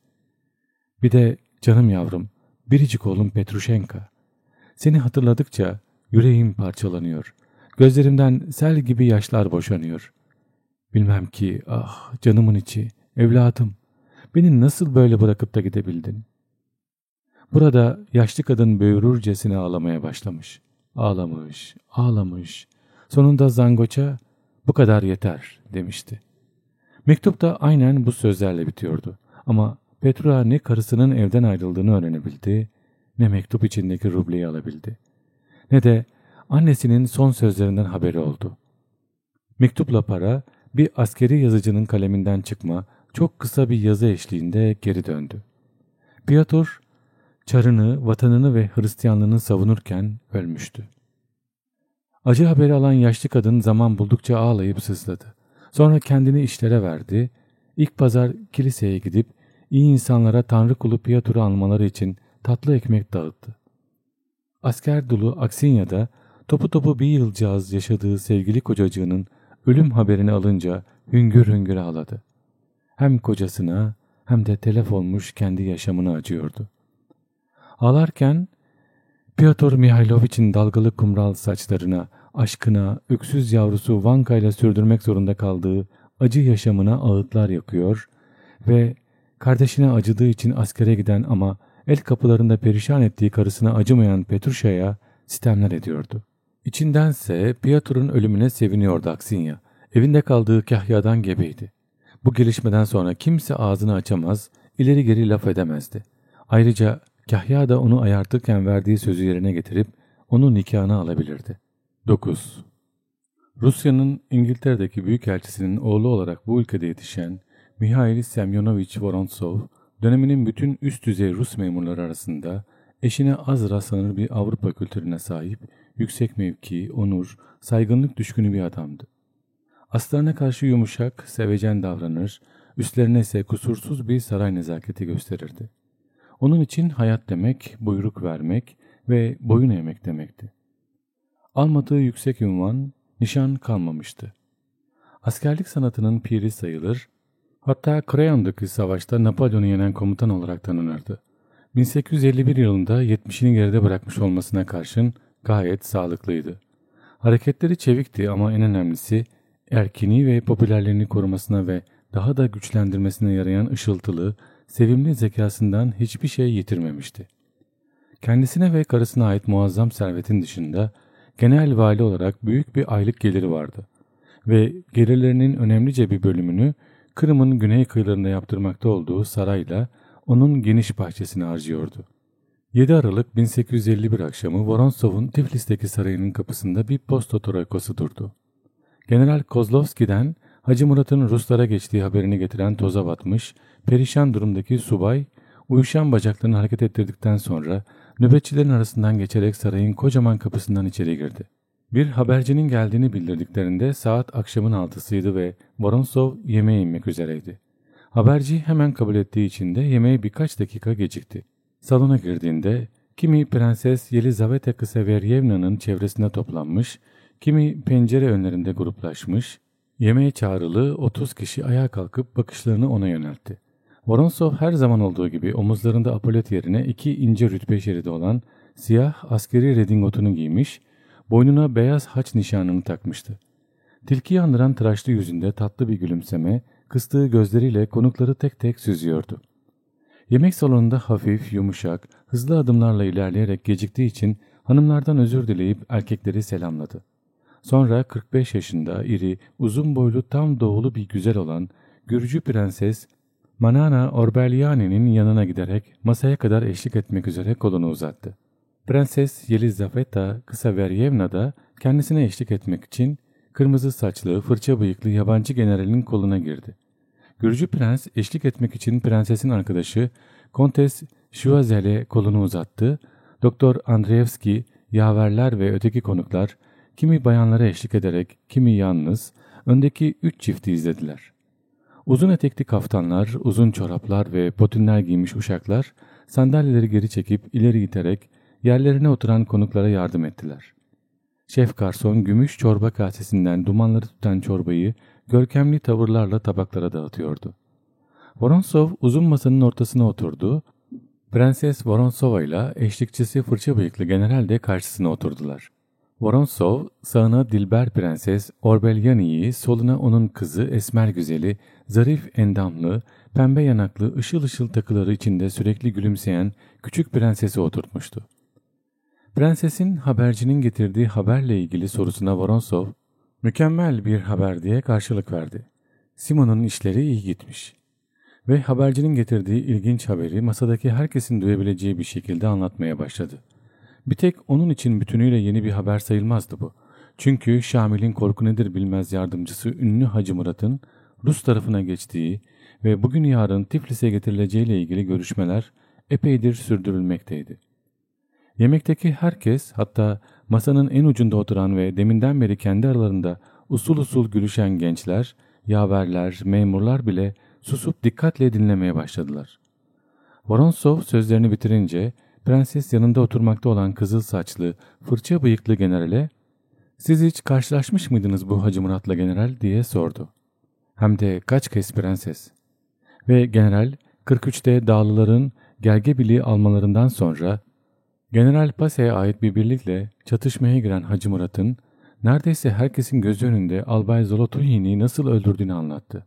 Bir de canım yavrum, biricik oğlum Petrushenka. Seni hatırladıkça yüreğim parçalanıyor. Gözlerimden sel gibi yaşlar boşanıyor. Bilmem ki, ah canımın içi, evladım, beni nasıl böyle bırakıp da gidebildin? Burada yaşlı kadın böğürürcesine ağlamaya başlamış. Ağlamış. Sonunda zangoça bu kadar yeter demişti. Mektup da aynen bu sözlerle bitiyordu. Ama Petrua ne karısının evden ayrıldığını öğrenebildi, ne mektup içindeki rubleyi alabildi, ne de annesinin son sözlerinden haberi oldu. Mektupla para bir askeri yazıcının kaleminden çıkma çok kısa bir yazı eşliğinde geri döndü. Piotr, çarını, vatanını ve Hristiyanlığını savunurken ölmüştü. Acı haberi alan yaşlı kadın zaman buldukça ağlayıp sızladı. Sonra kendini işlere verdi. İlk pazar kiliseye gidip iyi insanlara Tanrı kulu Piotr'u anmaları için tatlı ekmek dağıttı. Asker dolu Aksinya'da topu 1 yılcağız yaşadığı sevgili kocacığının ölüm haberini alınca hüngür hüngür ağladı. Hem kocasına hem de telef olmuş kendi yaşamına acıyordu. Ağlarken Piotr Mihailovich'in dalgalı kumral saçlarına, aşkına, öksüz yavrusu Vanka ile sürdürmek zorunda kaldığı acı yaşamına ağıtlar yakıyor ve kardeşine acıdığı için askere giden ama el kapılarında perişan ettiği karısına acımayan Petrusha'ya sitemler ediyordu. İçindense Pietro'nun ölümüne seviniyordu Aksinya. Evinde kaldığı Kahya'dan gebeydi. Bu gelişmeden sonra kimse ağzını açamaz, ileri geri laf edemezdi. Ayrıca Kahya da onu ayartırken verdiği sözü yerine getirip onu nikahına alabilirdi. 9. Rusya'nın İngiltere'deki büyükelçisinin oğlu olarak bu ülkede yetişen Mihail Semyonovich Vorontsov, döneminin bütün üst düzey Rus memurları arasında eşine az rastlanır bir Avrupa kültürüne sahip, yüksek mevki, onur, saygınlık düşkünü bir adamdı. Aslarına karşı yumuşak, sevecen davranır, üstlerine ise kusursuz bir saray nezaketi gösterirdi. Onun için hayat demek, buyruk vermek ve boyun eğmek demekti. Almadığı yüksek ünvan, nişan kalmamıştı. Askerlik sanatının piri sayılır, hatta Crayon'daki savaşta Napolyon'u yenen komutan olarak tanınırdı. 1851 yılında 70'ini geride bırakmış olmasına karşın gayet sağlıklıydı. Hareketleri çevikti ama en önemlisi erkini ve popülerliğini korumasına ve daha da güçlendirmesine yarayan ışıltılı, sevimli zekasından hiçbir şey yitirmemişti. Kendisine ve karısına ait muazzam servetin dışında genel vali olarak büyük bir aylık geliri vardı ve gelirlerinin önemlice bir bölümünü Kırım'ın güney kıyılarında yaptırmakta olduğu sarayla onun geniş bahçesine harcıyordu. 7 Aralık 1851 akşamı Vorontsov'un Tiflis'teki sarayının kapısında bir posta troikosu durdu. General Kozlovski'den Hacı Murat'ın Ruslara geçtiği haberini getiren toza batmış, perişan durumdaki subay, uyuşan bacaklarını hareket ettirdikten sonra nöbetçilerin arasından geçerek sarayın kocaman kapısından içeri girdi. Bir habercinin geldiğini bildirdiklerinde saat akşamın 6'sıydı ve Vorontsov yemeğe inmek üzereydi. Haberci hemen kabul ettiği için de yemeğe birkaç dakika gecikti. Salona girdiğinde kimi Prenses Yelizaveta Ksaveryevna'nın çevresine toplanmış, kimi pencere önlerinde gruplaşmış, yemeğe çağrılı 30 kişi ayağa kalkıp bakışlarını ona yöneltti. Vorontsov her zaman olduğu gibi omuzlarında apolet yerine 2 ince rütbe şeridi olan siyah askeri redingotunu giymiş, boynuna beyaz haç nişanını takmıştı. Tilkiyi andıran tıraşlı yüzünde tatlı bir gülümseme, kıstığı gözleriyle konukları tek tek süzüyordu. Yemek salonunda hafif, yumuşak, hızlı adımlarla ilerleyerek geciktiği için hanımlardan özür dileyip erkekleri selamladı. Sonra 45 yaşında iri, uzun boylu tam doğulu bir güzel olan Gürcü Prenses Manana Orbeliani'nin yanına giderek masaya kadar eşlik etmek üzere kolunu uzattı. Prenses Yelizaveta Ksaveryevna da kendisine eşlik etmek için kırmızı saçlı, fırça bıyıklı yabancı generalin koluna girdi. Gürcü prens eşlik etmek için prensesin arkadaşı Kontes Şuazel'e kolunu uzattı. Doktor Andreevski, yaverler ve öteki konuklar kimi bayanlara eşlik ederek kimi yalnız öndeki 3 çifti izlediler. Uzun etekli kaftanlar, uzun çoraplar ve botinler giymiş uşaklar sandalyeleri geri çekip ileri iterek yerlerine oturan konuklara yardım ettiler. Şef garson gümüş çorba kasesinden dumanları tutan çorbayı görkemli tavırlarla tabaklara dağıtıyordu. Vorontsov uzun masanın ortasına oturdu. Prenses Vorontsova ile eşlikçisi fırça bıyıklı general de karşısına oturdular. Vorontsov sağına Dilber Prenses Orbelyani'yi, soluna onun kızı esmer güzeli, zarif endamlı, pembe yanaklı, ışıl ışıl takıları içinde sürekli gülümseyen küçük prensesi oturtmuştu. Prensesin habercinin getirdiği haberle ilgili sorusuna Vorontsov, mükemmel bir haber diye karşılık verdi. Simon'un işleri iyi gitmiş. Ve habercinin getirdiği ilginç haberi masadaki herkesin duyabileceği bir şekilde anlatmaya başladı. Bir tek onun için bütünüyle yeni bir haber sayılmazdı bu. Çünkü Şamil'in korku nedir bilmez yardımcısı ünlü Hacı Murat'ın Rus tarafına geçtiği ve bugün yarın Tiflis'e getirileceğiyle ilgili görüşmeler epeydir sürdürülmekteydi. Yemekteki herkes, hatta masanın en ucunda oturan ve deminden beri kendi aralarında usul usul gülüşen gençler, yaverler, memurlar bile susup dikkatle dinlemeye başladılar. Vorontsov sözlerini bitirince prenses yanında oturmakta olan kızıl saçlı, fırça bıyıklı generale "Siz hiç karşılaşmış mıydınız bu Hacı Murat'la general?" diye sordu. "Hem de kaç kez prenses?" Ve general 43'te Dağlıların Gergebil'i almalarından sonra General Pase'ye ait bir birlikle çatışmaya giren Hacı Murat'ın neredeyse herkesin gözü önünde Albay Zolotoyin'i nasıl öldürdüğünü anlattı.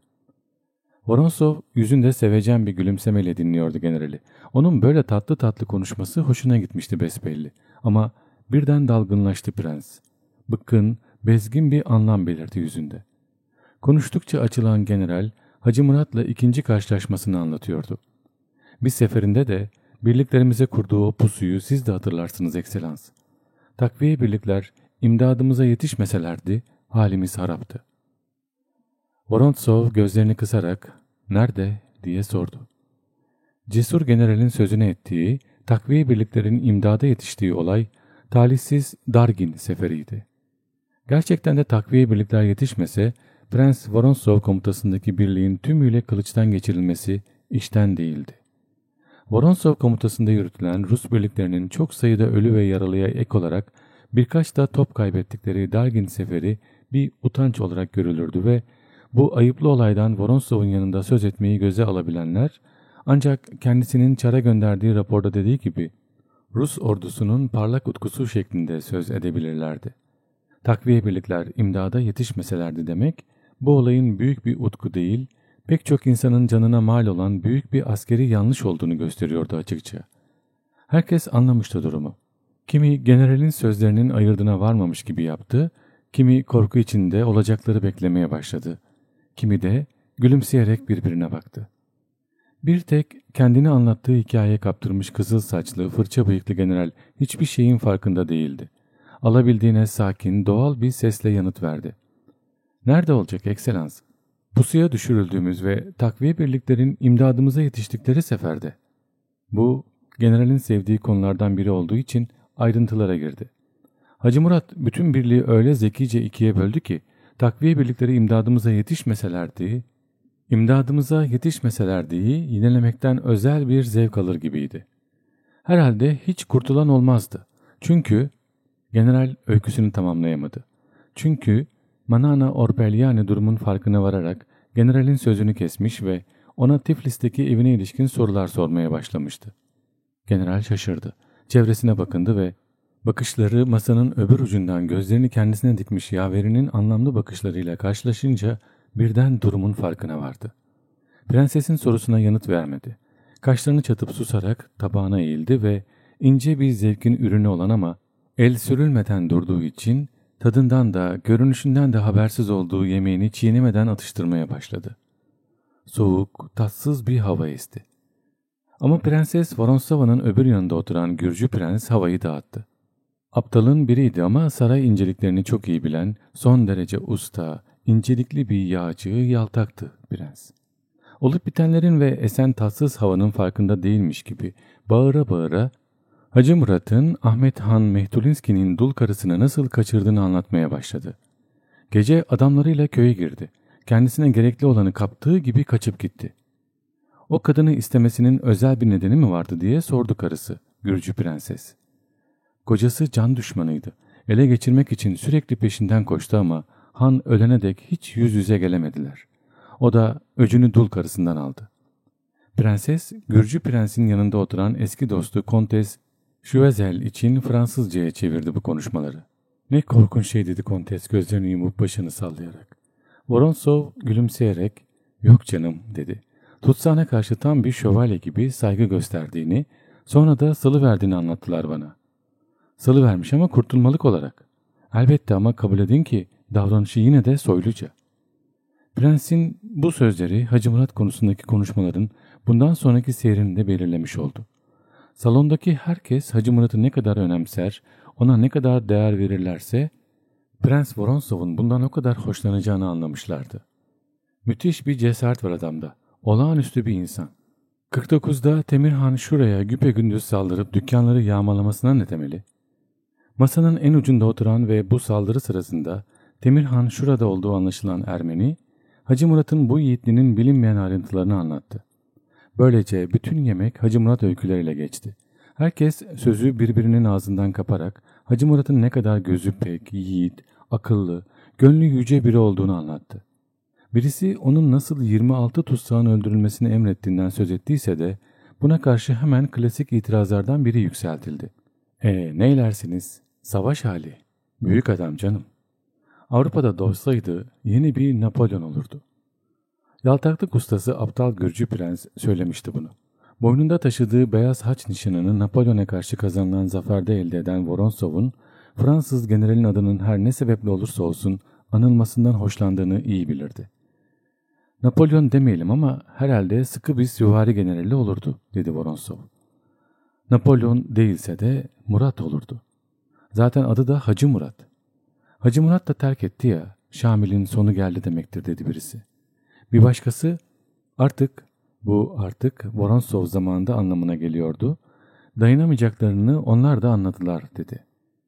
Vorontsov yüzünde sevecen bir gülümsemeyle dinliyordu generali. Onun böyle tatlı tatlı konuşması hoşuna gitmişti besbelli. Ama birden dalgınlaştı prens. Bıkkın, bezgin bir anlam belirdi yüzünde. Konuştukça açılan general, Hacı Murat'la ikinci karşılaşmasını anlatıyordu. Bir seferinde de birliklerimize kurduğu o pusuyu siz de hatırlarsınız ekselans. Takviye birlikler imdadımıza yetişmeselerdi halimiz haraptı. Vorontsov gözlerini kısarak "Nerede?" diye sordu. Cesur generalin sözüne ettiği, takviye birliklerin imdada yetiştiği olay talihsiz Dargin seferiydi. Gerçekten de takviye birlikler yetişmese Prens Vorontsov komutasındaki birliğin tümüyle kılıçtan geçirilmesi işten değildi. Vorontsov komutasında yürütülen Rus birliklerinin çok sayıda ölü ve yaralıya ek olarak birkaç da top kaybettikleri Dargin seferi bir utanç olarak görülürdü ve bu ayıplı olaydan Vorontsov'un yanında söz etmeyi göze alabilenler ancak kendisinin Çar'a gönderdiği raporda dediği gibi Rus ordusunun parlak utkusu şeklinde söz edebilirlerdi. Takviye birlikler imdada yetişmeselerdi demek, bu olayın büyük bir utku değil, pek çok insanın canına mal olan büyük bir askeri yanlış olduğunu gösteriyordu açıkça. Herkes anlamıştı durumu. Kimi generalin sözlerinin ayırdına varmamış gibi yaptı, kimi korku içinde olacakları beklemeye başladı. Kimi de gülümseyerek birbirine baktı. Bir tek kendini anlattığı hikayeye kaptırmış kızıl saçlı, fırça bıyıklı general hiçbir şeyin farkında değildi. Alabildiğine sakin, doğal bir sesle yanıt verdi. "Nerede olacak ekselans? Pusuya düşürüldüğümüz ve takviye birliklerin imdadımıza yetiştikleri seferde." Bu, generalin sevdiği konulardan biri olduğu için ayrıntılara girdi. Hacı Murat bütün birliği öyle zekice ikiye böldü ki, takviye birlikleri imdadımıza yetişmeselerdi yinelemekten özel bir zevk alır gibiydi. Herhalde hiç kurtulan olmazdı. Çünkü general öyküsünü tamamlayamadı. Çünkü Manana Orpelyani durumun farkına vararak generalin sözünü kesmiş ve ona Tiflis'teki evine ilişkin sorular sormaya başlamıştı. General şaşırdı. Çevresine bakındı ve bakışları masanın öbür ucundan gözlerini kendisine dikmiş yaverinin anlamlı bakışlarıyla karşılaşınca birden durumun farkına vardı. Prensesin sorusuna yanıt vermedi. Kaşlarını çatıp susarak tabağına eğildi ve ince bir zevkin ürünü olan ama el sürülmeden durduğu için tadından da görünüşünden de habersiz olduğu yemeğini çiğnemeden atıştırmaya başladı. Soğuk, tatsız bir hava esti. Ama Prenses Vorontsova'nın öbür yanında oturan Gürcü prens havayı dağıttı. Aptalın biriydi ama saray inceliklerini çok iyi bilen, son derece usta, incelikli bir yağcı, yaltaktı prens. Olup bitenlerin ve esen tatsız havanın farkında değilmiş gibi bağıra bağıra Hacı Murat'ın Ahmet Han Mehtulinski'nin dul karısını nasıl kaçırdığını anlatmaya başladı. Gece adamlarıyla köye girdi. Kendisine gerekli olanı kaptığı gibi kaçıp gitti. O kadını istemesinin özel bir nedeni mi vardı diye sordu karısı, Gürcü prenses. Kocası can düşmanıydı. Ele geçirmek için sürekli peşinden koştu ama Han ölene dek hiç yüz yüze gelemediler. O da öcünü dul karısından aldı. Prenses, Gürcü prensin yanında oturan eski dostu Kontes Choiseul için Fransızcaya çevirdi bu konuşmaları. "Ne korkunç şey," dedi Kontes gözlerini yumup başını sallayarak. Vorontsov gülümseyerek "Yok canım," dedi. Tutsağına karşı tam bir şövalye gibi saygı gösterdiğini, sonra da salıverdiğini anlattılar bana. Salıvermiş ama kurtulmalık olarak. Elbette ama kabul edin ki davranışı yine de soyluca. Prensin bu sözleri Hacı Murat konusundaki konuşmaların bundan sonraki seyrini de belirlemiş oldu. Salondaki herkes Hacı Murat'ı ne kadar önemser, ona ne kadar değer verirlerse, Prens Vorontsov'un bundan o kadar hoşlanacağını anlamışlardı. Müthiş bir cesaret var adamda, olağanüstü bir insan. 49'da Temirhan şuraya güpegündüz saldırıp dükkanları yağmalamasına ne temeli? Masanın en ucunda oturan ve bu saldırı sırasında Temirhan şurada olduğu anlaşılan Ermeni, Hacı Murat'ın bu yiğitliğinin bilinmeyen ayrıntılarını anlattı. Böylece bütün yemek Hacı Murat öyküleriyle geçti. Herkes sözü birbirinin ağzından kaparak Hacı Murat'ın ne kadar gözü pek, yiğit, akıllı, gönlü yüce biri olduğunu anlattı. Birisi onun nasıl 26 tutsağın öldürülmesini emrettiğinden söz ettiyse de buna karşı hemen klasik itirazlardan biri yükseltildi. Neylersiniz? Savaş hali. Büyük adam canım. Avrupa'da doğsaydı yeni bir Napolyon olurdu. Yaltaklık ustası aptal Gürcü prens söylemişti bunu. Boynunda taşıdığı beyaz haç nişanını Napolyon'a karşı kazanılan zaferde elde eden Vorontsov'un Fransız generalin adının her ne sebeple olursa olsun anılmasından hoşlandığını iyi bilirdi. Napolyon demeyelim ama herhalde sıkı bir süvari generali olurdu, dedi Vorontsov. Napolyon değilse de Murat olurdu. Zaten adı da Hacı Murat. Hacı Murat da terk etti ya, Şamil'in sonu geldi demektir, dedi birisi. Bir başkası, artık Vorontsov zamanında anlamına geliyordu. Dayanamayacaklarını onlar da anladılar, dedi.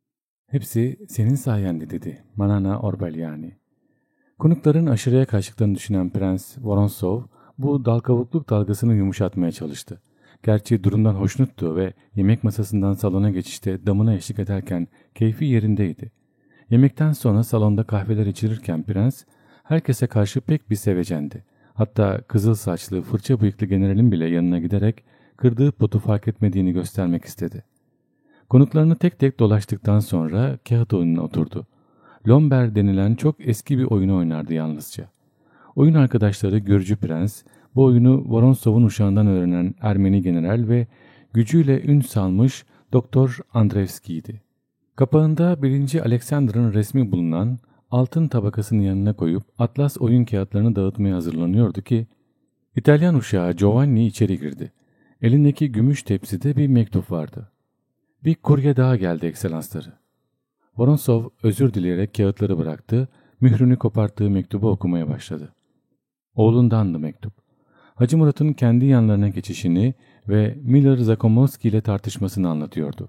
Hepsi senin sayende, dedi Manana Orbeliani. Konukların aşırıya kaçtıklarını düşünen Prens Vorontsov bu dalkavukluk dalgasını yumuşatmaya çalıştı. Gerçi durumdan hoşnuttu ve yemek masasından salona geçişte damına eşlik ederken keyfi yerindeydi. Yemekten sonra salonda kahveler içirirken prens herkese karşı pek bir sevecendi. Hatta kızıl saçlı, fırça bıyıklı generalin bile yanına giderek kırdığı potu fark etmediğini göstermek istedi. Konuklarını tek tek dolaştıktan sonra kağıt oyununa oturdu. Lomber denilen çok eski bir oyunu oynardı yalnızca. Oyun arkadaşları Gürcü Prens, bu oyunu Vorontsov'un uşağından öğrenen Ermeni general ve gücüyle ün salmış Doktor Andreevski'ydi. Kapağında 1. Alexander'ın resmi bulunan altın tabakasının yanına koyup atlas oyun kağıtlarını dağıtmaya hazırlanıyordu ki İtalyan uşağı Giovanni içeri girdi. Elindeki gümüş tepside bir mektup vardı. Bir kurye daha geldi ekselansları. Vorontsov özür dileyerek kağıtları bıraktı, mührünü koparttığı mektubu okumaya başladı. Oğlundandı mektup. Hacı Murat'ın kendi yanlarına geçişini ve Miller Zakomovski ile tartışmasını anlatıyordu.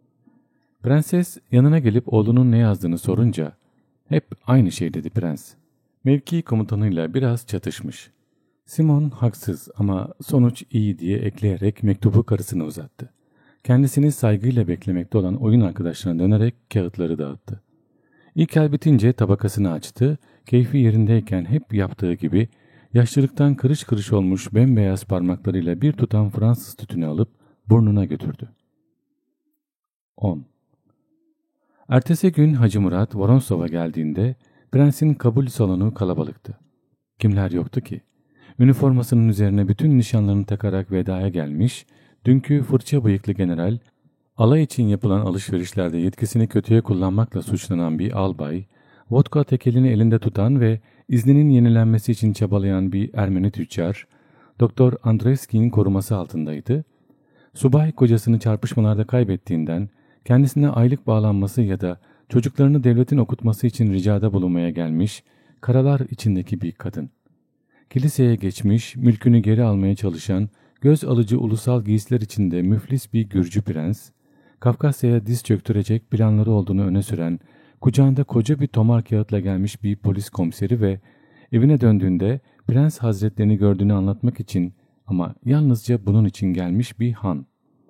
Prenses yanına gelip oğlunun ne yazdığını sorunca, hep aynı şey, dedi prens. Mevki komutanıyla biraz çatışmış. Simon haksız ama sonuç iyi diye ekleyerek mektubu karısına uzattı. Kendisini saygıyla beklemekte olan oyun arkadaşlarına dönerek kağıtları dağıttı. İlk el bitince tabakasını açtı, keyfi yerindeyken hep yaptığı gibi yaşlılıktan kırış kırış olmuş bembeyaz parmaklarıyla bir tutam Fransız tütünü alıp burnuna götürdü. 10. Ertesi gün Hacı Murat Vorontsov'a geldiğinde prensin kabul salonu kalabalıktı. Kimler yoktu ki? Üniformasının üzerine bütün nişanlarını takarak vedaya gelmiş, dünkü fırça bıyıklı general, alay için yapılan alışverişlerde yetkisini kötüye kullanmakla suçlanan bir albay, vodka tekelini elinde tutan ve izninin yenilenmesi için çabalayan bir Ermeni tüccar, Doktor Andreevski'nin koruması altındaydı. Subay kocasını çarpışmalarda kaybettiğinden kendisine aylık bağlanması ya da çocuklarını devletin okutması için ricada bulunmaya gelmiş, karalar içindeki bir kadın. Kiliseye geçmiş, mülkünü geri almaya çalışan, göz alıcı ulusal giysiler içinde müflis bir Gürcü prens, Kafkasya'ya diz çöktürecek planları olduğunu öne süren, kucağında koca bir tomar kağıtla gelmiş bir polis komiseri ve evine döndüğünde prens hazretlerini gördüğünü anlatmak için ama yalnızca bunun için gelmiş bir han.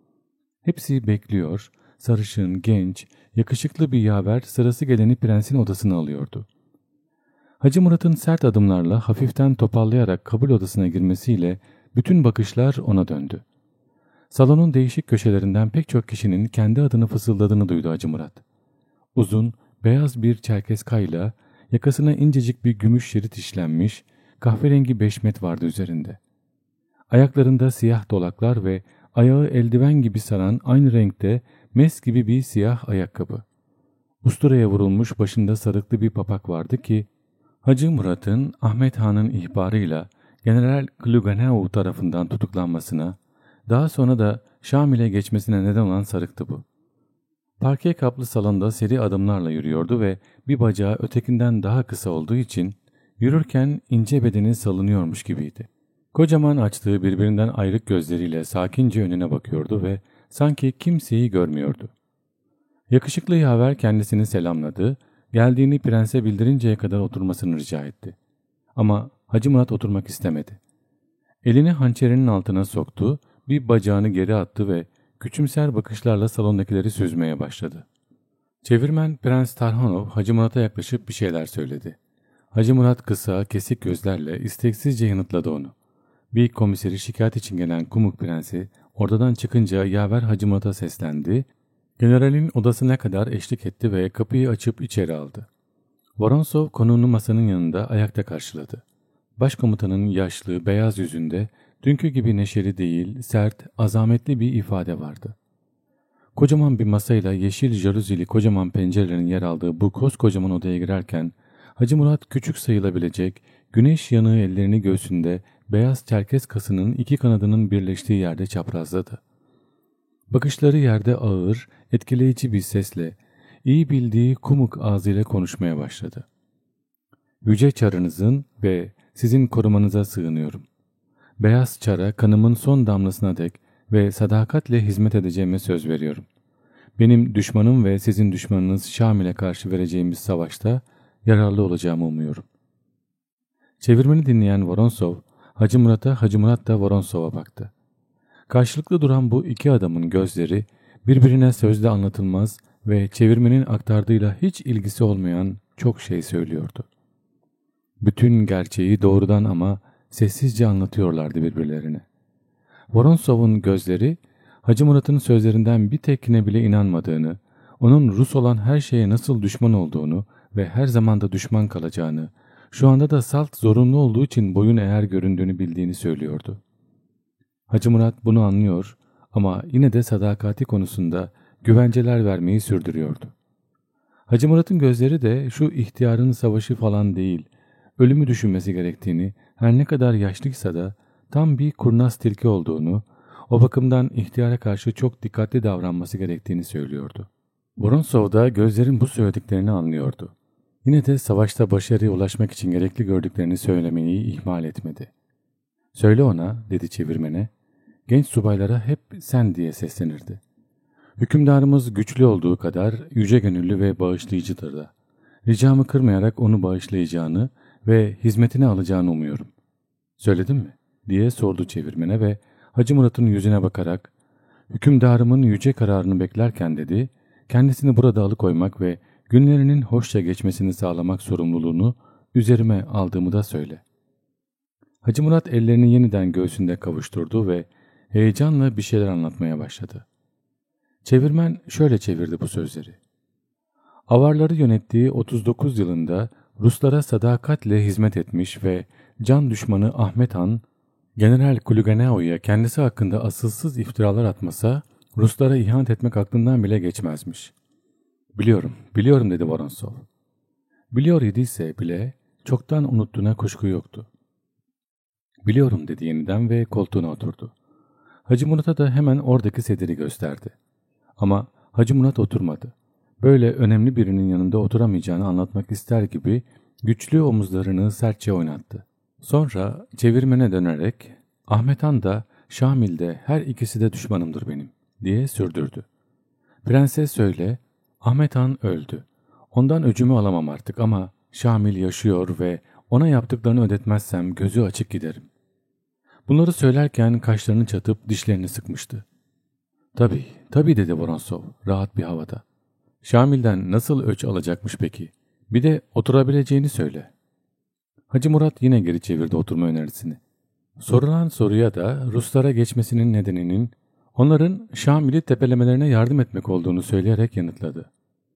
Hepsi bekliyor, sarışın, genç, yakışıklı bir yaver sırası geleni prensin odasına alıyordu. Hacı Murat'ın sert adımlarla hafiften topallayarak kabul odasına girmesiyle bütün bakışlar ona döndü. Salonun değişik köşelerinden pek çok kişinin kendi adını fısıldadığını duydu Hacı Murat. Uzun, beyaz bir çerkeskayla yakasına incecik bir gümüş şerit işlenmiş, kahverengi beşmet vardı üzerinde. Ayaklarında siyah dolaklar ve ayağı eldiven gibi saran aynı renkte mes gibi bir siyah ayakkabı. Usturaya vurulmuş başında sarıklı bir papak vardı ki, Hacı Murat'ın Ahmet Han'ın ihbarıyla General Kluganau tarafından tutuklanmasına, daha sonra da Şamil'e geçmesine neden olan sarıktı bu. Parke kaplı salonda seri adımlarla yürüyordu ve bir bacağı ötekinden daha kısa olduğu için yürürken ince bedeni salınıyormuş gibiydi. Kocaman açtığı birbirinden ayrık gözleriyle sakince önüne bakıyordu ve sanki kimseyi görmüyordu. Yakışıklı yaver kendisini selamladı, geldiğini prense bildirinceye kadar oturmasını rica etti. Ama Hacı Murat oturmak istemedi. Elini hançerinin altına soktu, bir bacağını geri attı ve küçümser bakışlarla salondakileri süzmeye başladı. Çevirmen Prens Tarhanov Hacı Murat'a yaklaşıp bir şeyler söyledi. Hacı Murat kısa, kesik gözlerle isteksizce yanıtladı onu. Bir komiseri şikayet için gelen Kumuk Prensi oradan çıkınca yaver Hacı Murat'a seslendi, generalin odasına kadar eşlik etti ve kapıyı açıp içeri aldı. Vorontsov konuğunu masanın yanında ayakta karşıladı. Başkomutanın yaşlı, beyaz yüzünde dünkü gibi neşeli değil, sert, azametli bir ifade vardı. Kocaman bir masayla yeşil jaluzili kocaman pencerelerin yer aldığı bu koskocaman odaya girerken Hacı Murat küçük sayılabilecek, güneş yanığı ellerini göğsünde beyaz çerkez kasının iki kanadının birleştiği yerde çaprazladı. Bakışları yerde ağır, etkileyici bir sesle, iyi bildiği kumuk ağzıyla konuşmaya başladı. Yüce çarınızın ve sizin korumanıza sığınıyorum. Beyaz çara kanımın son damlasına dek ve sadakatle hizmet edeceğime söz veriyorum. Benim düşmanım ve sizin düşmanınız Şamil'e karşı vereceğimiz savaşta yararlı olacağımı umuyorum. Çevirmeni dinleyen Voronsov, Hacı Murat'a, Hacı Murat da Voronsov'a baktı. Karşılıklı duran bu iki adamın gözleri birbirine sözle anlatılmaz ve çevirmenin aktardığıyla hiç ilgisi olmayan çok şey söylüyordu. Bütün gerçeği doğrudan ama sessizce anlatıyorlardı birbirlerine. Voronsov'un gözleri Hacı Murat'ın sözlerinden bir tekine bile inanmadığını, onun Rus olan her şeye nasıl düşman olduğunu ve her zaman da düşman kalacağını, şu anda da salt zorunlu olduğu için boyun eğer göründüğünü bildiğini söylüyordu. Hacı Murat bunu anlıyor ama yine de sadakati konusunda güvenceler vermeyi sürdürüyordu. Hacı Murat'ın gözleri de şu ihtiyarın savaşı falan değil, ölümü düşünmesi gerektiğini, her ne kadar yaşlıysa da tam bir kurnaz tilki olduğunu, o bakımdan ihtiyara karşı çok dikkatli davranması gerektiğini söylüyordu. Voronsov da gözlerin bu söylediklerini anlıyordu. Yine de savaşta başarıya ulaşmak için gerekli gördüklerini söylemeyi ihmal etmedi. "Söyle ona," dedi çevirmene. Genç subaylara hep sen diye seslenirdi. "Hükümdarımız güçlü olduğu kadar yüce gönüllü ve bağışlayıcıdır da. Ricamı kırmayarak onu bağışlayacağını ve hizmetine alacağını umuyorum." "Söyledin mi?" diye sordu çevirmene ve Hacı Murat'ın yüzüne bakarak "Hükümdarımın yüce kararını beklerken," dedi, "kendisini burada alıkoymak ve günlerinin hoşça geçmesini sağlamak sorumluluğunu üzerime aldığımı da söyle." Hacı Murat ellerini yeniden göğsünde kavuşturdu ve heyecanla bir şeyler anlatmaya başladı. Çevirmen şöyle çevirdi bu sözleri. Avarları yönettiği 39 yılında Ruslara sadakatle hizmet etmiş ve can düşmanı Ahmet Han, General Kulügeneo'ya kendisi hakkında asılsız iftiralar atmasa Ruslara ihanet etmek aklından bile geçmezmiş. Biliyorum dedi Voronsov. Biliyor idiyse bile çoktan unuttuğuna kuşku yoktu. "Biliyorum," dedi yeniden ve koltuğuna oturdu. Hacı Murat'a da hemen oradaki sediri gösterdi. Ama Hacı Murat oturmadı. Böyle önemli birinin yanında oturamayacağını anlatmak ister gibi güçlü omuzlarını sertçe oynattı. Sonra çevirmene dönerek "Ahmet Han da Şamil'de her ikisi de düşmanımdır benim," diye sürdürdü. "Prenses söyle, Ahmet Han öldü. Ondan öcümü alamam artık ama Şamil yaşıyor ve ona yaptıklarını ödetmezsem gözü açık giderim." Bunları söylerken kaşlarını çatıp dişlerini sıkmıştı. Tabii dedi Voronsov rahat bir havada. "Şamil'den nasıl öç alacakmış peki? Bir de oturabileceğini söyle." Hacı Murat yine geri çevirdi oturma önerisini. Sorulan soruya da Ruslara geçmesinin nedeninin onların Şamil'i tepelemelerine yardım etmek olduğunu söyleyerek yanıtladı.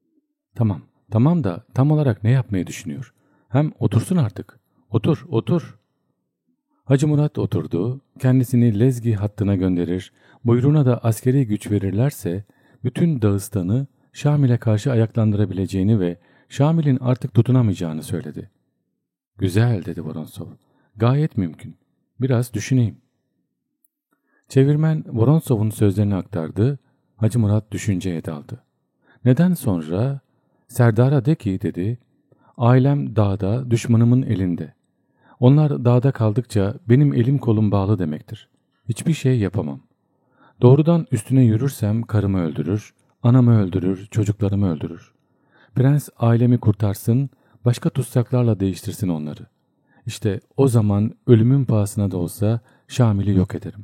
Tamam da tam olarak ne yapmayı düşünüyor? Hem otursun artık. Otur. Hacı Murat oturdu, kendisini Lezgi hattına gönderir, buyruğuna da askeri güç verirlerse bütün Dağıstan'ı Şamil'e karşı ayaklandırabileceğini ve Şamil'in artık tutunamayacağını söyledi. "Güzel," dedi Voronsov. "Gayet mümkün. Biraz düşüneyim." Çevirmen Voronsov'un sözlerini aktardı, Hacı Murat düşünceye daldı. Neden sonra "Serdar'a de ki," dedi, "ailem dağda, düşmanımın elinde. Onlar dağda kaldıkça benim elim kolum bağlı demektir. Hiçbir şey yapamam. Doğrudan üstüne yürürsem karımı öldürür, anamı öldürür, çocuklarımı öldürür. Prens ailemi kurtarsın, başka tutsaklarla değiştirsin onları. İşte o zaman ölümün pahasına da olsa Şamil'i yok ederim."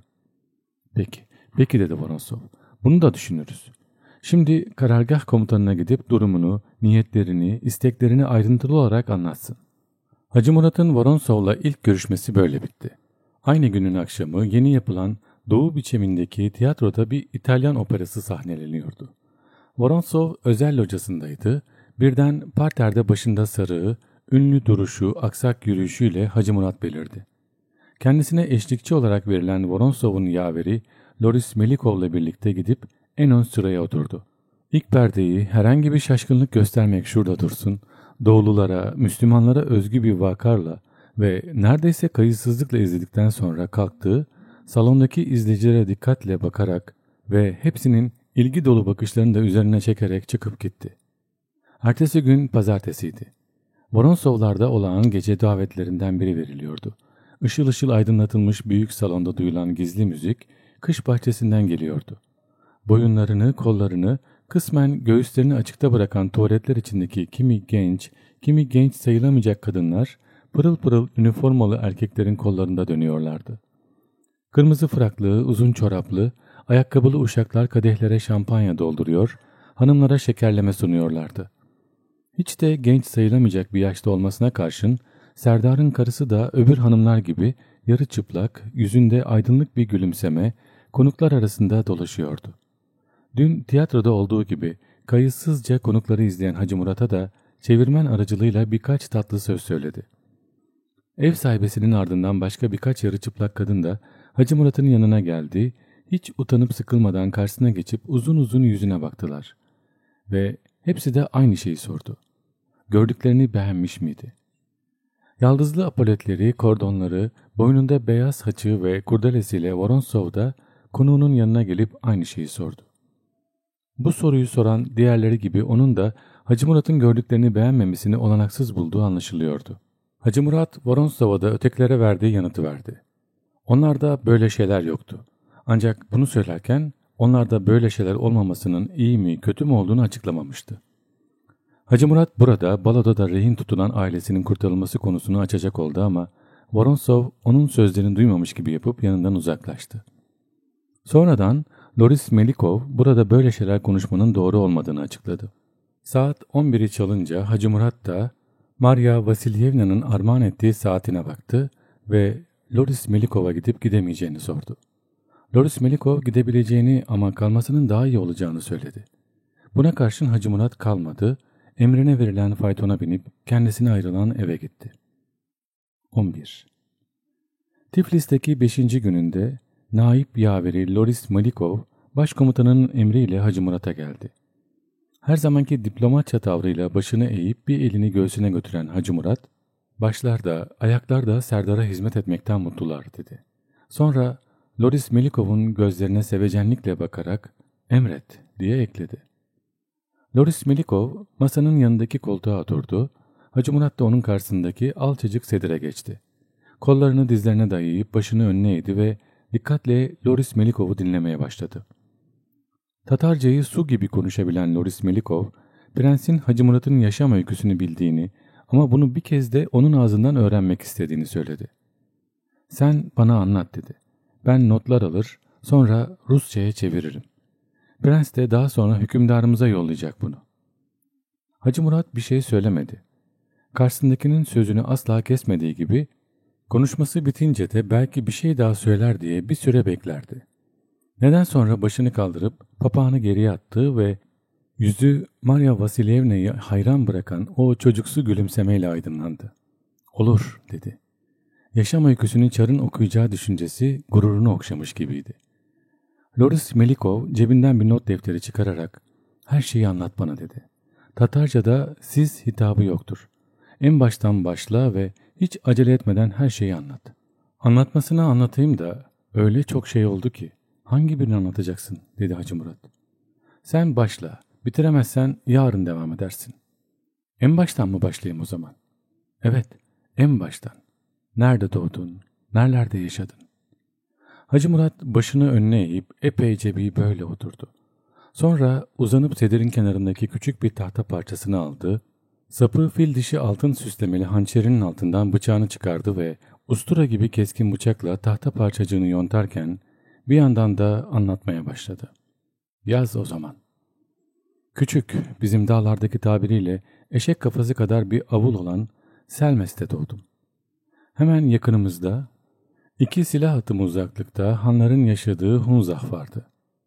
Peki dedi Voronsov. "Bunu da düşünürüz. Şimdi karargah komutanına gidip durumunu, niyetlerini, isteklerini ayrıntılı olarak anlatsın." Hacı Murat'ın Voronsov'la ilk görüşmesi böyle bitti. Aynı günün akşamı yeni yapılan Doğu biçimindeki tiyatroda bir İtalyan operası sahneleniyordu. Voronsov özel locasındaydı. Birden parterde başında sarığı, ünlü duruşu, aksak yürüyüşüyle Hacı Murat belirdi. Kendisine eşlikçi olarak verilen Voronsov'un yaveri Loris Melikov'la birlikte gidip en ön sıraya oturdu. İlk perdeyi herhangi bir şaşkınlık göstermek şurada dursun, Doğululara, Müslümanlara özgü bir vakarla ve neredeyse kayıtsızlıkla izledikten sonra kalktı, salondaki izleyicilere dikkatle bakarak ve hepsinin ilgi dolu bakışlarını da üzerine çekerek çıkıp gitti. Ertesi gün pazartesiydi. Voronsovlar'da olağan gece davetlerinden biri veriliyordu. Işıl ışıl aydınlatılmış büyük salonda duyulan gizli müzik kış bahçesinden geliyordu. Boyunlarını, kollarını, kısmen göğüslerini açıkta bırakan tuvaletler içindeki kimi genç sayılamayacak kadınlar pırıl pırıl üniformalı erkeklerin kollarında dönüyorlardı. Kırmızı fraklı, uzun çoraplı, ayakkabılı uşaklar kadehlere şampanya dolduruyor, hanımlara şekerleme sunuyorlardı. Hiç de genç sayılamayacak bir yaşta olmasına karşın Serdar'ın karısı da öbür hanımlar gibi yarı çıplak, yüzünde aydınlık bir gülümseme konuklar arasında dolaşıyordu. Dün tiyatroda olduğu gibi kayıtsızca konukları izleyen Hacı Murat'a da çevirmen aracılığıyla birkaç tatlı söz söyledi. Ev sahibesinin ardından başka birkaç yarı çıplak kadın da Hacı Murat'ın yanına geldi, hiç utanıp sıkılmadan karşısına geçip uzun uzun yüzüne baktılar. Ve hepsi de aynı şeyi sordu. Gördüklerini beğenmiş miydi? Yaldızlı apoletleri, kordonları, boynunda beyaz haçı ve kurdelesiyle Voronsov da konuğunun yanına gelip aynı şeyi sordu. Bu soruyu soran diğerleri gibi onun da Hacı Murat'ın gördüklerini beğenmemesini olanaksız bulduğu anlaşılıyordu. Hacı Murat, Voronsov'a da ötekilere verdiği yanıtı verdi. Onlarda böyle şeyler yoktu. Ancak bunu söylerken onlarda böyle şeyler olmamasının iyi mi kötü mü olduğunu açıklamamıştı. Hacı Murat burada baloda da rehin tutulan ailesinin kurtarılması konusunu açacak oldu ama Voronsov onun sözlerini duymamış gibi yapıp yanından uzaklaştı. Sonradan Loris Melikov burada böyle şeyler konuşmanın doğru olmadığını açıkladı. Saat 11'i çalınca Hacı Murat da Maria Vasilyevna'nın armağan ettiği saatine baktı ve Loris Melikov'a gidip gidemeyeceğini sordu. Loris Melikov gidebileceğini ama kalmasının daha iyi olacağını söyledi. Buna karşın Hacı Murat kalmadı, emrine verilen faytona binip kendisine ayrılan eve gitti. 11. Tiflis'teki 5. gününde naip yaveri Loris Melikov başkomutanın emriyle Hacı Murat'a geldi. Her zamanki diplomatça tavrıyla başını eğip bir elini göğsüne götüren Hacı Murat, başlar da ayaklar da Serdar'a hizmet etmekten mutlular dedi. Sonra Loris Melikov'un gözlerine sevecenlikle bakarak emret diye ekledi. Loris Melikov masanın yanındaki koltuğa oturdu. Hacı Murat da onun karşısındaki alçacık sedire geçti. Kollarını dizlerine dayayıp başını önüne eğdi ve dikkatle Loris Melikov'u dinlemeye başladı. Tatarcayı su gibi konuşabilen Loris Melikov, prensin Hacı Murat'ın yaşam öyküsünü bildiğini ama bunu bir kez de onun ağzından öğrenmek istediğini söyledi. Sen bana anlat dedi. Ben notlar alır, sonra Rusça'ya çeviririm. Prens de daha sonra hükümdarımıza yollayacak bunu. Hacı Murat bir şey söylemedi. Karşısındakinin sözünü asla kesmediği gibi, konuşması bitince de belki bir şey daha söyler diye bir süre beklerdi. Neden sonra başını kaldırıp papağanı geriye attı ve yüzü Maria Vasilyevna'yı hayran bırakan o çocuksu gülümsemeyle aydınlandı. Olur dedi. Yaşam öyküsünü Çar'ın okuyacağı düşüncesi gururunu okşamış gibiydi. Loris Melikov cebinden bir not defteri çıkararak her şeyi anlat bana dedi. Tatarca'da siz hitabı yoktur. En baştan başla ve hiç acele etmeden her şeyi anlat. Anlatmasını anlatayım da öyle çok şey oldu ki hangi birini anlatacaksın dedi Hacı Murat. Sen başla, bitiremezsen yarın devam edersin. En baştan mı başlayayım o zaman? Evet, en baştan. Nerede doğdun, nerelerde yaşadın? Hacı Murat başını önüne eğip epeyce bir böyle oturdu. Sonra uzanıp sedirin kenarındaki küçük bir tahta parçasını aldı, sapı fil dişi altın süslemeli hançerinin altından bıçağını çıkardı ve ustura gibi keskin bıçakla tahta parçacığını yontarken bir yandan da anlatmaya başladı. Yaz o zaman. Küçük, bizim dağlardaki tabiriyle eşek kafası kadar bir avul olan Selmes'te doğdum. Hemen yakınımızda, 2 silah atımı uzaklıkta Hanların yaşadığı Hunzah vardı.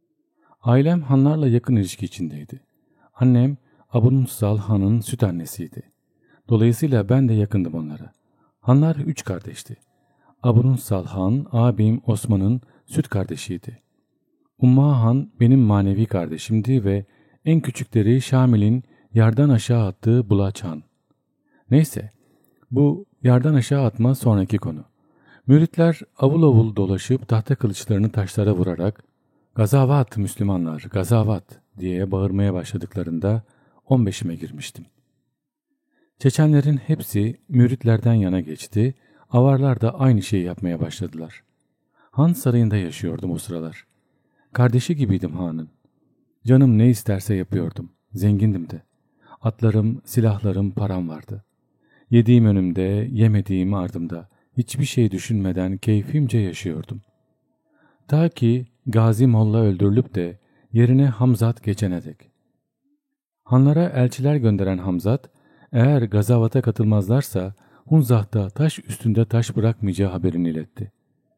Ailem Hanlarla yakın ilişki içindeydi. Annem Abunussal Han'ın süt annesiydi. Dolayısıyla ben de yakındım onlara. Hanlar 3 kardeşti. Abunussal Han, abim Osman'ın süt kardeşiydi. Umma Han benim manevi kardeşimdi ve en küçükleri Şamil'in yardan aşağı attığı Bulaç Han. Neyse, bu yardan aşağı atma sonraki konu. Müritler avul avul dolaşıp tahta kılıçlarını taşlara vurarak "Gazavat Müslümanlar, gazavat!" diye bağırmaya başladıklarında 15'ime girmiştim. Çeçenlerin hepsi müritlerden yana geçti, avarlar da aynı şeyi yapmaya başladılar. Han sarayında yaşıyordum o sıralar. Kardeşi gibiydim Han'ın. Canım ne isterse yapıyordum, zengindim de. Atlarım, silahlarım, param vardı. Yediğim önümde, yemediğim ardımda, hiçbir şey düşünmeden keyfimce yaşıyordum. Ta ki Gazi Molla öldürülüp de yerine Hamzat geçene dek. Hanlara elçiler gönderen Hamzat, eğer gazavata katılmazlarsa Hunzah'ta taş üstünde taş bırakmayacağı haberini iletti.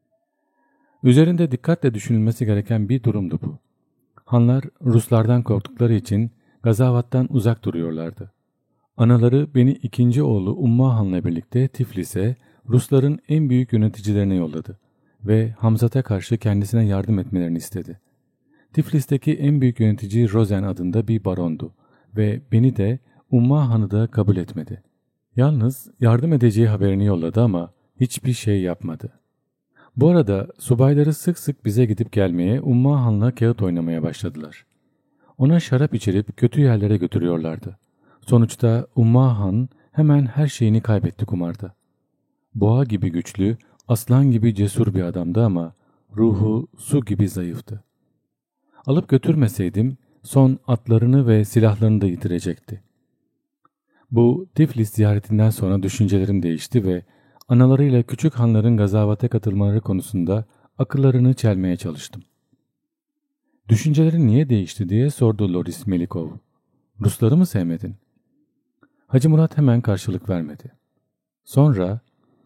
Üzerinde dikkatle düşünülmesi gereken bir durumdu bu. Hanlar Ruslardan korktukları için gazavattan uzak duruyorlardı. Anaları beni ikinci oğlu Umma Han'la birlikte Tiflis'e Rusların en büyük yöneticilerine yolladı ve Hamzat'a karşı kendisine yardım etmelerini istedi. Tiflis'teki en büyük yönetici Rozen adında bir barondu ve beni de Umma Han'ı da kabul etmedi. Yalnız yardım edeceği haberini yolladı ama hiçbir şey yapmadı. Bu arada subayları sık sık bize gidip gelmeye, Umma Han'la kağıt oynamaya başladılar. Ona şarap içirip kötü yerlere götürüyorlardı. Sonuçta Umma Han hemen her şeyini kaybetti kumarda. Boğa gibi güçlü, aslan gibi cesur bir adamdı ama ruhu su gibi zayıftı. Alıp götürmeseydim son atlarını ve silahlarını da yitirecekti. Bu Tiflis ziyaretinden sonra düşüncelerim değişti ve analarıyla küçük hanların gazavata katılmaları konusunda akıllarını çelmeye çalıştım. "Düşüncelerin niye değişti?" diye sordu Loris Melikov. "Rusları mı sevmedin?" Hacı Murat hemen karşılık vermedi. Sonra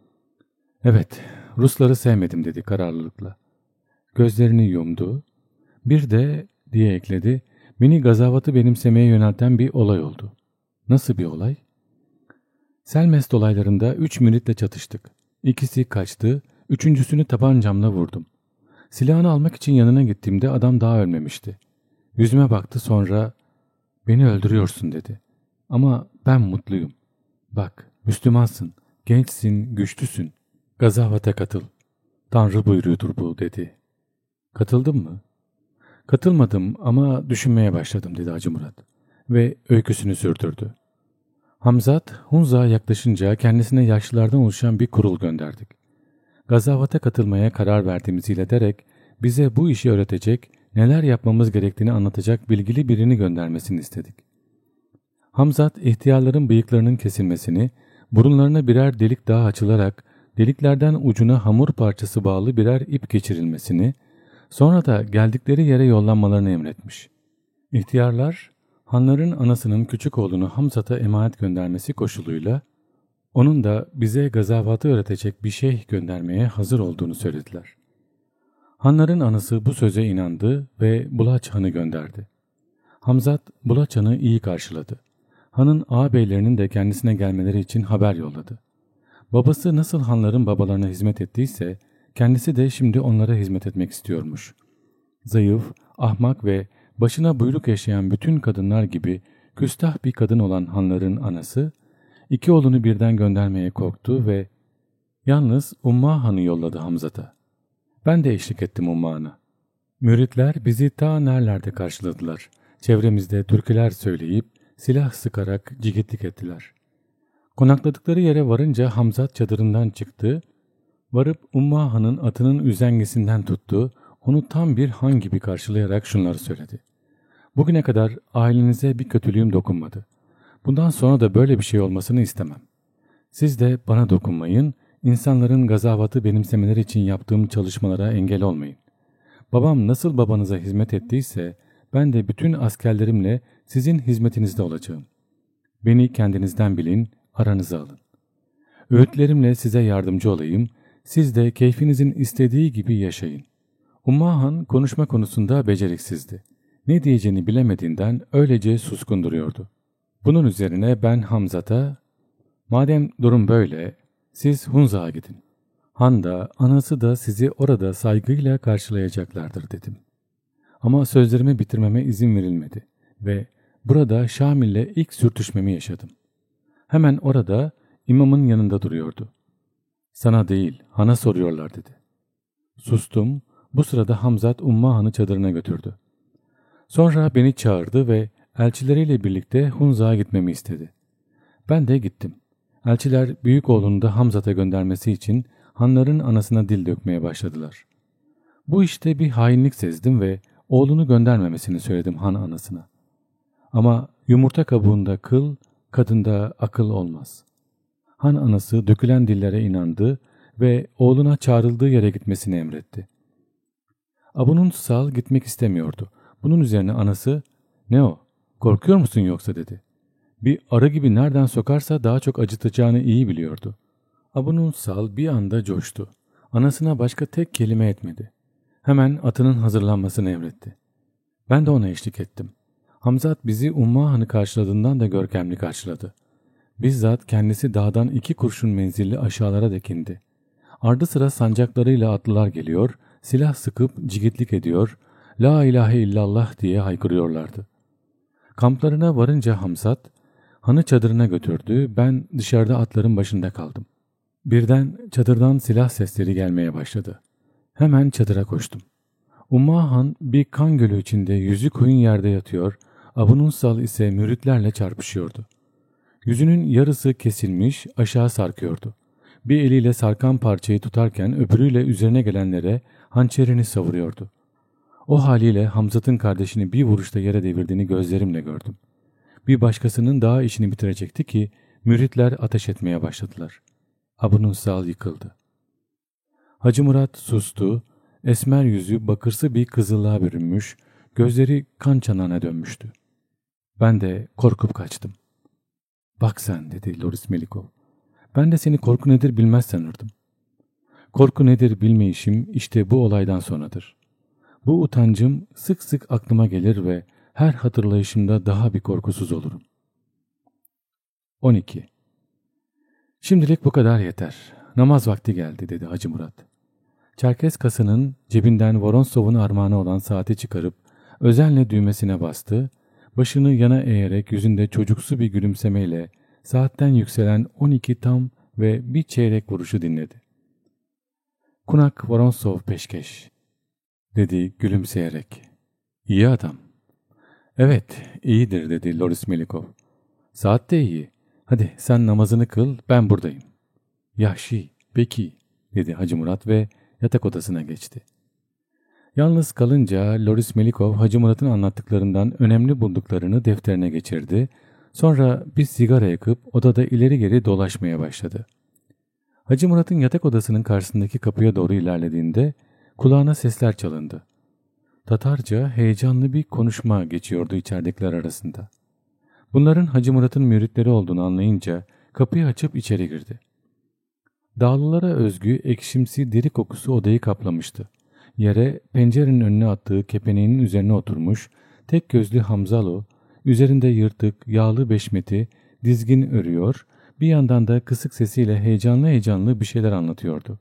"Evet, Rusları sevmedim." dedi kararlılıkla. Gözlerini yumdu. "Bir de," diye ekledi, "beni gazavatı benimsemeye yönelten bir olay oldu." "Nasıl bir olay?" "Selmest olaylarında 3 müritle çatıştık. İkisi kaçtı, üçüncüsünü tabancamla vurdum. Silahını almak için yanına gittiğimde adam daha ölmemişti. Yüzüme baktı, sonra 'Beni öldürüyorsun,' dedi. Ama ben mutluyum. Bak, Müslümansın, gençsin, güçlüsün. Gazavata katıl. Tanrı buyruğudur bu," dedi. "Katıldın mı?" "Katılmadım ama düşünmeye başladım," dedi Hacı Murat ve öyküsünü sürdürdü. Hamzat, Hunza'ya yaklaşınca kendisine yaşlılardan oluşan bir kurul gönderdik. Gazavata katılmaya karar verdiğimizi ileterek bize bu işi öğretecek, neler yapmamız gerektiğini anlatacak bilgili birini göndermesini istedik. Hamzat, ihtiyarların bıyıklarının kesilmesini, burunlarına birer delik daha açılarak deliklerden ucuna hamur parçası bağlı birer ip geçirilmesini, sonra da geldikleri yere yollanmalarını emretmiş. İhtiyarlar, hanların anasının küçük oğlunu Hamzat'a emanet göndermesi koşuluyla, onun da bize gazavatı öğretecek bir şeyh göndermeye hazır olduğunu söylediler. Hanların anası bu söze inandı ve Bulaç Han'ı gönderdi. Hamzat, Bulaç Han'ı iyi karşıladı. Hanın ağabeylerinin de kendisine gelmeleri için haber yolladı. Babası nasıl hanların babalarına hizmet ettiyse, kendisi de şimdi onlara hizmet etmek istiyormuş. Zayıf, ahmak ve başına buyruk yaşayan bütün kadınlar gibi küstah bir kadın olan hanların anası, 2 oğlunu birden göndermeye korktu ve yalnız Umma Han'ı yolladı Hamzat'a. Ben de eşlik ettim Umma Han'a. Müritler bizi ta nerelerde karşıladılar. Çevremizde türküler söyleyip silah sıkarak cigitlik ettiler. Konakladıkları yere varınca Hamzat çadırından çıktı, varıp Umma Han'ın atının üzengisinden tuttu, onu tam bir han gibi karşılayarak şunları söyledi. "Bugüne kadar ailenize bir kötülüğüm dokunmadı. Bundan sonra da böyle bir şey olmasını istemem. Siz de bana dokunmayın, insanların gazavatı benimsemeleri için yaptığım çalışmalara engel olmayın. Babam nasıl babanıza hizmet ettiyse ben de bütün askerlerimle sizin hizmetinizde olacağım. Beni kendinizden bilin, aranıza alın. Öğütlerimle size yardımcı olayım, siz de keyfinizin istediği gibi yaşayın." Umma Han konuşma konusunda beceriksizdi. Ne diyeceğini bilemediğinden öylece suskun duruyordu. Bunun üzerine ben Hamzat'a, "Madem durum böyle, siz Hunza'ya gidin. Han da, anası da sizi orada saygıyla karşılayacaklardır," dedim. Ama sözlerimi bitirmeme izin verilmedi ve burada Şamil'le ilk sürtüşmemi yaşadım. Hemen orada imamın yanında duruyordu. "Sana değil, Han'a soruyorlar," dedi. Sustum. Bu sırada Hamzat Umma Han'ı çadırına götürdü. Sonra beni çağırdı ve elçileriyle birlikte Hunza'ya gitmemi istedi. Ben de gittim. Elçiler büyük oğlunu da Hamzat'a göndermesi için hanların anasına dil dökmeye başladılar. Bu işte bir hainlik sezdim ve oğlunu göndermemesini söyledim han anasına. Ama yumurta kabuğunda kıl, kadında akıl olmaz. Han anası dökülen dillere inandı ve oğluna çağrıldığı yere gitmesini emretti. Abunun Sal gitmek istemiyordu. Bunun üzerine anası, "Ne o? Korkuyor musun yoksa?" dedi. Bir arı gibi nereden sokarsa daha çok acıtacağını iyi biliyordu. Abunun Sal bir anda coştu. Anasına başka tek kelime etmedi. Hemen atının hazırlanmasını emretti. Ben de ona eşlik ettim. Hamzat bizi Umma Han'ı karşıladığından da görkemli karşıladı. Bizzat kendisi dağdan 2 kurşun menzilli aşağılara dek indi. Ardı sıra sancaklarıyla atlılar geliyor, silah sıkıp cigitlik ediyor, "La ilahe illallah" diye haykırıyorlardı. Kamplarına varınca Hamzat, hanı çadırına götürdü, ben dışarıda atların başında kaldım. Birden çadırdan silah sesleri gelmeye başladı. Hemen çadıra koştum. Umma Han bir kan gölü içinde yüzü koyun yerde yatıyor, Abunun Sal ise müritlerle çarpışıyordu. Yüzünün yarısı kesilmiş, aşağı sarkıyordu. Bir eliyle sarkan parçayı tutarken öbürüyle üzerine gelenlere hançerini savuruyordu. O haliyle Hamzat'ın kardeşini bir vuruşta yere devirdiğini gözlerimle gördüm. Bir başkasının daha işini bitirecekti ki müritler ateş etmeye başladılar. Abunun Sal yıkıldı. Hacı Murat sustu, esmer yüzü bakırsı bir kızıllığa bürünmüş, gözleri kan çanağına dönmüştü. Ben de korkup kaçtım. "Bak sen," dedi Loris Melikov. "Ben de seni korku nedir bilmez sanırdım. Korku nedir bilmeyişim işte bu olaydan sonradır. Bu utancım sık sık aklıma gelir ve her hatırlayışımda daha bir korkusuz olurum." 12. "Şimdilik bu kadar yeter. Namaz vakti geldi," dedi Hacı Murat. Çerkes kasının cebinden Voronsov'un armağanı olan saati çıkarıp özenle düğmesine bastı, başını yana eğerek yüzünde çocuksu bir gülümsemeyle saatten yükselen 12 tam ve bir çeyrek vuruşu dinledi. "Kunak Voronsov peşkeş," dedi gülümseyerek. "İyi adam." "Evet, iyidir," dedi Loris Melikov. "Saat de iyi. Hadi sen namazını kıl, ben buradayım." "Yahşi, peki," dedi Hacı Murat ve yatak odasına geçti. Yalnız kalınca Loris Melikov Hacı Murat'ın anlattıklarından önemli bulduklarını defterine geçirdi. Sonra bir sigara yakıp odada ileri geri dolaşmaya başladı. Hacı Murat'ın yatak odasının karşısındaki kapıya doğru ilerlediğinde kulağına sesler çalındı. Tatarca heyecanlı bir konuşma geçiyordu içeridekiler arasında. Bunların Hacı Murat'ın müritleri olduğunu anlayınca kapıyı açıp içeri girdi. Dağlılara özgü ekşimsi deri kokusu odayı kaplamıştı. Yere pencerenin önüne attığı kepeneğinin üzerine oturmuş tek gözlü Hamzalo, üzerinde yırtık, yağlı beşmeti, dizgin örüyor, bir yandan da kısık sesiyle heyecanlı heyecanlı bir şeyler anlatıyordu.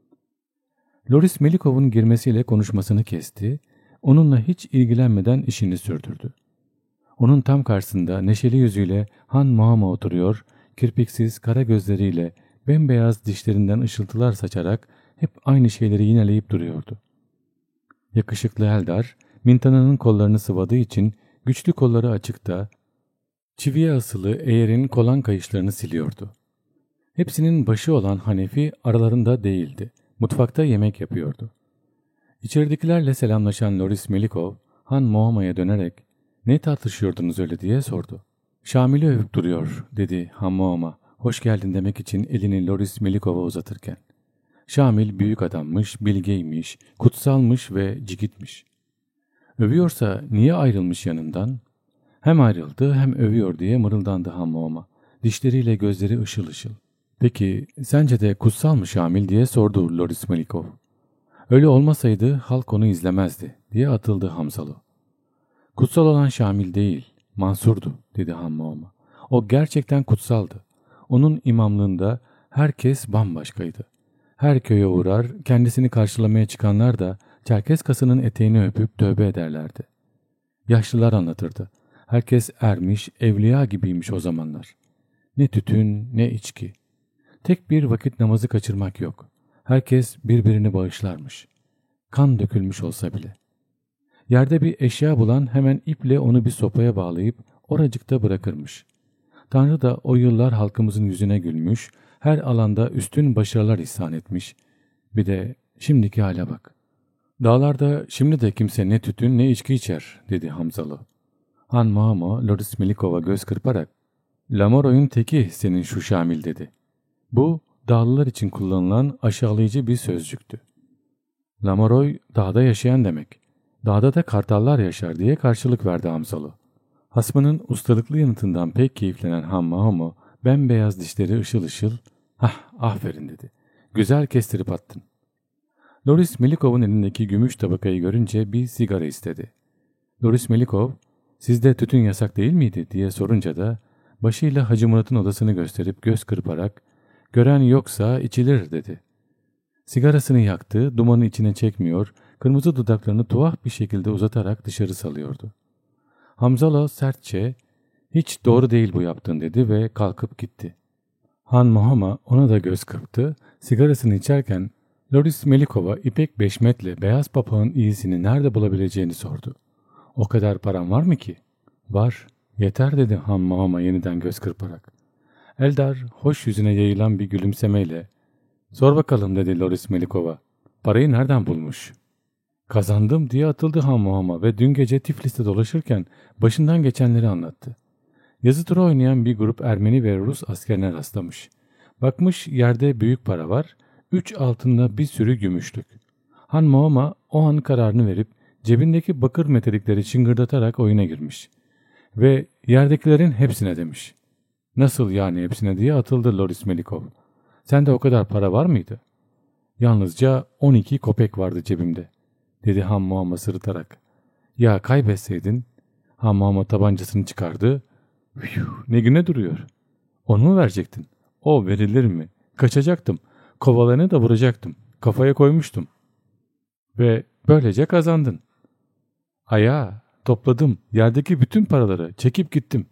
Loris Melikov'un girmesiyle konuşmasını kesti, onunla hiç ilgilenmeden işini sürdürdü. Onun tam karşısında neşeli yüzüyle Han Muhamma oturuyor, kirpiksiz kara gözleriyle bembeyaz dişlerinden ışıltılar saçarak hep aynı şeyleri yineleyip duruyordu. Yakışıklı Eldar, Mintana'nın kollarını sıvadığı için güçlü kolları açıkta, çiviye asılı eğerin kolan kayışlarını siliyordu. Hepsinin başı olan Hanefi aralarında değildi. Mutfakta yemek yapıyordu. İçeridekilerle selamlaşan Loris Melikov, Han Muhamma'ya dönerek "Ne tartışıyordunuz öyle?" diye sordu. "Şamil'i övüp duruyor," dedi Han Muhamma, hoş geldin demek için elini Loris Melikov'a uzatırken. Şamil büyük adammış, bilgeymiş, kutsalmış ve cigitmiş. Övüyorsa niye ayrılmış yanından? Hem ayrıldı hem övüyor diye mırıldandı Han Muhamma. Dişleriyle gözleri ışıl ışıl. "Peki sence de kutsal mı Şamil?" diye sordu Loris Melikov. "Öyle olmasaydı halk onu izlemezdi," diye atıldı Hamzalı. "Kutsal olan Şamil değil, Mansur'du," dedi Han Muhamma. "O gerçekten kutsaldı. Onun imamlığında herkes bambaşkaydı. Her köye uğrar, kendisini karşılamaya çıkanlar da Çerkeskasının eteğini öpüp tövbe ederlerdi. Yaşlılar anlatırdı. Herkes ermiş, evliya gibiymiş o zamanlar. Ne tütün, ne içki. Tek bir vakit namazı kaçırmak yok. Herkes birbirini bağışlarmış. Kan dökülmüş olsa bile. Yerde bir eşya bulan hemen iple onu bir sopaya bağlayıp oracıkta bırakırmış. Tanrı da o yıllar halkımızın yüzüne gülmüş, her alanda üstün başarılar ihsan etmiş. Bir de şimdiki hale bak. Dağlarda şimdi de kimse ne tütün ne içki içer, dedi Hamzalı. Han Mahoma, Loris Melikova göz kırparak, Lamoroy'un teki senin şu Şamil, dedi. Bu, dağlılar için kullanılan aşağılayıcı bir sözcüktü. Lamoroy, dağda yaşayan demek. Dağda da kartallar yaşar diye karşılık verdi Hamzalı. Hasmının ustalıklı yanıtından pek keyiflenen Han Mahoma, bembeyaz dişleri ışıl ışıl, aferin, dedi. Güzel kestirip attın. Loris Melikov'un elindeki gümüş tabakayı görünce bir sigara istedi. Loris Melikov, sizde tütün yasak değil miydi diye sorunca da başıyla Hacı Murat'ın odasını gösterip göz kırparak, gören yoksa içilir, dedi. Sigarasını yaktı, dumanı içine çekmiyor, kırmızı dudaklarını tuhaf bir şekilde uzatarak dışarı salıyordu. Hamzalo sertçe, hiç doğru değil bu yaptığın, dedi ve kalkıp gitti. Han Mahoma ona da göz kırptı, sigarasını içerken Loris Melikova ipek beşmetle beyaz papağın iyisini nerede bulabileceğini sordu. O kadar param var mı ki? Var, yeter, dedi Han Mahoma yeniden göz kırparak. Eldar hoş yüzüne yayılan bir gülümsemeyle, sor bakalım, dedi Loris Melikova. Parayı nereden bulmuş? Kazandım diye atıldı Han Mahoma ve dün gece Tiflis'te dolaşırken başından geçenleri anlattı. Yazı tura oynayan bir grup Ermeni ve Rus askerine rastlamış. Bakmış yerde büyük para var, 3 altında bir sürü gümüşlük. Han Mahoma o an kararını verip cebindeki bakır metelikleri çıngırdatarak oyuna girmiş. Ve yerdekilerin hepsine demiş. Nasıl yani hepsine diye atıldı Loris Melikov. Sende o kadar para var mıydı? Yalnızca 12 kopek vardı cebimde, dedi Han Mahoma sırıtarak. Ya kaybetseydin? Han Mahoma tabancasını çıkardı. Ne güne duruyor? Onu mu verecektin? O verilir mi? Kaçacaktım. Kovalarını da vuracaktım. Kafaya koymuştum. Ve böylece kazandın. Ayağa topladım. Yerdeki bütün paraları çekip gittim.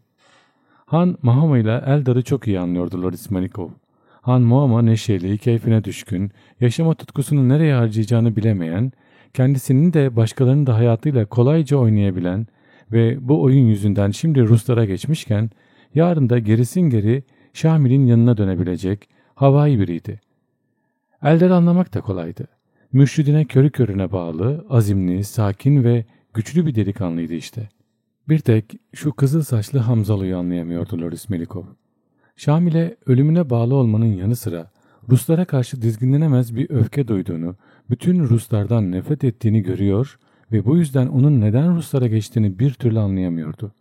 Han Mahoma ile Eldar'ı çok iyi anlıyordu Loris Melikov. Han Mahoma neşeli, keyfine düşkün, yaşama tutkusunu nereye harcayacağını bilemeyen, kendisinin de başkalarının da hayatıyla kolayca oynayabilen ve bu oyun yüzünden şimdi Ruslara geçmişken yarın da gerisin geri Şamil'in yanına dönebilecek havai biriydi. Eldar'ı anlamak da kolaydı. Mürşidine körü körüne bağlı, azimli, sakin ve güçlü bir delikanlıydı işte. Bir tek şu kızıl saçlı Hamzalı'yı anlayamıyordu Loris Melikov. Şamil'e ölümüne bağlı olmanın yanı sıra Ruslara karşı dizginlenemez bir öfke duyduğunu, bütün Ruslardan nefret ettiğini görüyor ve bu yüzden onun neden Ruslara geçtiğini bir türlü anlayamıyordu.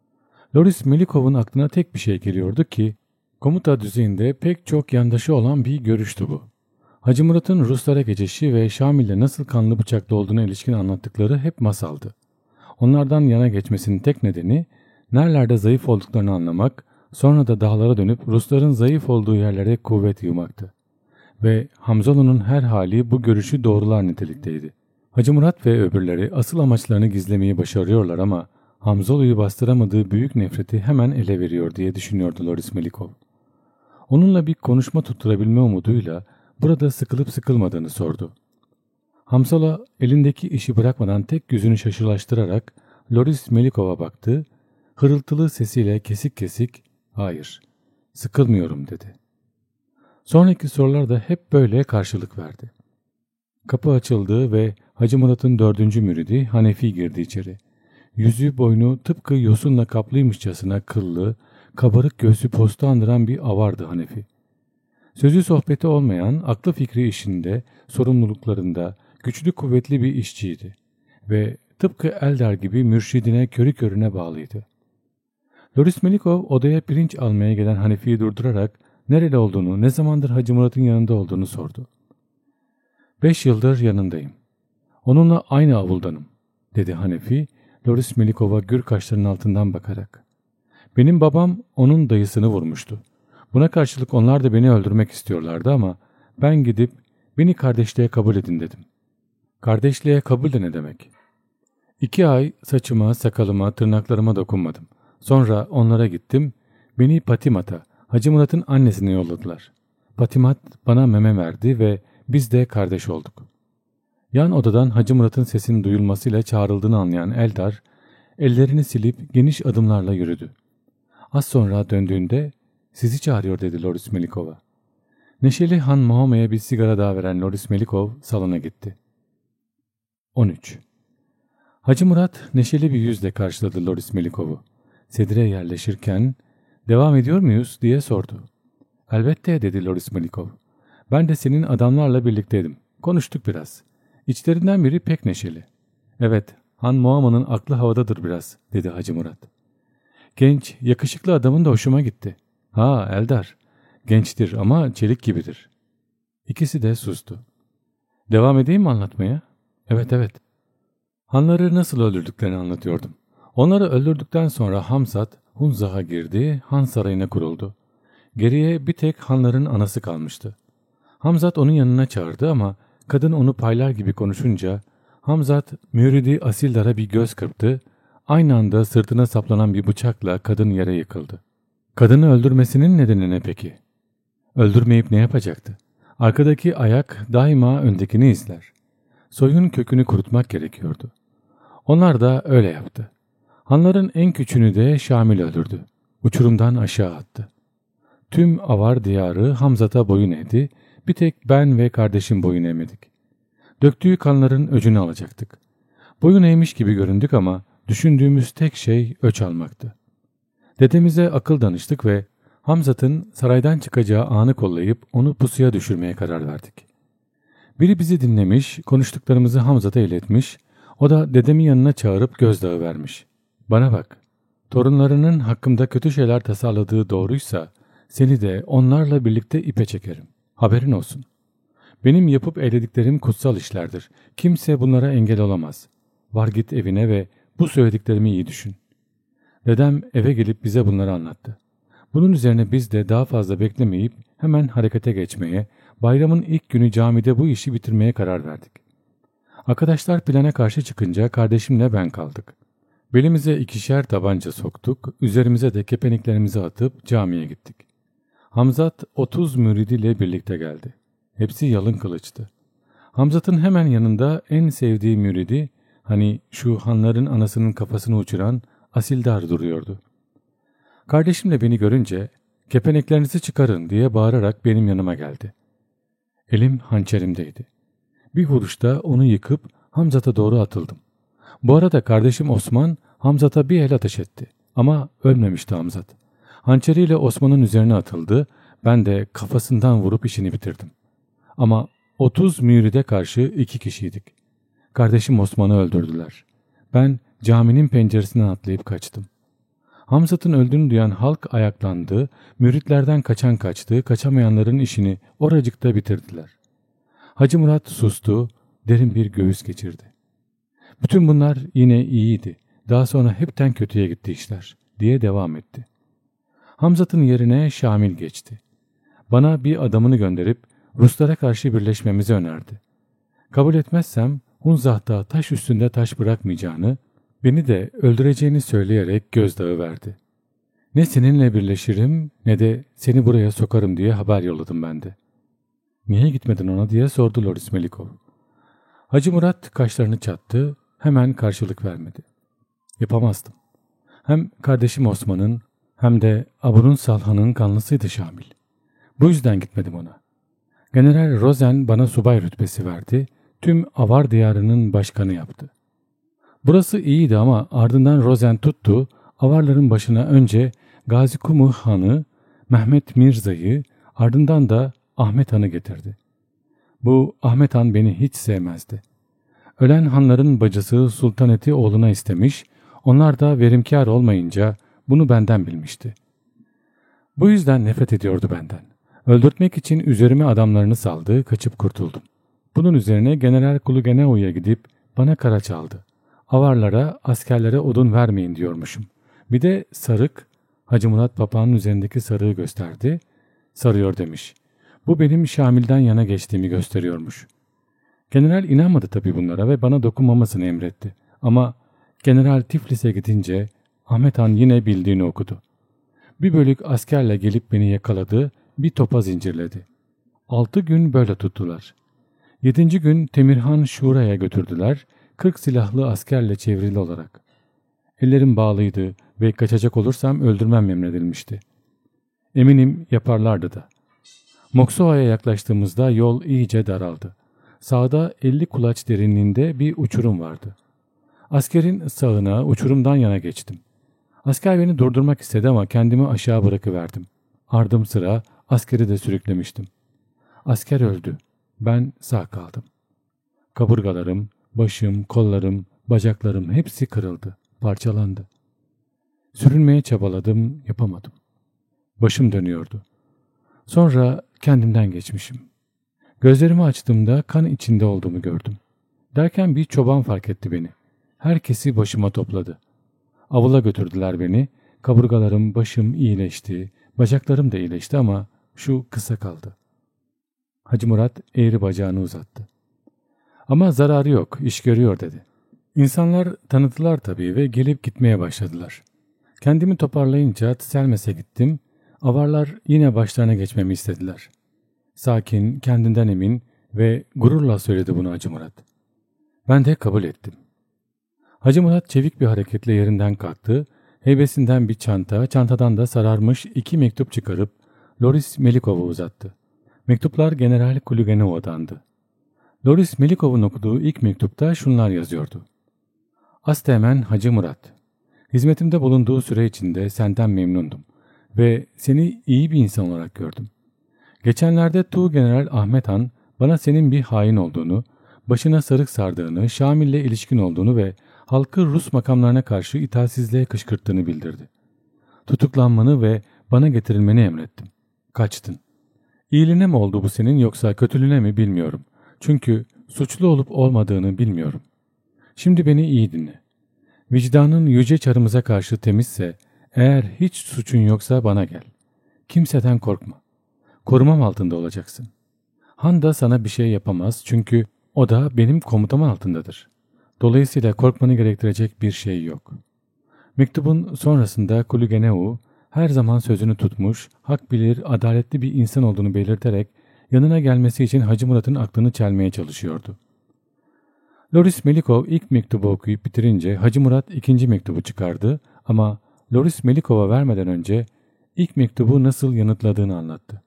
Loris Melikov'un aklına tek bir şey geliyordu ki, komuta düzeyinde pek çok yandaşı olan bir görüştü bu. Hacı Murat'ın Ruslara geçişi ve Şamil'le nasıl kanlı bıçaklı olduğuna ilişkin anlattıkları hep masaldı. Onlardan yana geçmesinin tek nedeni, nerelerde zayıf olduklarını anlamak, sonra da dağlara dönüp Rusların zayıf olduğu yerlere kuvvet yığmaktı. Ve Hamzalı'nın her hali bu görüşü doğrular nitelikteydi. Hacı Murat ve öbürleri asıl amaçlarını gizlemeyi başarıyorlar ama Hamzalı'yı bastıramadığı büyük nefreti hemen ele veriyor diye düşünüyordu Loris Melikov. Onunla bir konuşma tutturabilme umuduyla burada sıkılıp sıkılmadığını sordu. Hamzalı elindeki işi bırakmadan tek yüzünü şaşılaştırarak Loris Melikov'a baktı, hırıltılı sesiyle kesik kesik "Hayır, sıkılmıyorum," dedi. Sonraki sorular da hep böyle karşılık verdi. Kapı açıldı ve Hacı Murat'ın 4. müridi Hanefi girdi içeri. Yüzü boynu tıpkı yosunla kaplıymışçasına kıllı, kabarık göğsü posta andıran bir avardı Hanefi. Sözü sohbeti olmayan, aklı fikri işinde, sorumluluklarında güçlü kuvvetli bir işçiydi ve tıpkı Eldar gibi mürşidine körü körüne bağlıydı. Loris Melikov odaya pirinç almaya gelen Hanefi'yi durdurarak nereli olduğunu, ne zamandır Hacı Murat'ın yanında olduğunu sordu. 5 yıldır yanındayım. Onunla aynı avuldanım, dedi Hanefi, Loris Melikov'a gür kaşlarının altından bakarak. Benim babam onun dayısını vurmuştu. Buna karşılık onlar da beni öldürmek istiyorlardı ama ben gidip beni kardeşliğe kabul edin dedim. Kardeşliğe kabul de ne demek? 2 ay saçıma, sakalıma, tırnaklarıma dokunmadım. Sonra onlara gittim. Beni Patimat'a, Hacı Murat'ın annesine yolladılar. Patimat bana meme verdi ve biz de kardeş olduk. Yan odadan Hacı Murat'ın sesinin duyulmasıyla çağrıldığını anlayan Eldar, ellerini silip geniş adımlarla yürüdü. Az sonra döndüğünde, "Sizi çağırıyor," dedi Loris Melikov'a. Neşeli Han Mohame'ye bir sigara daha veren Loris Melikov salona gitti. 13. Hacı Murat neşeli bir yüzle karşıladı Loris Melikov'u. Sedire yerleşirken, "Devam ediyor muyuz?" diye sordu. "Elbette," dedi Loris Melikov. "Ben de senin adamlarla birlikteydim. Konuştuk biraz. İçlerinden biri pek neşeli." "Evet, Han Mohame'nin aklı havadadır biraz," dedi Hacı Murat. "Genç, yakışıklı adamın da hoşuma gitti." "Ha, Eldar. Gençtir ama çelik gibidir." İkisi de sustu. "Devam edeyim mi anlatmaya?" Evet. Hanları nasıl öldürdüklerini anlatıyordum. Onları öldürdükten sonra Hamzat Hunzah'a girdi, Han sarayına kuruldu. Geriye bir tek Hanların anası kalmıştı. Hamzat onun yanına çağırdı ama kadın onu paylar gibi konuşunca Hamzat müridi Asildar'a bir göz kırptı. Aynı anda sırtına saplanan bir bıçakla kadın yere yıkıldı. Kadını öldürmesinin nedeni ne peki? Öldürmeyip ne yapacaktı? Arkadaki ayak daima öndekini izler. Soyun kökünü kurutmak gerekiyordu. Onlar da öyle yaptı. Hanların en küçüğünü de Şamil öldürdü. Uçurumdan aşağı attı. Tüm Avar diyarı Hamzat'a boyun eğdi. Bir tek ben ve kardeşim boyun eğmedik. Döktüğü kanların öcünü alacaktık. Boyun eğmiş gibi göründük ama düşündüğümüz tek şey öç almaktı. Dedemize akıl danıştık ve Hamzat'ın saraydan çıkacağı anı kollayıp onu pusuya düşürmeye karar verdik. Biri bizi dinlemiş, konuştuklarımızı Hamzat'a iletmiş, o da dedemi yanına çağırıp gözdağı vermiş. "Bana bak, torunlarının hakkımda kötü şeyler tasarladığı doğruysa seni de onlarla birlikte ipe çekerim. Haberin olsun. Benim yapıp eylediklerim kutsal işlerdir. Kimse bunlara engel olamaz. Var git evine ve bu söylediklerimi iyi düşün." Dedem eve gelip bize bunları anlattı. Bunun üzerine biz de daha fazla beklemeyip hemen harekete geçmeye, bayramın ilk günü camide bu işi bitirmeye karar verdik. Arkadaşlar plana karşı çıkınca kardeşimle ben kaldık. Belimize 2'şer tabanca soktuk, üzerimize de kepeniklerimizi atıp camiye gittik. Hamzat 30 müridiyle birlikte geldi. Hepsi yalın kılıçtı. Hamzat'ın hemen yanında en sevdiği müridi, hani şu hanların anasının kafasını uçuran Asildar duruyordu. Kardeşimle beni görünce "Kepeneklerinizi çıkarın," diye bağırarak benim yanıma geldi. Elim hançerimdeydi. Bir vuruşta onu yıkıp Hamzat'a doğru atıldım. Bu arada kardeşim Osman Hamzat'a bir el ateş etti. Ama ölmemişti Hamzat. Hançeriyle Osman'ın üzerine atıldı. Ben de kafasından vurup işini bitirdim. Ama 30 müride karşı 2 kişiydik. Kardeşim Osman'ı öldürdüler. Ben caminin penceresinden atlayıp kaçtım. Hamzat'ın öldüğünü duyan halk ayaklandı, müritlerden kaçan kaçtı, kaçamayanların işini oracıkta bitirdiler. Hacı Murat sustu, derin bir göğüs geçirdi. "Bütün bunlar yine iyiydi, daha sonra hepten kötüye gitti işler," diye devam etti. Hamzat'ın yerine Şamil geçti. Bana bir adamını gönderip Ruslara karşı birleşmemizi önerdi. Kabul etmezsem Hunzah'ta taş üstünde taş bırakmayacağını, beni de öldüreceğini söyleyerek gözdağı verdi. "Ne seninle birleşirim ne de seni buraya sokarım," diye haber yolladım ben de. "Niye gitmedin ona?" diye sordu Loris Melikov. Hacı Murat kaşlarını çattı, hemen karşılık vermedi. "Yapamazdım. Hem kardeşim Osman'ın hem de Aburun Salhan'ın kanlısıydı Şamil. Bu yüzden gitmedim ona. General Rosen bana subay rütbesi verdi, tüm Avar diyarının başkanı yaptı. Burası iyiydi ama ardından Rosen tuttu, Avarların başına önce Gazi Kumuh Han'ı, Mehmet Mirza'yı, ardından da Ahmet Han'ı getirdi. Bu Ahmet Han beni hiç sevmezdi. Ölen hanların bacısı Sultaneti oğluna istemiş, onlar da verimkar olmayınca bunu benden bilmişti. Bu yüzden nefret ediyordu benden. Öldürtmek için üzerime adamlarını saldı, kaçıp kurtuldum. Bunun üzerine General Kulugeneo'ya gidip bana kara çaldı. Avarlara, askerlere odun vermeyin diyormuşum. Bir de sarık, Hacı Murat papağanın üzerindeki sarığı gösterdi. Sarıyor demiş. Bu benim Şamil'den yana geçtiğimi gösteriyormuş. General inanmadı tabii bunlara ve bana dokunmamasını emretti. Ama General Tiflis'e gidince Ahmet Han yine bildiğini okudu. Bir bölük askerle gelip beni yakaladı, bir topa zincirledi. 6 gün böyle tuttular. 7. gün Temirhan Şura'ya götürdüler, 40 silahlı askerle çevrili olarak. Ellerim bağlıydı ve kaçacak olursam öldürmem emredilmişti. Eminim yaparlardı da. Moksova'ya yaklaştığımızda yol iyice daraldı. Sağda 50 kulaç derinliğinde bir uçurum vardı. Askerin sağına, uçurumdan yana geçtim. Asker beni durdurmak istedi ama kendimi aşağı bırakıverdim. Ardım sıra askeri de sürüklemiştim. Asker öldü. Ben sağ kaldım. Kaburgalarım, başım, kollarım, bacaklarım hepsi kırıldı, parçalandı. Sürünmeye çabaladım, yapamadım. Başım dönüyordu. Sonra kendimden geçmişim. Gözlerimi açtığımda kan içinde olduğumu gördüm. Derken bir çoban fark etti beni. Herkesi başıma topladı. Avula götürdüler beni. Kaburgalarım, başım iyileşti. Bacaklarım da iyileşti ama şu kısa kaldı. Hacı Murat eğri bacağını uzattı. Ama zararı yok, iş görüyor dedi. İnsanlar tanıdılar tabii ve gelip gitmeye başladılar. Kendimi toparlayınca Selmes'e gittim. Avarlar yine başlarına geçmemi istediler. Sakin, kendinden emin ve gururla söyledi bunu Hacı Murat. Ben de kabul ettim. Hacı Murat çevik bir hareketle yerinden kalktı. Heybesinden bir çanta, çantadan da sararmış 2 mektup çıkarıp Loris Melikov'a uzattı. Mektuplar General Kulugenova'dandı. Loris Melikov'un okuduğu ilk mektupta şunlar yazıyordu. Asteğmen Hacı Murat, hizmetimde bulunduğu süre içinde senden memnundum ve seni iyi bir insan olarak gördüm. Geçenlerde Tuğgeneral Ahmet Han bana senin bir hain olduğunu, başına sarık sardığını, Şamil'le ilişkin olduğunu ve halkı Rus makamlarına karşı itaatsizliğe kışkırttığını bildirdi. Tutuklanmanı ve bana getirilmeni emrettim. Kaçtın. İyiliğine mi oldu bu senin yoksa kötülüğüne mi bilmiyorum. Çünkü suçlu olup olmadığını bilmiyorum. Şimdi beni iyi dinle. Vicdanın yüce çarımıza karşı temizse, eğer hiç suçun yoksa bana gel. Kimseden korkma. Korumam altında olacaksın. Han da sana bir şey yapamaz çünkü o da benim komutam altındadır. Dolayısıyla korkmanı gerektirecek bir şey yok. Mektubun sonrasında Kulugenov her zaman sözünü tutmuş, hak bilir, adaletli bir insan olduğunu belirterek yanına gelmesi için Hacı Murat'ın aklını çelmeye çalışıyordu. Loris Melikov ilk mektubu okuyup bitirince Hacı Murat ikinci mektubu çıkardı ama Loris Melikov'a vermeden önce ilk mektubu nasıl yanıtladığını anlattı.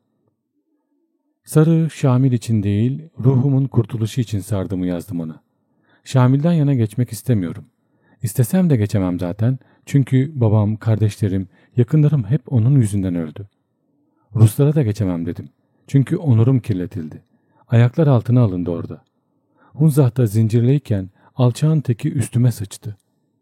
Sarı Şamil için değil, ruhumun kurtuluşu için sardığımı yazdım ona. Şamil'den yana geçmek istemiyorum. İstesem de geçemem zaten çünkü babam, kardeşlerim, yakınlarım hep onun yüzünden öldü. Ruslara da geçemem dedim. Çünkü onurum kirletildi. Ayaklar altına alındı orada. Hunzah'ta zincirleyken alçağın teki üstüme sıçtı.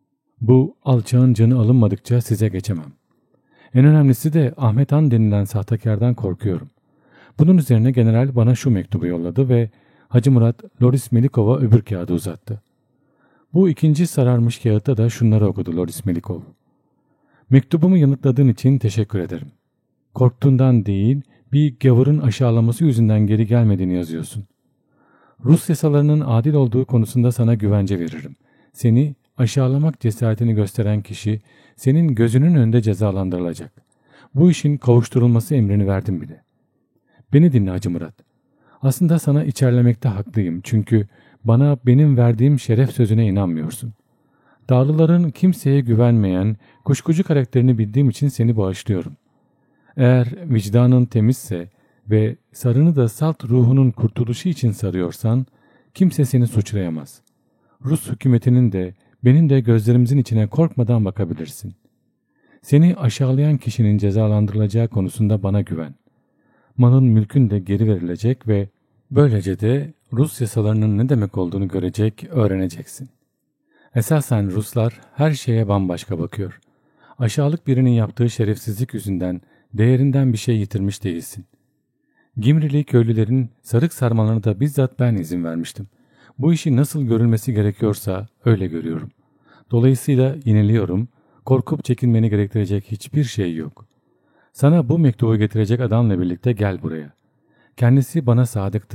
Bu alçağın canı alınmadıkça size geçemem. En önemlisi de Ahmet Han denilen sahtekardan korkuyorum. Bunun üzerine general bana şu mektubu yolladı ve Hacı Murat Loris Melikov'a öbür kağıdı uzattı. Bu ikinci sararmış kağıtta da şunları okudu Loris Melikov. Mektubumu yanıtladığın için teşekkür ederim. Korktuğundan değil, bir gavurun aşağılaması yüzünden geri gelmediğini yazıyorsun. Rus yasalarının adil olduğu konusunda sana güvence veririm. Seni aşağılamak cesaretini gösteren kişi senin gözünün önünde cezalandırılacak. Bu işin kavuşturulması emrini verdim bile. Beni dinle Hacı Murat. Aslında sana içerlemekte haklıyım çünkü bana benim verdiğim şeref sözüne inanmıyorsun. Dağlıların kimseye güvenmeyen, kuşkucu karakterini bildiğim için seni bağışlıyorum. Eğer vicdanın temizse ve sarını da salt ruhunun kurtuluşu için sarıyorsan, kimse seni suçlayamaz. Rus hükümetinin de benim de gözlerimizin içine korkmadan bakabilirsin. Seni aşağılayan kişinin cezalandırılacağı konusunda bana güven. Malın mülkün de geri verilecek ve böylece de Rus yasalarının ne demek olduğunu görecek, öğreneceksin. Esasen Ruslar her şeye bambaşka bakıyor. Aşağılık birinin yaptığı şerefsizlik yüzünden değerinden bir şey yitirmiş değilsin. Gimrili köylülerin sarık sarmalarına da bizzat ben izin vermiştim. Bu işi nasıl görülmesi gerekiyorsa öyle görüyorum. Dolayısıyla yeniliyorum, korkup çekinmeni gerektirecek hiçbir şey yok. Sana bu mektubu getirecek adamla birlikte gel buraya. Kendisi bana sadıktır.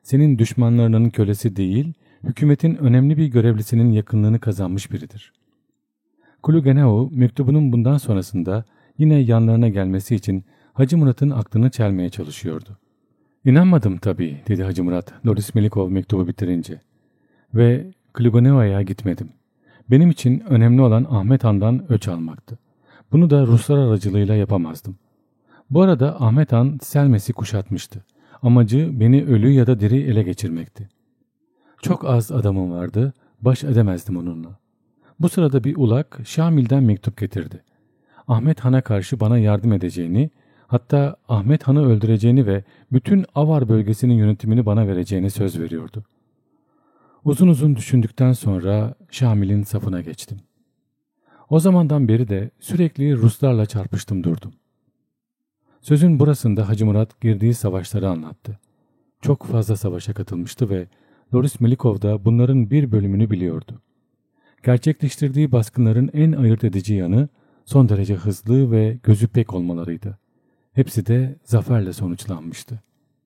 senin düşmanlarının kölesi değil, hükümetin önemli bir görevlisinin yakınlığını kazanmış biridir. Kulugenau mektubunun bundan sonrasında yine yanlarına gelmesi için Hacı Murat'ın aklını çelmeye çalışıyordu. "İnanmadım tabii," dedi Hacı Murat, Loris Melikov mektubu bitirince. "Ve Kulugenau'ya gitmedim. Benim için önemli olan Ahmet Han'dan öç almaktı. Bunu da Ruslar aracılığıyla yapamazdım. Bu arada Ahmet Han Selmes'i kuşatmıştı. Amacı beni ölü ya da diri ele geçirmekti. Çok az adamım vardı, baş edemezdim onunla. Bu sırada bir ulak Şamil'den mektup getirdi. Ahmet Han'a karşı bana yardım edeceğini, hatta Ahmet Han'ı öldüreceğini ve bütün Avar bölgesinin yönetimini bana vereceğine söz veriyordu. Uzun uzun düşündükten sonra Şamil'in safına geçtim. O zamandan beri de sürekli Ruslarla çarpıştım durdum." Sözün burasında Hacı Murat girdiği savaşları anlattı. Çok fazla savaşa katılmıştı ve Loris Melikov da bunların bir bölümünü biliyordu. Gerçekleştirdiği baskınların en ayırt edici yanı son derece hızlı ve gözü pek olmalarıydı. Hepsi de zaferle sonuçlanmıştı.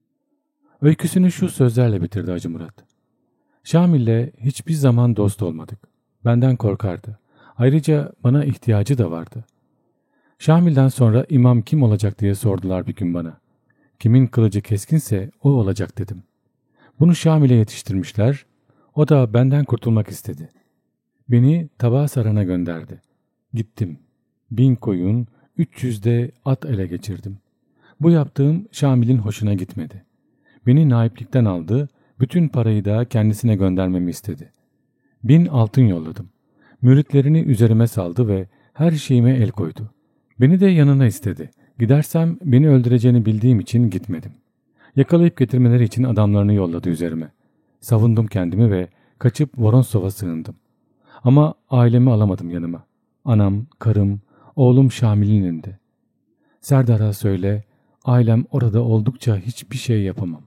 Öyküsünü şu sözlerle bitirdi Hacı Murat. "Şamil'le hiçbir zaman dost olmadık. Benden korkardı. Ayrıca bana ihtiyacı da vardı. Şamil'den sonra imam kim olacak diye sordular bir gün bana. Kimin kılıcı keskinse o olacak dedim. Bunu Şamil'e yetiştirmişler. O da benden kurtulmak istedi. Beni Tabasaray'a gönderdi. Gittim. 1000 koyun, 300 de at ele geçirdim. Bu yaptığım Şamil'in hoşuna gitmedi. Beni naiplikten aldı, bütün parayı da kendisine göndermemi istedi. 1000 altın yolladım. Müritlerini üzerime saldı ve her şeyime el koydu. Beni de yanına istedi. Gidersem beni öldüreceğini bildiğim için gitmedim. Yakalayıp getirmeleri için adamlarını yolladı üzerime. Savundum kendimi ve kaçıp Voronsov'a sığındım. Ama ailemi alamadım yanıma. Anam, karım, oğlum Şamil'in elinde. Serdar'a söyle, ailem orada oldukça hiçbir şey yapamam."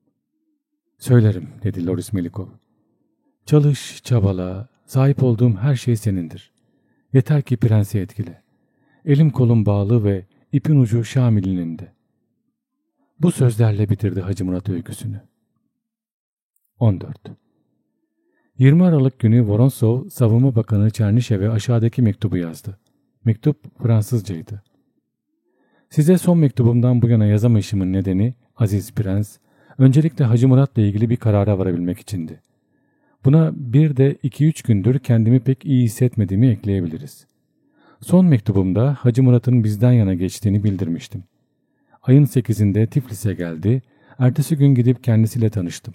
"Söylerim," dedi Loris Melikov. "Çalış, çabala, sahip olduğum her şey senindir. Yeter ki prensi etkile. Elim kolum bağlı ve ipin ucu Şamil'in elinde." Bu sözlerle bitirdi Hacı Murat öyküsünü. 14. 20 Aralık günü Voronsov, Savunma Bakanı Çernişev'e aşağıdaki mektubu yazdı. Mektup Fransızcaydı. "Size son mektubumdan bu yana yazamayışımın nedeni, aziz prens, öncelikle Hacı Murat'la ilgili bir karara varabilmek içindi. Buna bir de 2-3 gündür kendimi pek iyi hissetmediğimi ekleyebiliriz. Son mektubumda Hacı Murat'ın bizden yana geçtiğini bildirmiştim. Ayın 8'inde Tiflis'e geldi, ertesi gün gidip kendisiyle tanıştım.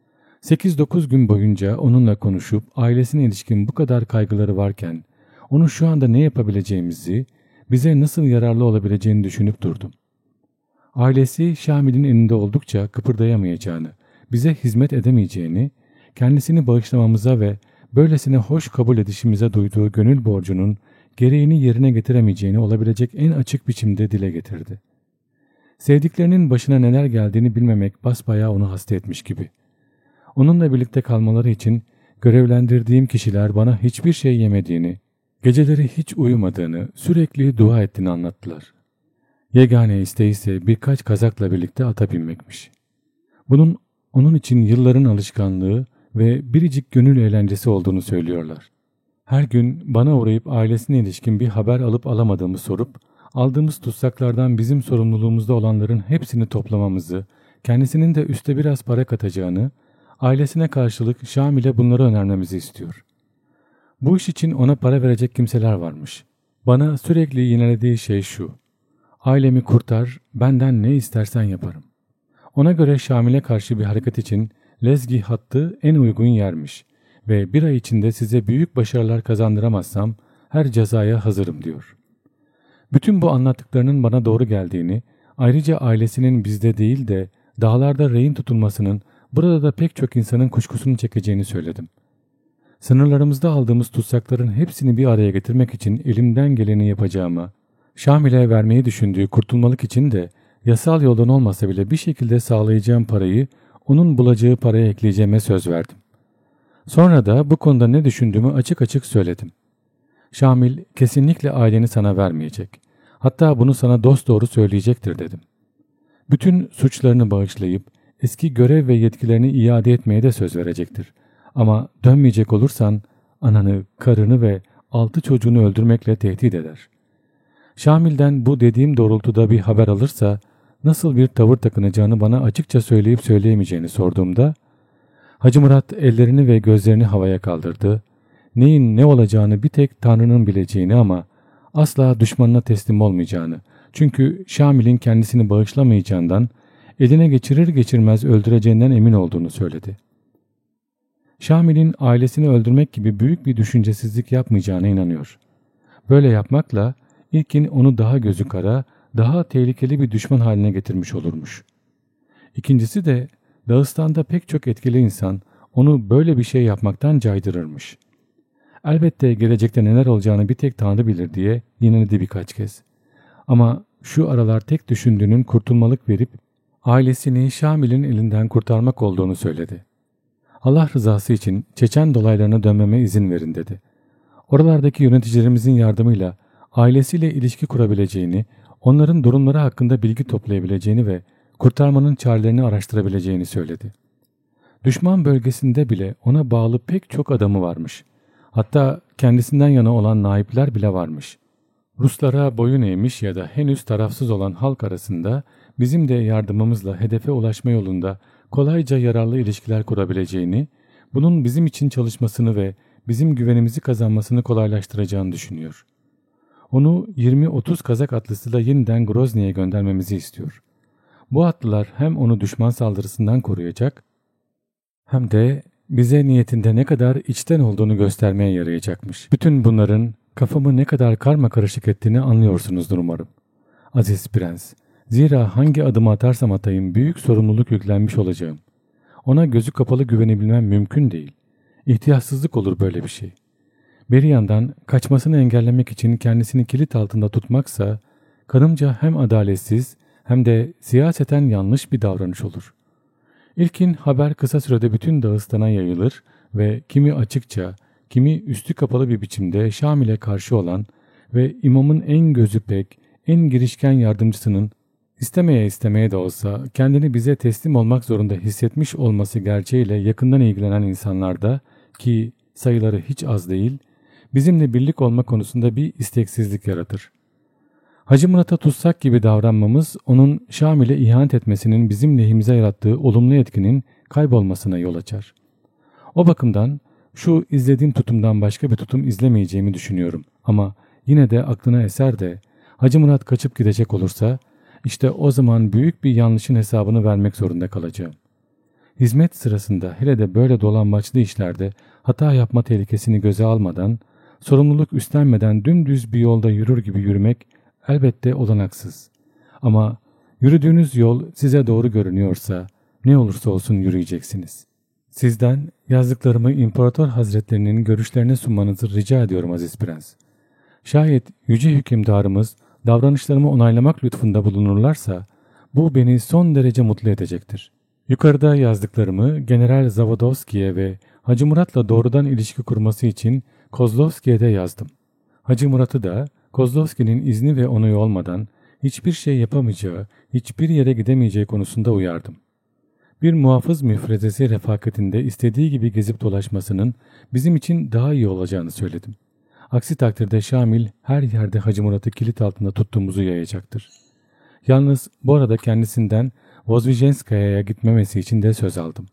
8-9 gün boyunca onunla konuşup ailesine ilişkin bu kadar kaygıları varken onun şu anda ne yapabileceğimizi, bize nasıl yararlı olabileceğini düşünüp durdum. Ailesi Şamil'in elinde oldukça kıpırdayamayacağını, bize hizmet edemeyeceğini, kendisini bağışlamamıza ve böylesine hoş kabul edişimize duyduğu gönül borcunun gereğini yerine getiremeyeceğini olabilecek en açık biçimde dile getirdi. Sevdiklerinin başına neler geldiğini bilmemek basbayağı onu hasta etmiş gibi. Onunla birlikte kalmaları için görevlendirdiğim kişiler bana hiçbir şey yemediğini, geceleri hiç uyumadığını, sürekli dua ettiğini anlattılar. Yegane isteği ise birkaç kazakla birlikte ata binmekmiş. Bunun onun için yılların alışkanlığı ve biricik gönül eğlencesi olduğunu söylüyorlar. Her gün bana uğrayıp ailesine ilişkin bir haber alıp alamadığımı sorup, aldığımız tutsaklardan bizim sorumluluğumuzda olanların hepsini toplamamızı, kendisinin de üste biraz para katacağını, ailesine karşılık Şamil'e bunları önermemizi istiyor. Bu iş için ona para verecek kimseler varmış. Bana sürekli yinelediği şey şu: ailemi kurtar, benden ne istersen yaparım. Ona göre Şamil'e karşı bir hareket için Lezgi hattı en uygun yermiş ve bir ay içinde size büyük başarılar kazandıramazsam her cezaya hazırım diyor. Bütün bu anlattıklarının bana doğru geldiğini, ayrıca ailesinin bizde değil de dağlarda rehin tutulmasının burada da pek çok insanın kuşkusunu çekeceğini söyledim. Sınırlarımızda aldığımız tutsakların hepsini bir araya getirmek için elimden geleni yapacağıma, Şamil'e vermeyi düşündüğü kurtulmalık için de yasal yoldan olmasa bile bir şekilde sağlayacağım parayı onun bulacağı paraya ekleyeceğime söz verdim. Sonra da bu konuda ne düşündüğümü açık açık söyledim. Şamil kesinlikle aileni sana vermeyecek. Hatta bunu sana dosdoğru söyleyecektir dedim. Bütün suçlarını bağışlayıp eski görev ve yetkilerini iade etmeye de söz verecektir. Ama dönmeyecek olursan ananı, karını ve 6 çocuğunu öldürmekle tehdit eder. Şamil'den bu dediğim doğrultuda bir haber alırsa nasıl bir tavır takınacağını bana açıkça söyleyip söyleyemeyeceğini sorduğumda Hacı Murat ellerini ve gözlerini havaya kaldırdı. Neyin ne olacağını bir tek Tanrı'nın bileceğini ama asla düşmanına teslim olmayacağını, çünkü Şamil'in kendisini bağışlamayacağından, eline geçirir geçirmez öldüreceğinden emin olduğunu söyledi. Şamil'in ailesini öldürmek gibi büyük bir düşüncesizlik yapmayacağına inanıyor. Böyle yapmakla ilkin onu daha gözü kara, daha tehlikeli bir düşman haline getirmiş olurmuş. İkincisi de Dağıstan'da pek çok etkili insan onu böyle bir şey yapmaktan caydırırmış. Elbette gelecekte neler olacağını bir tek Tanrı bilir diye yineledi birkaç kez. Ama şu aralar tek düşündüğünün kurtulmalık verip ailesini Şamil'in elinden kurtarmak olduğunu söyledi. Allah rızası için Çeçen dolaylarına dönmeme izin verin dedi. Oralardaki yöneticilerimizin yardımıyla ailesiyle ilişki kurabileceğini, onların durumları hakkında bilgi toplayabileceğini ve kurtarmanın çarelerini araştırabileceğini söyledi. Düşman bölgesinde bile ona bağlı pek çok adamı varmış. Hatta kendisinden yana olan naipler bile varmış. Ruslara boyun eğmiş ya da henüz tarafsız olan halk arasında bizim de yardımımızla hedefe ulaşma yolunda kolayca yararlı ilişkiler kurabileceğini, bunun bizim için çalışmasını ve bizim güvenimizi kazanmasını kolaylaştıracağını düşünüyor. Onu 20-30 Kazak atlısıyla yeniden Grozny'ye göndermemizi istiyor. Bu atlılar hem onu düşman saldırısından koruyacak hem de bize niyetinde ne kadar içten olduğunu göstermeye yarayacakmış. Bütün bunların kafamı ne kadar karmakarışık ettiğini anlıyorsunuzdur umarım. Aziz Prens, zira hangi adımı atarsam atayım büyük sorumluluk yüklenmiş olacağım. Ona gözü kapalı güvenebilmem mümkün değil. İhtiyatsızlık olur böyle bir şey. Bir yandan kaçmasını engellemek için kendisini kilit altında tutmaksa, kanımca hem adaletsiz hem de siyaseten yanlış bir davranış olur. İlkin haber kısa sürede bütün Dağıstan'a yayılır ve kimi açıkça, kimi üstü kapalı bir biçimde Şamil'e karşı olan ve imamın en gözü pek, en girişken yardımcısının istemeye de olsa kendini bize teslim olmak zorunda hissetmiş olması gerçeğiyle yakından ilgilenen insanlarda, ki sayıları hiç az değil, bizimle birlik olma konusunda bir isteksizlik yaratır. Hacı Murat'a tutsak gibi davranmamız onun Şamil'e ihanet etmesinin bizim lehimize yarattığı olumlu etkinin kaybolmasına yol açar. O bakımdan şu izlediğim tutumdan başka bir tutum izlemeyeceğimi düşünüyorum. Ama yine de aklına eser de Hacı Murat kaçıp gidecek olursa işte o zaman büyük bir yanlışın hesabını vermek zorunda kalacağım. Hizmet sırasında hele de böyle dolambaçlı işlerde hata yapma tehlikesini göze almadan, sorumluluk üstlenmeden dümdüz bir yolda yürür gibi yürümek elbette olanaksız. Ama yürüdüğünüz yol size doğru görünüyorsa ne olursa olsun yürüyeceksiniz. Sizden yazdıklarımı İmparator Hazretlerinin görüşlerine sunmanızı rica ediyorum Aziz Prens. Şayet yüce hükümdarımız davranışlarımı onaylamak lütfunda bulunurlarsa bu beni son derece mutlu edecektir. Yukarıda yazdıklarımı General Zavodovski'ye ve Hacı Murat'la doğrudan ilişki kurması için Kozlovski'ye de yazdım. Hacı Murat'ı da Kozlovski'nin izni ve onayı olmadan hiçbir şey yapamayacağı, hiçbir yere gidemeyeceği konusunda uyardım. Bir muhafız müfrezesi refakatinde istediği gibi gezip dolaşmasının bizim için daha iyi olacağını söyledim. Aksi takdirde Şamil her yerde Hacı Murat'ı kilit altında tuttuğumuzu yayacaktır. Yalnız bu arada kendisinden Vozvijenskaya'ya gitmemesi için de söz aldım.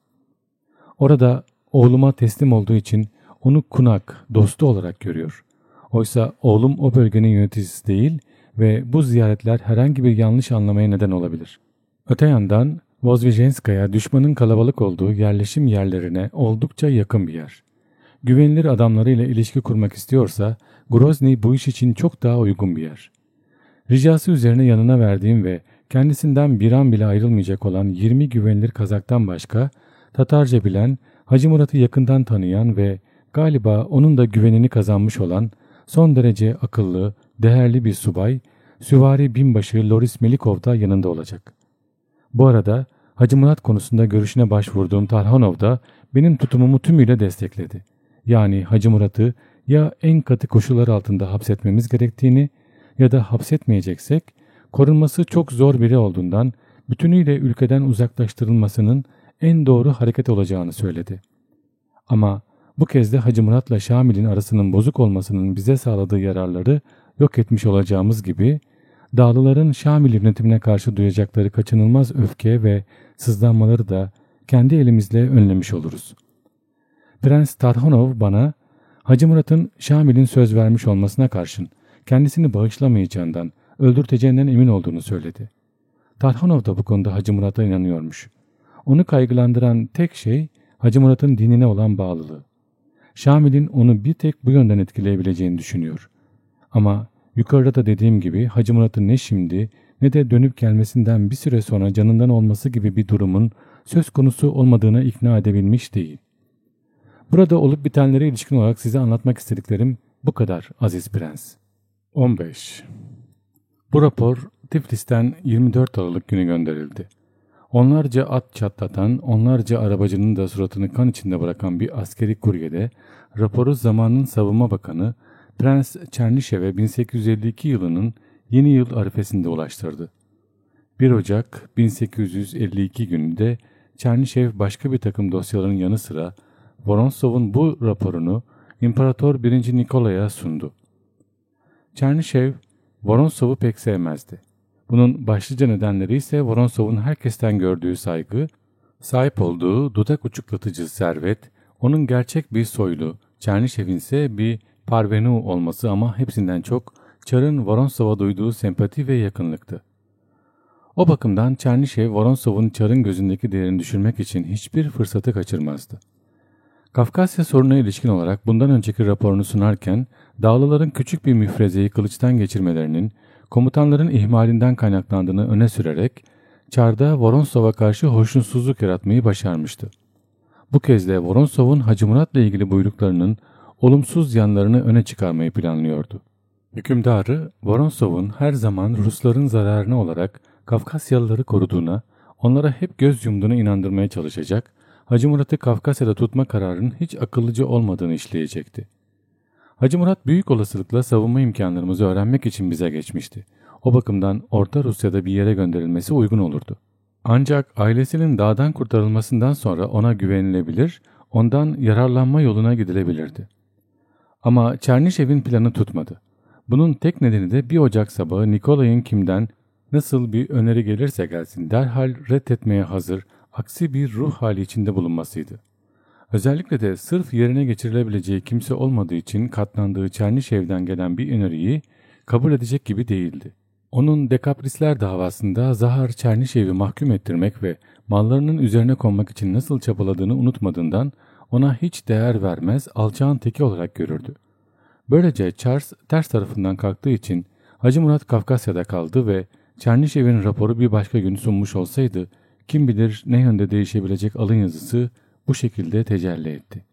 Orada oğluma teslim olduğu için onu kunak, dostu olarak görüyor. Oysa oğlum o bölgenin yöneticisi değil ve bu ziyaretler herhangi bir yanlış anlamaya neden olabilir. Öte yandan Vozvijenskaya düşmanın kalabalık olduğu yerleşim yerlerine oldukça yakın bir yer. Güvenilir adamlarıyla ilişki kurmak istiyorsa Grozny bu iş için çok daha uygun bir yer. Ricası üzerine yanına verdiğim ve kendisinden bir an bile ayrılmayacak olan 20 güvenilir Kazak'tan başka Tatarca bilen, Hacı Murat'ı yakından tanıyan ve galiba onun da güvenini kazanmış olan son derece akıllı, değerli bir subay, süvari binbaşı Loris Melikov da yanında olacak. Bu arada Hacı Murat konusunda görüşüne başvurduğum Tarhanov da benim tutumumu tümüyle destekledi. Yani Hacı Murat'ı ya en katı koşullar altında hapsetmemiz gerektiğini ya da hapsetmeyeceksek korunması çok zor biri olduğundan bütünüyle ülkeden uzaklaştırılmasının en doğru hareket olacağını söyledi. Ama bu kez de Hacı Murat'la Şamil'in arasının bozuk olmasının bize sağladığı yararları yok etmiş olacağımız gibi, Dağlıların Şamil yönetimine karşı duyacakları kaçınılmaz öfke ve sızlanmaları da kendi elimizle önlemiş oluruz. Prens Tarhanov bana, Hacı Murat'ın Şamil'in söz vermiş olmasına karşın kendisini bağışlamayacağından, öldürteceğinden emin olduğunu söyledi. Tarhanov da bu konuda Hacı Murat'a inanıyormuş. Onu kaygılandıran tek şey Hacı Murat'ın dinine olan bağlılığı. Şamil'in onu bir tek bu yönden etkileyebileceğini düşünüyor. Ama yukarıda da dediğim gibi Hacı Murat'ın ne şimdi ne de dönüp gelmesinden bir süre sonra canından olması gibi bir durumun söz konusu olmadığına ikna edebilmiş değil. Burada olup bitenlere ilişkin olarak size anlatmak istediklerim bu kadar aziz prens. 15. Bu rapor Tiflis'ten 24 Aralık günü gönderildi. Onlarca at çatlatan, onlarca arabacının da suratını kan içinde bırakan bir askeri kuryede raporu zamanın savunma bakanı Prens Çernişev'e 1852 yılının yeni yıl arifesinde ulaştırdı. 1 Ocak 1852 gününde Çernişev başka bir takım dosyaların yanı sıra Vorontsov'un bu raporunu İmparator 1. Nikolay'a sundu. Çernişev, Vorontsov'u pek sevmezdi. Bunun başlıca nedenleri ise Vorontsov'un herkesten gördüğü saygı, sahip olduğu dudak uçuklatıcı servet, onun gerçek bir soylu, Çernişev'in ise bir parvenu olması ama hepsinden çok Çar'ın Vorontsov'a duyduğu sempati ve yakınlıktı. O bakımdan Çernişev, Vorontsov'un Çar'ın gözündeki değerini düşürmek için hiçbir fırsatı kaçırmazdı. Kafkasya sorununa ilişkin olarak bundan önceki raporunu sunarken, Dağlıların küçük bir müfrezeyi kılıçtan geçirmelerinin, komutanların ihmalinden kaynaklandığını öne sürerek, Çar'da Vorontsov'a karşı hoşnutsuzluk yaratmayı başarmıştı. Bu kez de Vorontsov'un Hacı Murat'la ilgili buyruklarının olumsuz yanlarını öne çıkarmayı planlıyordu. Hükümdarı, Vorontsov'un her zaman Rusların zararına olarak Kafkasyalıları koruduğuna, onlara hep göz yumduğuna inandırmaya çalışacak, Hacı Murat'ı Kafkasya'da tutma kararının hiç akıllıca olmadığını işleyecekti. Hacı Murat büyük olasılıkla savunma imkanlarımızı öğrenmek için bize geçmişti. O bakımdan Orta Rusya'da bir yere gönderilmesi uygun olurdu. Ancak ailesinin dağdan kurtarılmasından sonra ona güvenilebilir, ondan yararlanma yoluna gidilebilirdi. Ama Çernişev'in planı tutmadı. Bunun tek nedeni de 1 Ocak sabahı Nikolay'ın kimden nasıl bir öneri gelirse gelsin derhal reddetmeye hazır, aksi bir ruh hali içinde bulunmasıydı. Özellikle de sırf yerine geçirilebileceği kimse olmadığı için katlandığı Çernişev'den gelen bir öneriyi kabul edecek gibi değildi. Onun Dekaprisler davasında Zahar Çernişev'i mahkum ettirmek ve mallarının üzerine konmak için nasıl çabaladığını unutmadığından ona hiç değer vermez, alçağın teki olarak görürdü. Böylece Charles ters tarafından kalktığı için Hacı Murat Kafkasya'da kaldı ve Çernişev'in raporu bir başka gün sunmuş olsaydı kim bilir ne yönde değişebilecek alın yazısı bu şekilde tecelli etti.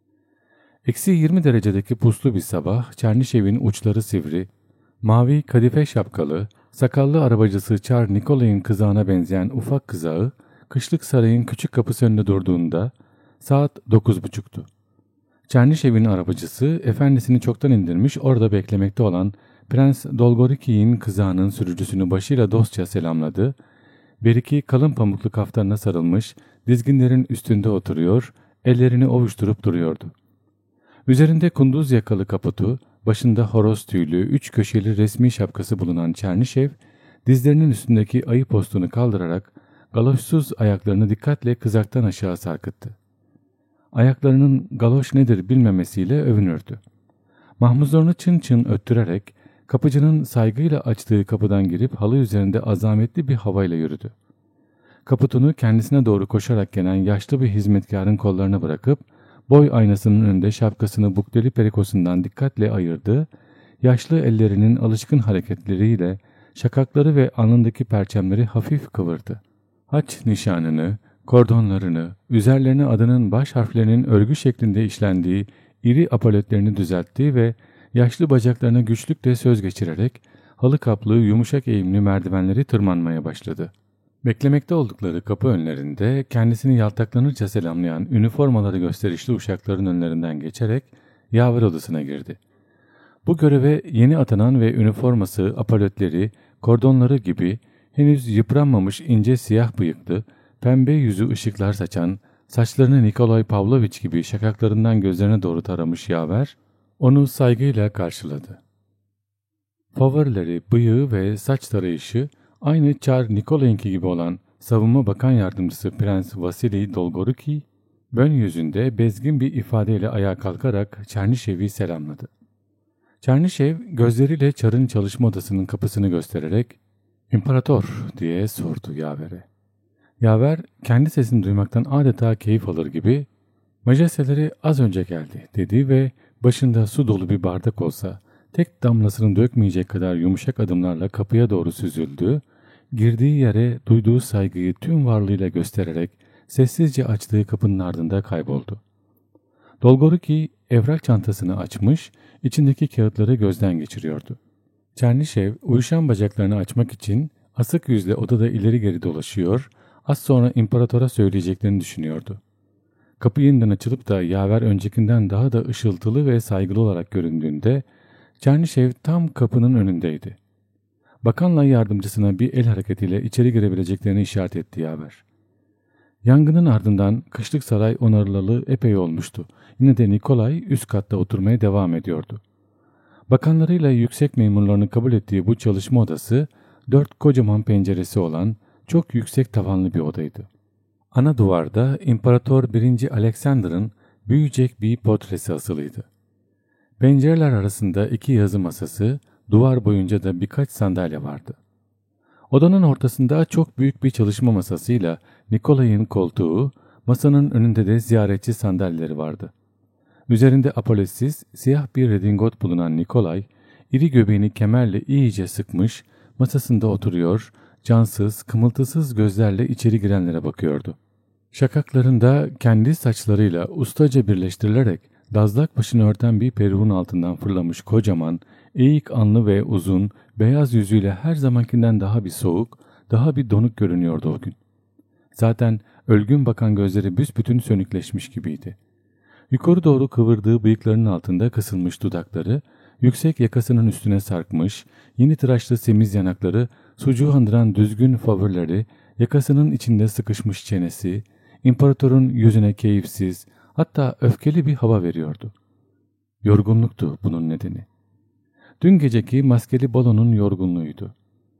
Eksi 20 derecedeki puslu bir sabah Çernişev'in uçları sivri, mavi kadife şapkalı, sakallı arabacısı Çar Nikolay'ın kızağına benzeyen ufak kızağı kışlık sarayın küçük kapısı önünde durduğunda saat 9.30'tu. Çernişev'in arabacısı efendisini çoktan indirmiş orada beklemekte olan Prens Dolgoriki'nin kızağının sürücüsünü başıyla dostça selamladı. Beriki kalın pamuklu kaftanına sarılmış, dizginlerin üstünde oturuyor, ellerini ovuşturup duruyordu. Üzerinde kunduz yakalı kaputu, başında horoz tüylü, 3 köşeli resmi şapkası bulunan Çernişev, dizlerinin üstündeki ayı postunu kaldırarak galoşsuz ayaklarını dikkatle kızaktan aşağı sarkıttı. Ayaklarının galoş nedir bilmemesiyle övünürdü. Mahmuzlarını çın çın öttürerek kapıcının saygıyla açtığı kapıdan girip halı üzerinde azametli bir havayla yürüdü. Kaputunu kendisine doğru koşarak gelen yaşlı bir hizmetkarın kollarına bırakıp boy aynasının önünde şapkasını bukleli perikosundan dikkatle ayırdı, yaşlı ellerinin alışkın hareketleriyle şakakları ve alnındaki perçemleri hafif kıvırdı. Haç nişanını, kordonlarını, üzerlerine adının baş harflerinin örgü şeklinde işlendiği iri apoletlerini düzeltti ve yaşlı bacaklarına güçlükle söz geçirerek halı kaplı yumuşak eğimli merdivenleri tırmanmaya başladı. Beklemekte oldukları kapı önlerinde kendisini yaltaklanırca selamlayan üniformaları gösterişli uşakların önlerinden geçerek yaver odasına girdi. Bu göreve yeni atanan ve üniforması, apoletleri, kordonları gibi henüz yıpranmamış ince siyah bıyıklı, pembe yüzü ışıklar saçan, saçlarını Nikolay Pavlovich gibi şakaklarından gözlerine doğru taramış yaver, onu saygıyla karşıladı. Favorileri, bıyığı ve saç tarayışı aynı Çar Nikolay'ınki gibi olan Savunma Bakan Yardımcısı Prens Vasili Dolgoruki, ön yüzünde bezgin bir ifadeyle ayağa kalkarak Çernişev'i selamladı. Çernişev gözleriyle Çar'ın çalışma odasının kapısını göstererek "İmparator" diye sordu yavere. Yaver kendi sesini duymaktan adeta keyif alır gibi "Majesteleri az önce geldi" dedi ve başında su dolu bir bardak olsa tek damlasını dökmeyecek kadar yumuşak adımlarla kapıya doğru süzüldü, girdiği yere duyduğu saygıyı tüm varlığıyla göstererek sessizce açtığı kapının ardında kayboldu. Dolgoruki evrak çantasını açmış, içindeki kağıtları gözden geçiriyordu. Çernişev uyuşan bacaklarını açmak için asık yüzle odada ileri geri dolaşıyor, az sonra imparatora söyleyeceklerini düşünüyordu. Kapı yeniden açılıp da yaver öncekinden daha da ışıltılı ve saygılı olarak göründüğünde Çernişev tam kapının önündeydi. Bakanla yardımcısına bir el hareketiyle içeri girebileceklerini işaret etti yaver. Yangının ardından kışlık saray onarılalı epey olmuştu. Yine de Nikolay üst katta oturmaya devam ediyordu. Bakanlarıyla yüksek memurlarını kabul ettiği bu çalışma odası 4 kocaman penceresi olan çok yüksek tavanlı bir odaydı. Ana duvarda İmparator 1. Alexander'ın büyüyecek bir portresi asılıydı. Pencereler arasında 2 yazı masası, duvar boyunca da birkaç sandalye vardı. Odanın ortasında çok büyük bir çalışma masasıyla Nikolay'ın koltuğu, masanın önünde de ziyaretçi sandalyeleri vardı. Üzerinde apoletsiz siyah bir redingot bulunan Nikolay, iri göbeğini kemerle iyice sıkmış, masasında oturuyor, cansız, kımıltısız gözlerle içeri girenlere bakıyordu. Şakaklarında kendi saçlarıyla ustaca birleştirilerek dazlak başını örten bir peruğun altından fırlamış kocaman, eğik alnı ve uzun, beyaz yüzüyle her zamankinden daha bir soğuk, daha bir donuk görünüyordu o gün. Zaten ölgün bakan gözleri büsbütün sönükleşmiş gibiydi. Yukarı doğru kıvırdığı bıyıklarının altında kısılmış dudakları, yüksek yakasının üstüne sarkmış, yeni tıraşlı semiz yanakları, sucuğu andıran düzgün favorileri, yakasının içinde sıkışmış çenesi, imparatorun yüzüne keyifsiz, hatta öfkeli bir hava veriyordu. Yorgunluktu bunun nedeni. Dün geceki maskeli balonun yorgunluğuydu.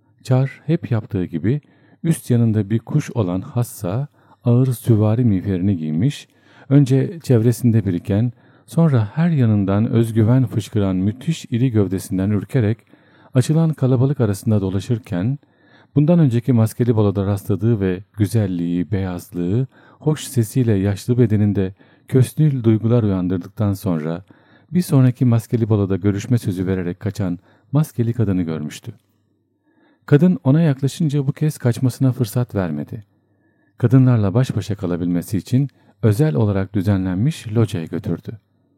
Çar hep yaptığı gibi üst yanında bir kuş olan hassa, ağır süvari miğferini giymiş, önce çevresinde biriken, sonra her yanından özgüven fışkıran müthiş iri gövdesinden ürkerek açılan kalabalık arasında dolaşırken, bundan önceki maskeli baloda rastladığı ve güzelliği, beyazlığı, hoş sesiyle yaşlı bedeninde kösnül duygular uyandırdıktan sonra bir sonraki maskeli baloda görüşme sözü vererek kaçan maskeli kadını görmüştü. Kadın ona yaklaşınca bu kez kaçmasına fırsat vermedi. Kadınlarla baş başa kalabilmesi için özel olarak düzenlenmiş locaya götürdü.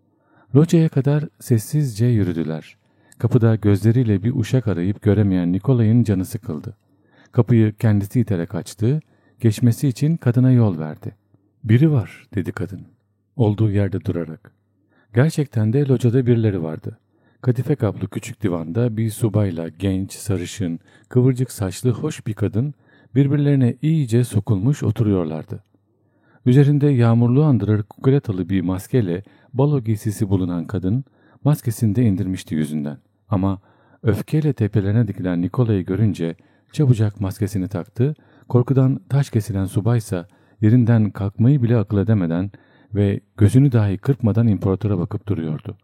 Locaya kadar sessizce yürüdüler. Kapıda gözleriyle bir uşak arayıp göremeyen Nikolay'ın canı sıkıldı. Kapıyı kendisi iterek açtı, geçmesi için kadına yol verdi. "Biri var," dedi kadın, olduğu yerde durarak. Gerçekten de locada birileri vardı. Kadife kaplı küçük divanda bir subayla genç, sarışın, kıvırcık saçlı hoş bir kadın birbirlerine iyice sokulmuş oturuyorlardı. Üzerinde yağmurlu andırır kukuletalı bir maskeyle balo giysisi bulunan kadın maskesini de indirmişti yüzünden. Ama öfkeyle tepelerine dikilen Nikolay'ı görünce çabucak maskesini taktı, korkudan taş kesilen subaysa yerinden kalkmayı bile akıl edemeden ve gözünü dahi kırpmadan imparatora bakıp duruyordu.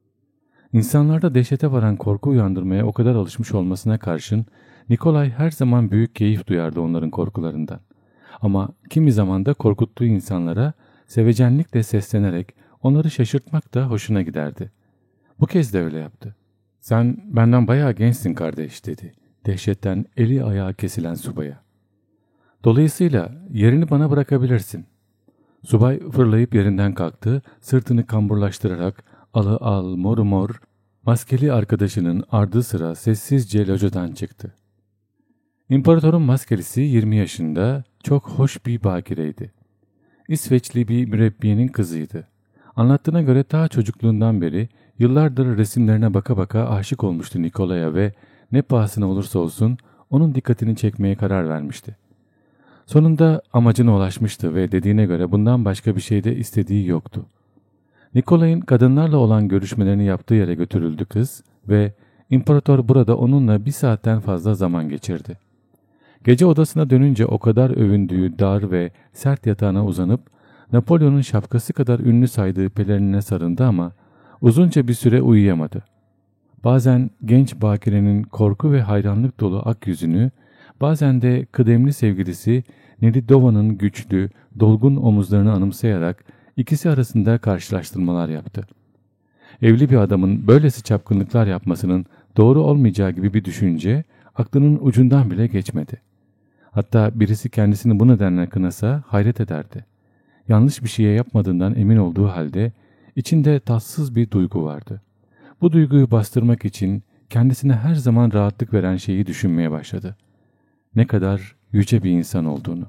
İnsanlarda dehşete varan korku uyandırmaya o kadar alışmış olmasına karşın Nikolay her zaman büyük keyif duyardı onların korkularından. Ama kimi zaman da korkuttuğu insanlara sevecenlikle seslenerek onları şaşırtmak da hoşuna giderdi. Bu kez de öyle yaptı. "Sen benden bayağı gençsin kardeş," dedi dehşetten eli ayağı kesilen subaya. "Dolayısıyla yerini bana bırakabilirsin." Subay fırlayıp yerinden kalktı, sırtını kamburlaştırarak alı al moru mor, maskeli arkadaşının ardı sıra sessizce locadan çıktı. İmparatorun maskelisi 20 yaşında, çok hoş bir bakireydi. İsveçli bir mürebbiyenin kızıydı. Anlattığına göre ta çocukluğundan beri yıllardır resimlerine baka baka aşık olmuştu Nikolay'a ve ne pahasına olursa olsun onun dikkatini çekmeye karar vermişti. Sonunda amacına ulaşmıştı ve dediğine göre bundan başka bir şey de istediği yoktu. Nikolay'ın kadınlarla olan görüşmelerini yaptığı yere götürüldü kız ve imparator burada onunla 1 saatten fazla zaman geçirdi. Gece odasına dönünce o kadar övündüğü dar ve sert yatağına uzanıp Napolyon'un şapkası kadar ünlü saydığı pelerinine sarındı ama uzunca bir süre uyuyamadı. Bazen genç bakirenin korku ve hayranlık dolu ak yüzünü, bazen de kıdemli sevgilisi Nelidova'nın güçlü, dolgun omuzlarını anımsayarak ikisi arasında karşılaştırmalar yaptı. Evli bir adamın böylesi çapkınlıklar yapmasının doğru olmayacağı gibi bir düşünce aklının ucundan bile geçmedi. Hatta birisi kendisini bu nedenle kınasa hayret ederdi. Yanlış bir şeye yapmadığından emin olduğu halde içinde tatsız bir duygu vardı. Bu duyguyu bastırmak için kendisine her zaman rahatlık veren şeyi düşünmeye başladı. Ne kadar yüce bir insan olduğunu.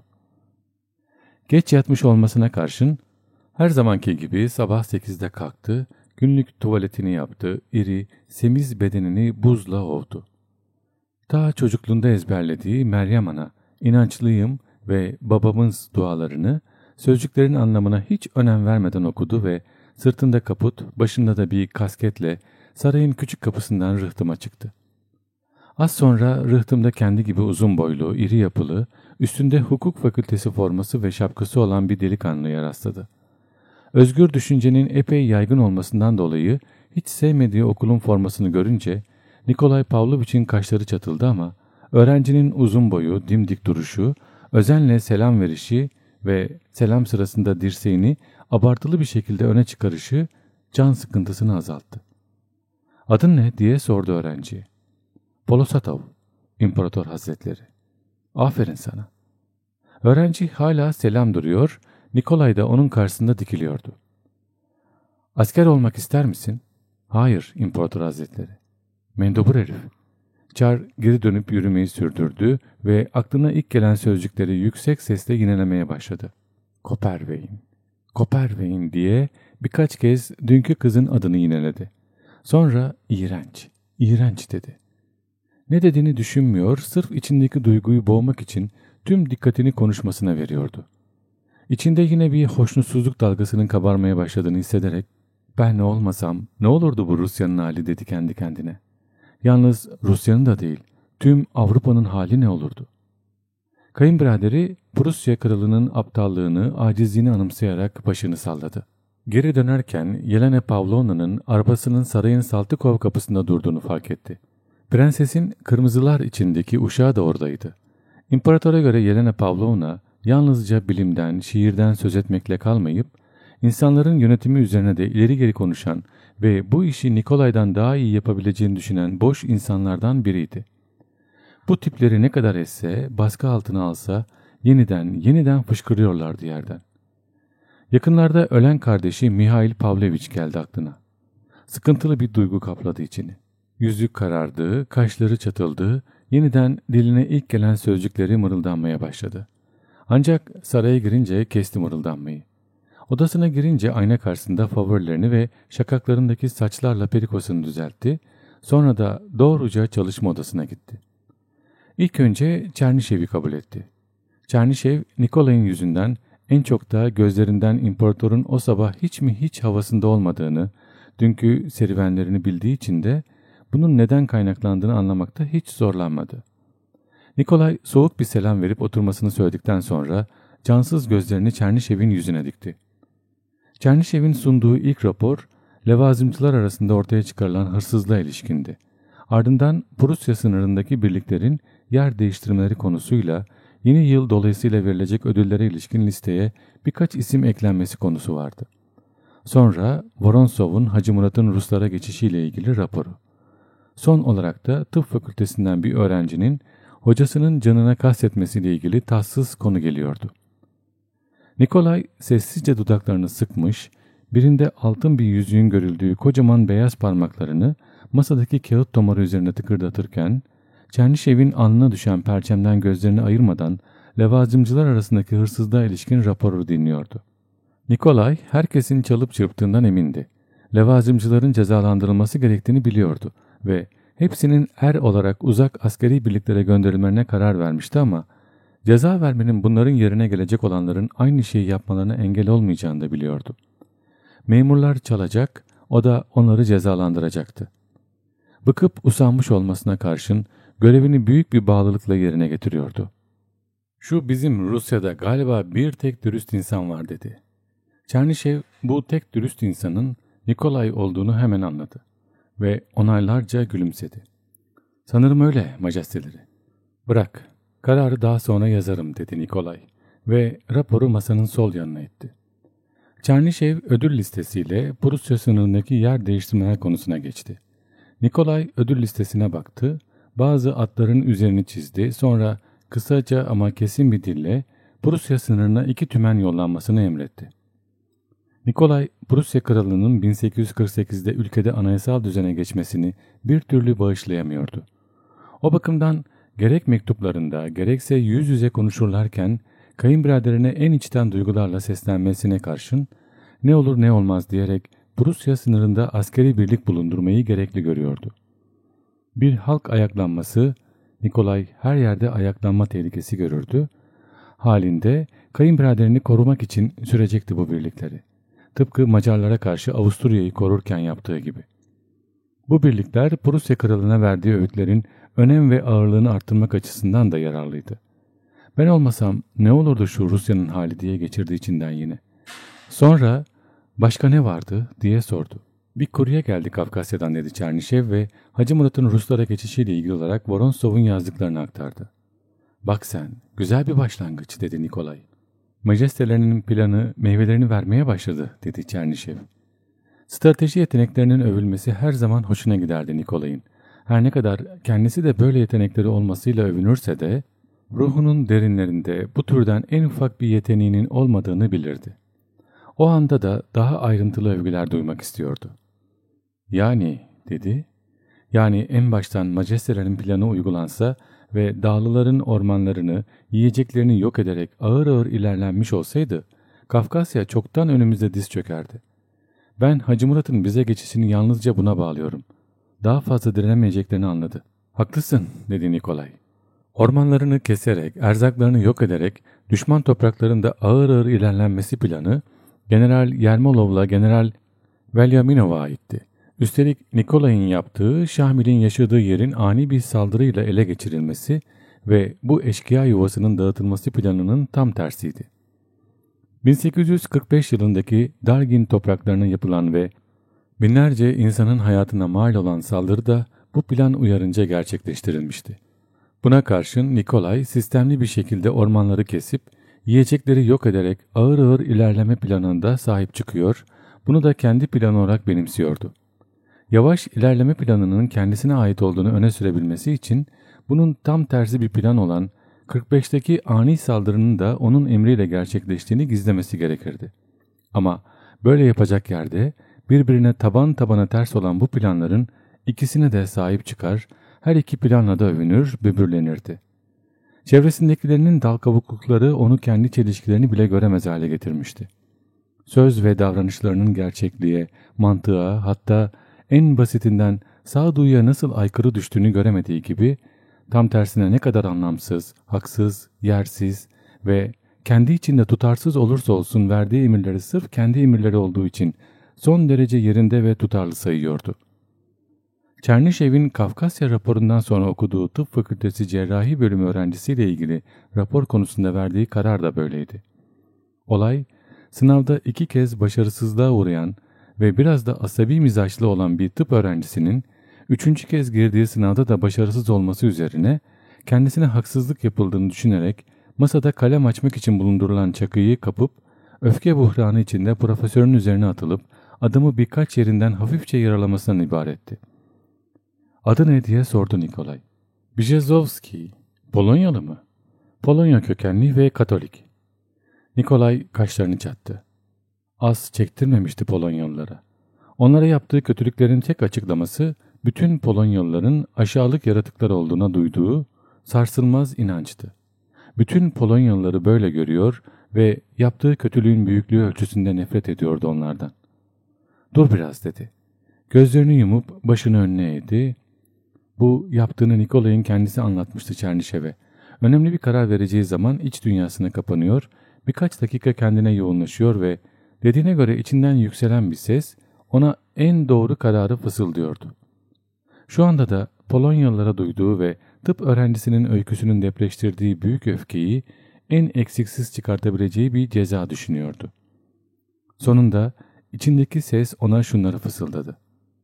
Geç yatmış olmasına karşın her zamanki gibi sabah 8'de kalktı, günlük tuvaletini yaptı, iri, semiz bedenini buzla ovdu. Ta çocukluğunda ezberlediği Meryem Ana, inançlıyım ve babamın dualarını sözcüklerin anlamına hiç önem vermeden okudu ve sırtında kaput, başında da bir kasketle sarayın küçük kapısından rıhtıma çıktı. Az sonra rıhtımda kendi gibi uzun boylu, iri yapılı, üstünde hukuk fakültesi forması ve şapkası olan bir delikanlıya rastladı. Özgür düşüncenin epey yaygın olmasından dolayı hiç sevmediği okulun formasını görünce Nikolay Pavlovich'in kaşları çatıldı ama öğrencinin uzun boyu, dimdik duruşu, özenle selam verişi ve selam sırasında dirseğini abartılı bir şekilde öne çıkarışı can sıkıntısını azalttı. "Adın ne?" diye sordu öğrenciye. "Polosatov, İmparator Hazretleri." "Aferin sana." Öğrenci hala selam duruyor, Nikolay da onun karşısında dikiliyordu. "Asker olmak ister misin?" "Hayır, İmparator Hazretleri." "Mendebur herif." Çar geri dönüp yürümeyi sürdürdü ve aklına ilk gelen sözcükleri yüksek sesle yinelemeye başladı. "Koperveyn, Koperveyn" diye birkaç kez dünkü kızın adını yineledi. Sonra "iğrenç, iğrenç" dedi. Ne dediğini düşünmüyor, sırf içindeki duyguyu boğmak için tüm dikkatini konuşmasına veriyordu. İçinde yine bir hoşnutsuzluk dalgasının kabarmaya başladığını hissederek "Ben ne olmasam, ne olurdu bu Rusya'nın hali?" dedi kendi kendine. Yalnız Rusya'nın da değil, tüm Avrupa'nın hali ne olurdu? Kayınbiraderi Prusya kralının aptallığını, acizliğini anımsayarak başını salladı. Geri dönerken Yelena Pavlovna'nın arabasının sarayın Saltykov kapısında durduğunu fark etti. Prensesin kırmızılar içindeki uşağı da oradaydı. İmparatora göre Yelena Pavlovna yalnızca bilimden, şiirden söz etmekle kalmayıp, insanların yönetimi üzerine de ileri geri konuşan ve bu işi Nikolay'dan daha iyi yapabileceğini düşünen boş insanlardan biriydi. Bu tipleri ne kadar esse, baskı altına alsa yeniden fışkırıyorlardı yerden. Yakınlarda ölen kardeşi Mihail Pavlovich geldi aklına. Sıkıntılı bir duygu kapladı içini. Yüzü karardı, kaşları çatıldı, yeniden diline ilk gelen sözcükleri mırıldanmaya başladı. Ancak saraya girince kesti mırıldanmayı. Odasına girince ayna karşısında favorilerini ve şakaklarındaki saçlarla perikosunu düzeltti, sonra da doğruca çalışma odasına gitti. İlk önce Çernişev'i kabul etti. Çernişev, Nikolay'ın yüzünden, en çok da gözlerinden imparatorun o sabah hiç havasında olmadığını, dünkü serüvenlerini bildiği için de bunun neden kaynaklandığını anlamakta hiç zorlanmadı. Nikolay soğuk bir selam verip oturmasını söyledikten sonra cansız gözlerini Çernişev'in yüzüne dikti. Çernişev'in sunduğu ilk rapor, levazımcılar arasında ortaya çıkarılan hırsızlığa ilişkindi. Ardından Prusya sınırındaki birliklerin yer değiştirmeleri konusuyla yeni yıl dolayısıyla verilecek ödüllere ilişkin listeye birkaç isim eklenmesi konusu vardı. Sonra Vorontsov'un Hacı Murat'ın Ruslara geçişiyle ilgili raporu. Son olarak da tıp fakültesinden bir öğrencinin hocasının canına kastetmesiyle ilgili tatsız konu geliyordu. Nikolay sessizce dudaklarını sıkmış, birinde altın bir yüzüğün görüldüğü kocaman beyaz parmaklarını masadaki kağıt tomarı üzerine tıkırdatırken, Çernişev'in alnına düşen perçemden gözlerini ayırmadan levazımcılar arasındaki hırsızlığa ilişkin raporu dinliyordu. Nikolay herkesin çalıp çırptığından emindi. Levazımcıların cezalandırılması gerektiğini biliyordu ve hepsinin er olarak uzak askeri birliklere gönderilmelerine karar vermişti ama ceza vermenin bunların yerine gelecek olanların aynı şeyi yapmalarına engel olmayacağını da biliyordu. Memurlar çalacak, o da onları cezalandıracaktı. Bıkıp usanmış olmasına karşın görevini büyük bir bağlılıkla yerine getiriyordu. "Şu bizim Rusya'da galiba bir tek dürüst insan var," dedi. Çernişev bu tek dürüst insanın Nikolay olduğunu hemen anladı ve onaylarca gülümsedi. "Sanırım öyle, majesteleri." "Bırak, kararı daha sonra yazarım," dedi Nikolay ve raporu masanın sol yanına itti. Çernişev ödül listesiyle Prusya sınırındaki yer değiştirmeler konusuna geçti. Nikolay ödül listesine baktı, bazı atların üzerini çizdi, sonra kısaca ama kesin bir dille Prusya sınırına 2 tümen yollanmasını emretti. Nikolay, Prusya Kralının 1848'de ülkede anayasal düzene geçmesini bir türlü bağışlayamıyordu. O bakımdan gerek mektuplarında gerekse yüz yüze konuşurlarken kayınbiraderine en içten duygularla seslenmesine karşın ne olur ne olmaz diyerek Prusya sınırında askeri birlik bulundurmayı gerekli görüyordu. Bir halk ayaklanması, Nikolay her yerde ayaklanma tehlikesi görürdü, halinde kayınbiraderini korumak için sürecekti bu birlikleri. Tıpkı Macarlara karşı Avusturya'yı korurken yaptığı gibi. Bu birlikler Prusya kralına verdiği öğütlerin önem ve ağırlığını arttırmak açısından da yararlıydı. "Ben olmasam ne olurdu şu Rusya'nın hali?" diye geçirdi içinden yine. Sonra "Başka ne vardı?" diye sordu. "Bir kurye geldi Kafkasya'dan," dedi Çernişev ve Hacı Murat'ın Ruslara geçişiyle ilgili olarak Vorontsov'un yazdıklarını aktardı. "Bak sen, güzel bir başlangıç," dedi Nikolay. "Majestelerinin planı meyvelerini vermeye başladı," dedi Çernişev. Strateji yeteneklerinin övülmesi her zaman hoşuna giderdi Nikolay'ın. Her ne kadar kendisi de böyle yetenekleri olmasıyla övünürse de ruhunun derinlerinde bu türden en ufak bir yeteneğinin olmadığını bilirdi. O anda da daha ayrıntılı övgüler duymak istiyordu. "Yani," dedi, "yani en baştan majestelerin planı uygulansa ve dağlıların ormanlarını, yiyeceklerini yok ederek ağır ağır ilerlenmiş olsaydı, Kafkasya çoktan önümüzde diz çökerdi. Ben Hacı Murat'ın bize geçişini yalnızca buna bağlıyorum. Daha fazla direnemeyeceklerini anladı." "Haklısın," dedi Nikolay. "Ormanlarını keserek, erzaklarını yok ederek düşman topraklarında ağır ağır ilerlenmesi planı General Yermolov'la General Velyaminova aitti. Üstelik Nikolay'ın yaptığı Şamil'in yaşadığı yerin ani bir saldırıyla ele geçirilmesi ve bu eşkıya yuvasının dağıtılması planının tam tersiydi. 1845 yılındaki Dargin topraklarına yapılan ve binlerce insanın hayatına mal olan saldırı da bu plan uyarınca gerçekleştirilmişti. Buna karşın Nikolay sistemli bir şekilde ormanları kesip yiyecekleri yok ederek ağır ağır ilerleme planında sahip çıkıyor, bunu da kendi planı olarak benimsiyordu. Yavaş ilerleme planının kendisine ait olduğunu öne sürebilmesi için bunun tam tersi bir plan olan 45'teki ani saldırının da onun emriyle gerçekleştiğini gizlemesi gerekirdi. Ama böyle yapacak yerde birbirine taban tabana ters olan bu planların ikisine de sahip çıkar, her iki planla da övünür, böbürlenirdi. Çevresindekilerinin dal kavuklukları onu kendi çelişkilerini bile göremez hale getirmişti. Söz ve davranışlarının gerçekliğe, mantığa, hatta en basitinden sağduyuya nasıl aykırı düştüğünü göremediği gibi, tam tersine ne kadar anlamsız, haksız, yersiz ve kendi içinde tutarsız olursa olsun verdiği emirleri sırf kendi emirleri olduğu için son derece yerinde ve tutarlı sayıyordu. Çernişev'in Kafkasya raporundan sonra okuduğu Tıp Fakültesi Cerrahi Bölümü öğrencisiyle ilgili rapor konusunda verdiği karar da böyleydi. Olay, sınavda 2 kez başarısızlığa uğrayan ve biraz da asabi mizaçlı olan bir tıp öğrencisinin 3. kez girdiği sınavda da başarısız olması üzerine kendisine haksızlık yapıldığını düşünerek masada kalem açmak için bulundurulan çakıyı kapıp öfke buhranı içinde profesörün üzerine atılıp adamı birkaç yerinden hafifçe yaralamasından ibaretti. "Adı ne?" diye sordu Nikolay. "Bjezowski. Polonyalı mı?" "Polonya kökenli ve Katolik." Nikolay kaşlarını çattı. Az çektirmemişti Polonyalılara. Onlara yaptığı kötülüklerin tek açıklaması bütün Polonyalıların aşağılık yaratıklar olduğuna duyduğu sarsılmaz inançtı. Bütün Polonyalıları böyle görüyor ve yaptığı kötülüğün büyüklüğü ölçüsünde nefret ediyordu onlardan. "Dur biraz," dedi. Gözlerini yumup başını önüne eğdi. Bu yaptığını Nikolay'ın kendisi anlatmıştı Çernişev'e. Önemli bir karar vereceği zaman iç dünyasına kapanıyor, birkaç dakika kendine yoğunlaşıyor ve dediğine göre içinden yükselen bir ses ona en doğru kararı fısıldıyordu. Şu anda da Polonyalılara duyduğu ve tıp öğrencisinin öyküsünün depreştirdiği büyük öfkeyi en eksiksiz çıkartabileceği bir ceza düşünüyordu. Sonunda içindeki ses ona şunları fısıldadı.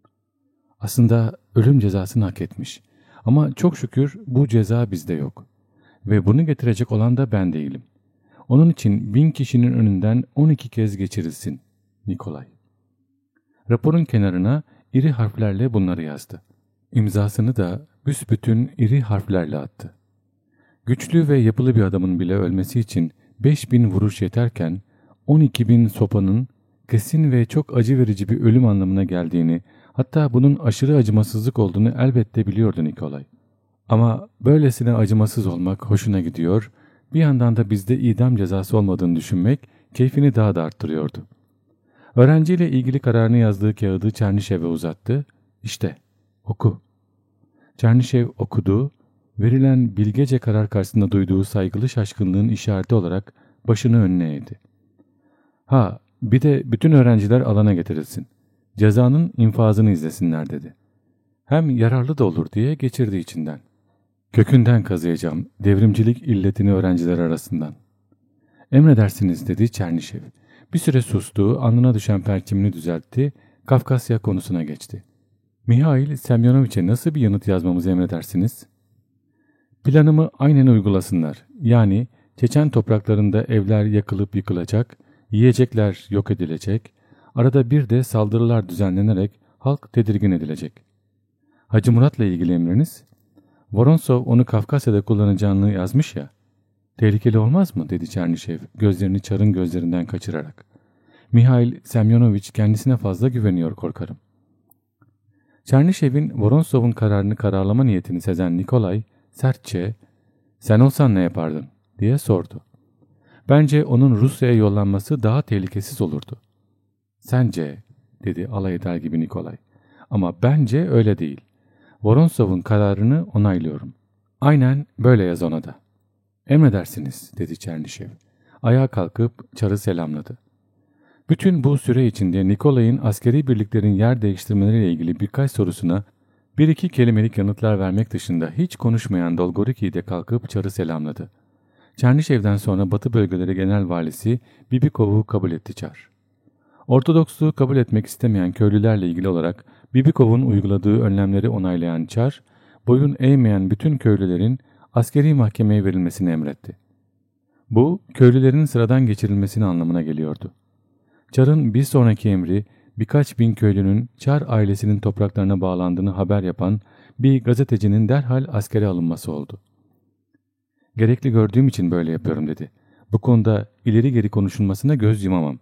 Aslında ölüm cezasını hak etmiş ama çok şükür bu ceza bizde yok ve bunu getirecek olan da ben değilim. Onun için 1000 kişinin önünden 12 kez geçirilsin Nikolay. Raporun kenarına iri harflerle bunları yazdı. İmzasını da büsbütün iri harflerle attı. Güçlü ve yapılı bir adamın bile ölmesi için 5000 vuruş yeterken 12.000 sopanın kesin ve çok acı verici bir ölüm anlamına geldiğini, hatta bunun aşırı acımasızlık olduğunu elbette biliyordu Nikolay. Ama böylesine acımasız olmak hoşuna gidiyor, bir yandan da bizde idam cezası olmadığını düşünmek keyfini daha da arttırıyordu. Öğrenciyle ilgili kararını yazdığı kağıdı Çernişev'e uzattı. İşte, oku. Çernişev okudu, verilen bilgece karar karşısında duyduğu saygılı şaşkınlığın işareti olarak başını önüne eğdi. Ha, bir de bütün öğrenciler alana getirilsin. Cezanın infazını izlesinler dedi. Hem yararlı da olur diye geçirdi içinden. Kökünden kazıyacağım devrimcilik illetini öğrenciler arasından. Emredersiniz dedi Çernişev. Bir süre sustu, alnına düşen perçemini düzeltti, Kafkasya konusuna geçti. Mihail Semyonoviç'e nasıl bir yanıt yazmamızı emredersiniz? Planımı aynen uygulasınlar. Yani Çeçen topraklarında evler yakılıp yıkılacak, yiyecekler yok edilecek, arada bir de saldırılar düzenlenerek halk tedirgin edilecek. Hacı Murat'la ilgili emriniz? Vorontsov onu Kafkasya'da kullanacağını yazmış ya. Tehlikeli olmaz mı? Dedi Çernişev gözlerini Çar'ın gözlerinden kaçırarak. Mihail Semyonoviç kendisine fazla güveniyor korkarım. Çernişev'in Vorontsov'un kararını kararlama niyetini sezen Nikolay sertçe "Sen olsan ne yapardın?" diye sordu. Bence onun Rusya'ya yollanması daha tehlikesiz olurdu. Sence, dedi alay eder gibi Nikolay. Ama bence öyle değil. Vorontsov'un kararını onaylıyorum. Aynen böyle yaz ona da. Emredersiniz, dedi Çernişev. Ayağa kalkıp Çar'ı selamladı. Bütün bu süre içinde Nikolay'ın askeri birliklerin yer değiştirmeleriyle ilgili birkaç sorusuna bir iki kelimelik yanıtlar vermek dışında hiç konuşmayan Dolgorukij de kalkıp Çar'ı selamladı. Çernişev'den sonra Batı Bölgeleri Genel Valisi Bibikov'u kabul etti Çar. Ortodoksluğu kabul etmek istemeyen köylülerle ilgili olarak Bibikov'un uyguladığı önlemleri onaylayan Çar, boyun eğmeyen bütün köylülerin askeri mahkemeye verilmesini emretti. Bu, köylülerin sıradan geçirilmesini anlamına geliyordu. Çar'ın bir sonraki emri, birkaç bin köylünün Çar ailesinin topraklarına bağlandığını haber yapan bir gazetecinin derhal askere alınması oldu. Gerekli gördüğüm için böyle yapıyorum dedi. Bu konuda ileri geri konuşulmasına göz yumamam.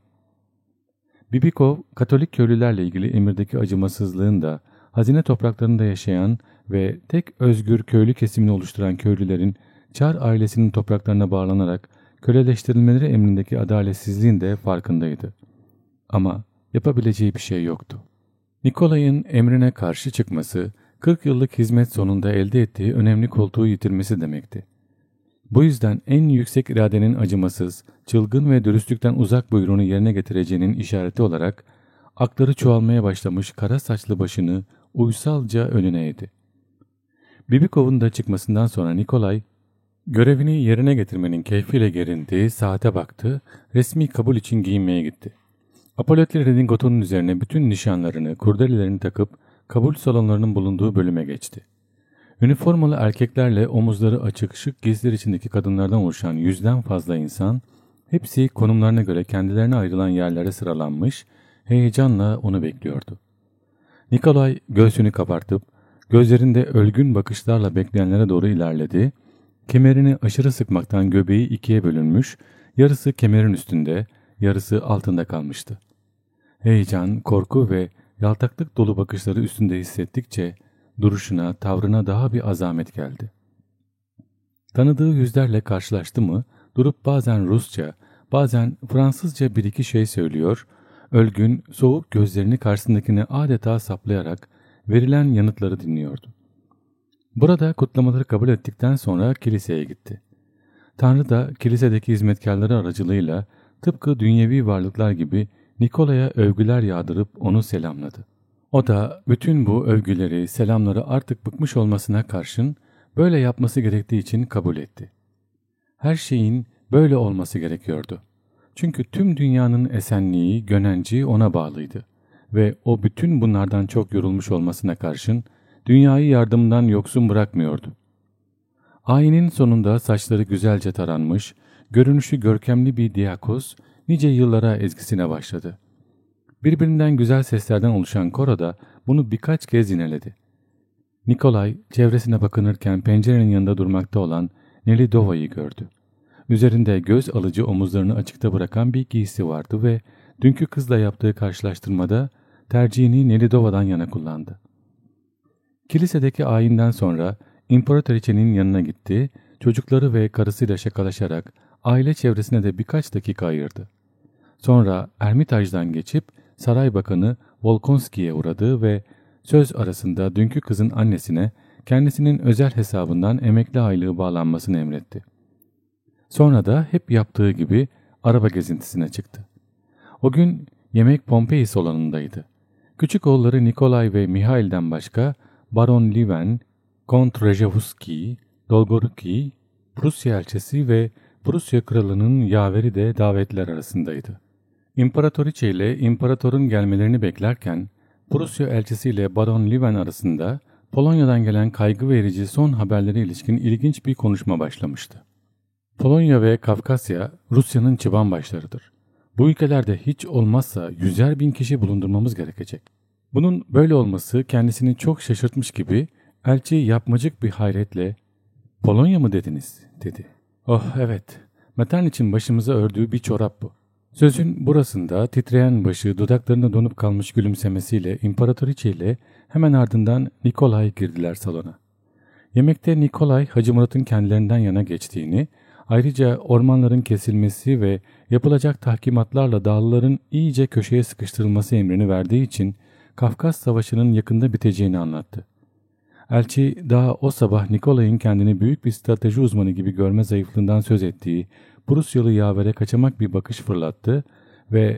Bibikov, Katolik köylülerle ilgili emirdeki acımasızlığın da hazine topraklarında yaşayan ve tek özgür köylü kesimini oluşturan köylülerin Çar ailesinin topraklarına bağlanarak köleleştirilmeleri emrindeki adaletsizliğin de farkındaydı. Ama yapabileceği bir şey yoktu. Nikolay'ın emrine karşı çıkması, 40 yıllık hizmet sonunda elde ettiği önemli koltuğu yitirmesi demekti. Bu yüzden en yüksek iradenin acımasız, çılgın ve dürüstlükten uzak buyruğunu yerine getireceğinin işareti olarak akları çoğalmaya başlamış kara saçlı başını uysalca önüne eğdi. Bibikov'un da çıkmasından sonra Nikolay, görevini yerine getirmenin keyfiyle gerindi, saate baktı, resmi kabul için giyinmeye gitti. Apollontli redingotunun üzerine bütün nişanlarını, kurdelelerini takıp kabul salonlarının bulunduğu bölüme geçti. Üniformalı erkeklerle omuzları açık şık giysiler içindeki kadınlardan oluşan 100'den fazla insan, hepsi konumlarına göre kendilerine ayrılan yerlere sıralanmış, heyecanla onu bekliyordu. Nikolay göğsünü kabartıp, gözlerinde ölgün bakışlarla bekleyenlere doğru ilerledi, kemerini aşırı sıkmaktan göbeği ikiye bölünmüş, yarısı kemerin üstünde, yarısı altında kalmıştı. Heyecan, korku ve yaltaklık dolu bakışları üstünde hissettikçe, duruşuna, tavrına daha bir azamet geldi. Tanıdığı yüzlerle karşılaştı mı, durup bazen Rusça, bazen Fransızca bir iki şey söylüyor, ölgün, soğuk gözlerini karşısındakine adeta saplayarak verilen yanıtları dinliyordu. Burada kutlamaları kabul ettikten sonra kiliseye gitti. Tanrı da kilisedeki hizmetkarları aracılığıyla tıpkı dünyevi varlıklar gibi Nikolay'a övgüler yağdırıp onu selamladı. O da bütün bu övgüleri, selamları artık bıkmış olmasına karşın böyle yapması gerektiği için kabul etti. Her şeyin böyle olması gerekiyordu. Çünkü tüm dünyanın esenliği, gönenci ona bağlıydı. Ve o bütün bunlardan çok yorulmuş olmasına karşın dünyayı yardımdan yoksun bırakmıyordu. Ayinin sonunda saçları güzelce taranmış, görünüşü görkemli bir diyakos nice yıllara ezgisine başladı. Birbirinden güzel seslerden oluşan koro da bunu birkaç kez yineledi. Nikolay çevresine bakınırken pencerenin yanında durmakta olan Nelidova'yı gördü. Üzerinde göz alıcı omuzlarını açıkta bırakan bir giysi vardı ve dünkü kızla yaptığı karşılaştırmada tercihini Nelidova'dan yana kullandı. Kilisedeki ayinden sonra imparatoriçenin yanına gitti, çocukları ve karısıyla şakalaşarak aile çevresine de birkaç dakika ayırdı. Sonra Ermitaj'dan geçip saray bakanı Volkonski'ye uğradı ve söz arasında dünkü kızın annesine kendisinin özel hesabından emekli aylığı bağlanmasını emretti. Sonra da hep yaptığı gibi araba gezintisine çıktı. O gün yemek Pompei salonundaydı. Küçük oğulları Nikolay ve Mihail'den başka Baron Liven, Kont Rejavski, Dolgoruki, Prusya elçisi ve Prusya kralının yaveri de davetliler arasındaydı. İmparatoriçe ile imparatorun gelmelerini beklerken Prusya elçisi ile Baron Liven arasında Polonya'dan gelen kaygı verici son haberlere ilişkin ilginç bir konuşma başlamıştı. Polonya ve Kafkasya Rusya'nın çıban başlarıdır. Bu ülkelerde hiç olmazsa 100'er bin kişi bulundurmamız gerekecek. Bunun böyle olması kendisini çok şaşırtmış gibi elçi yapmacık bir hayretle "Polonya mı dediniz?" dedi. "Oh evet, Metternich başımıza ördüğü bir çorap bu." Sözün burasında titreyen başı dudaklarına donup kalmış gülümsemesiyle imparatoriçe ile hemen ardından Nikolay girdiler salona. Yemekte Nikolay Hacı Murat'ın kendilerinden yana geçtiğini, ayrıca ormanların kesilmesi ve yapılacak tahkimatlarla dağlıların iyice köşeye sıkıştırılması emrini verdiği için Kafkas Savaşı'nın yakında biteceğini anlattı. Elçi daha o sabah Nikolay'ın kendini büyük bir strateji uzmanı gibi görme zayıflığından söz ettiği Prusyalı yavere kaçamak bir bakış fırlattı ve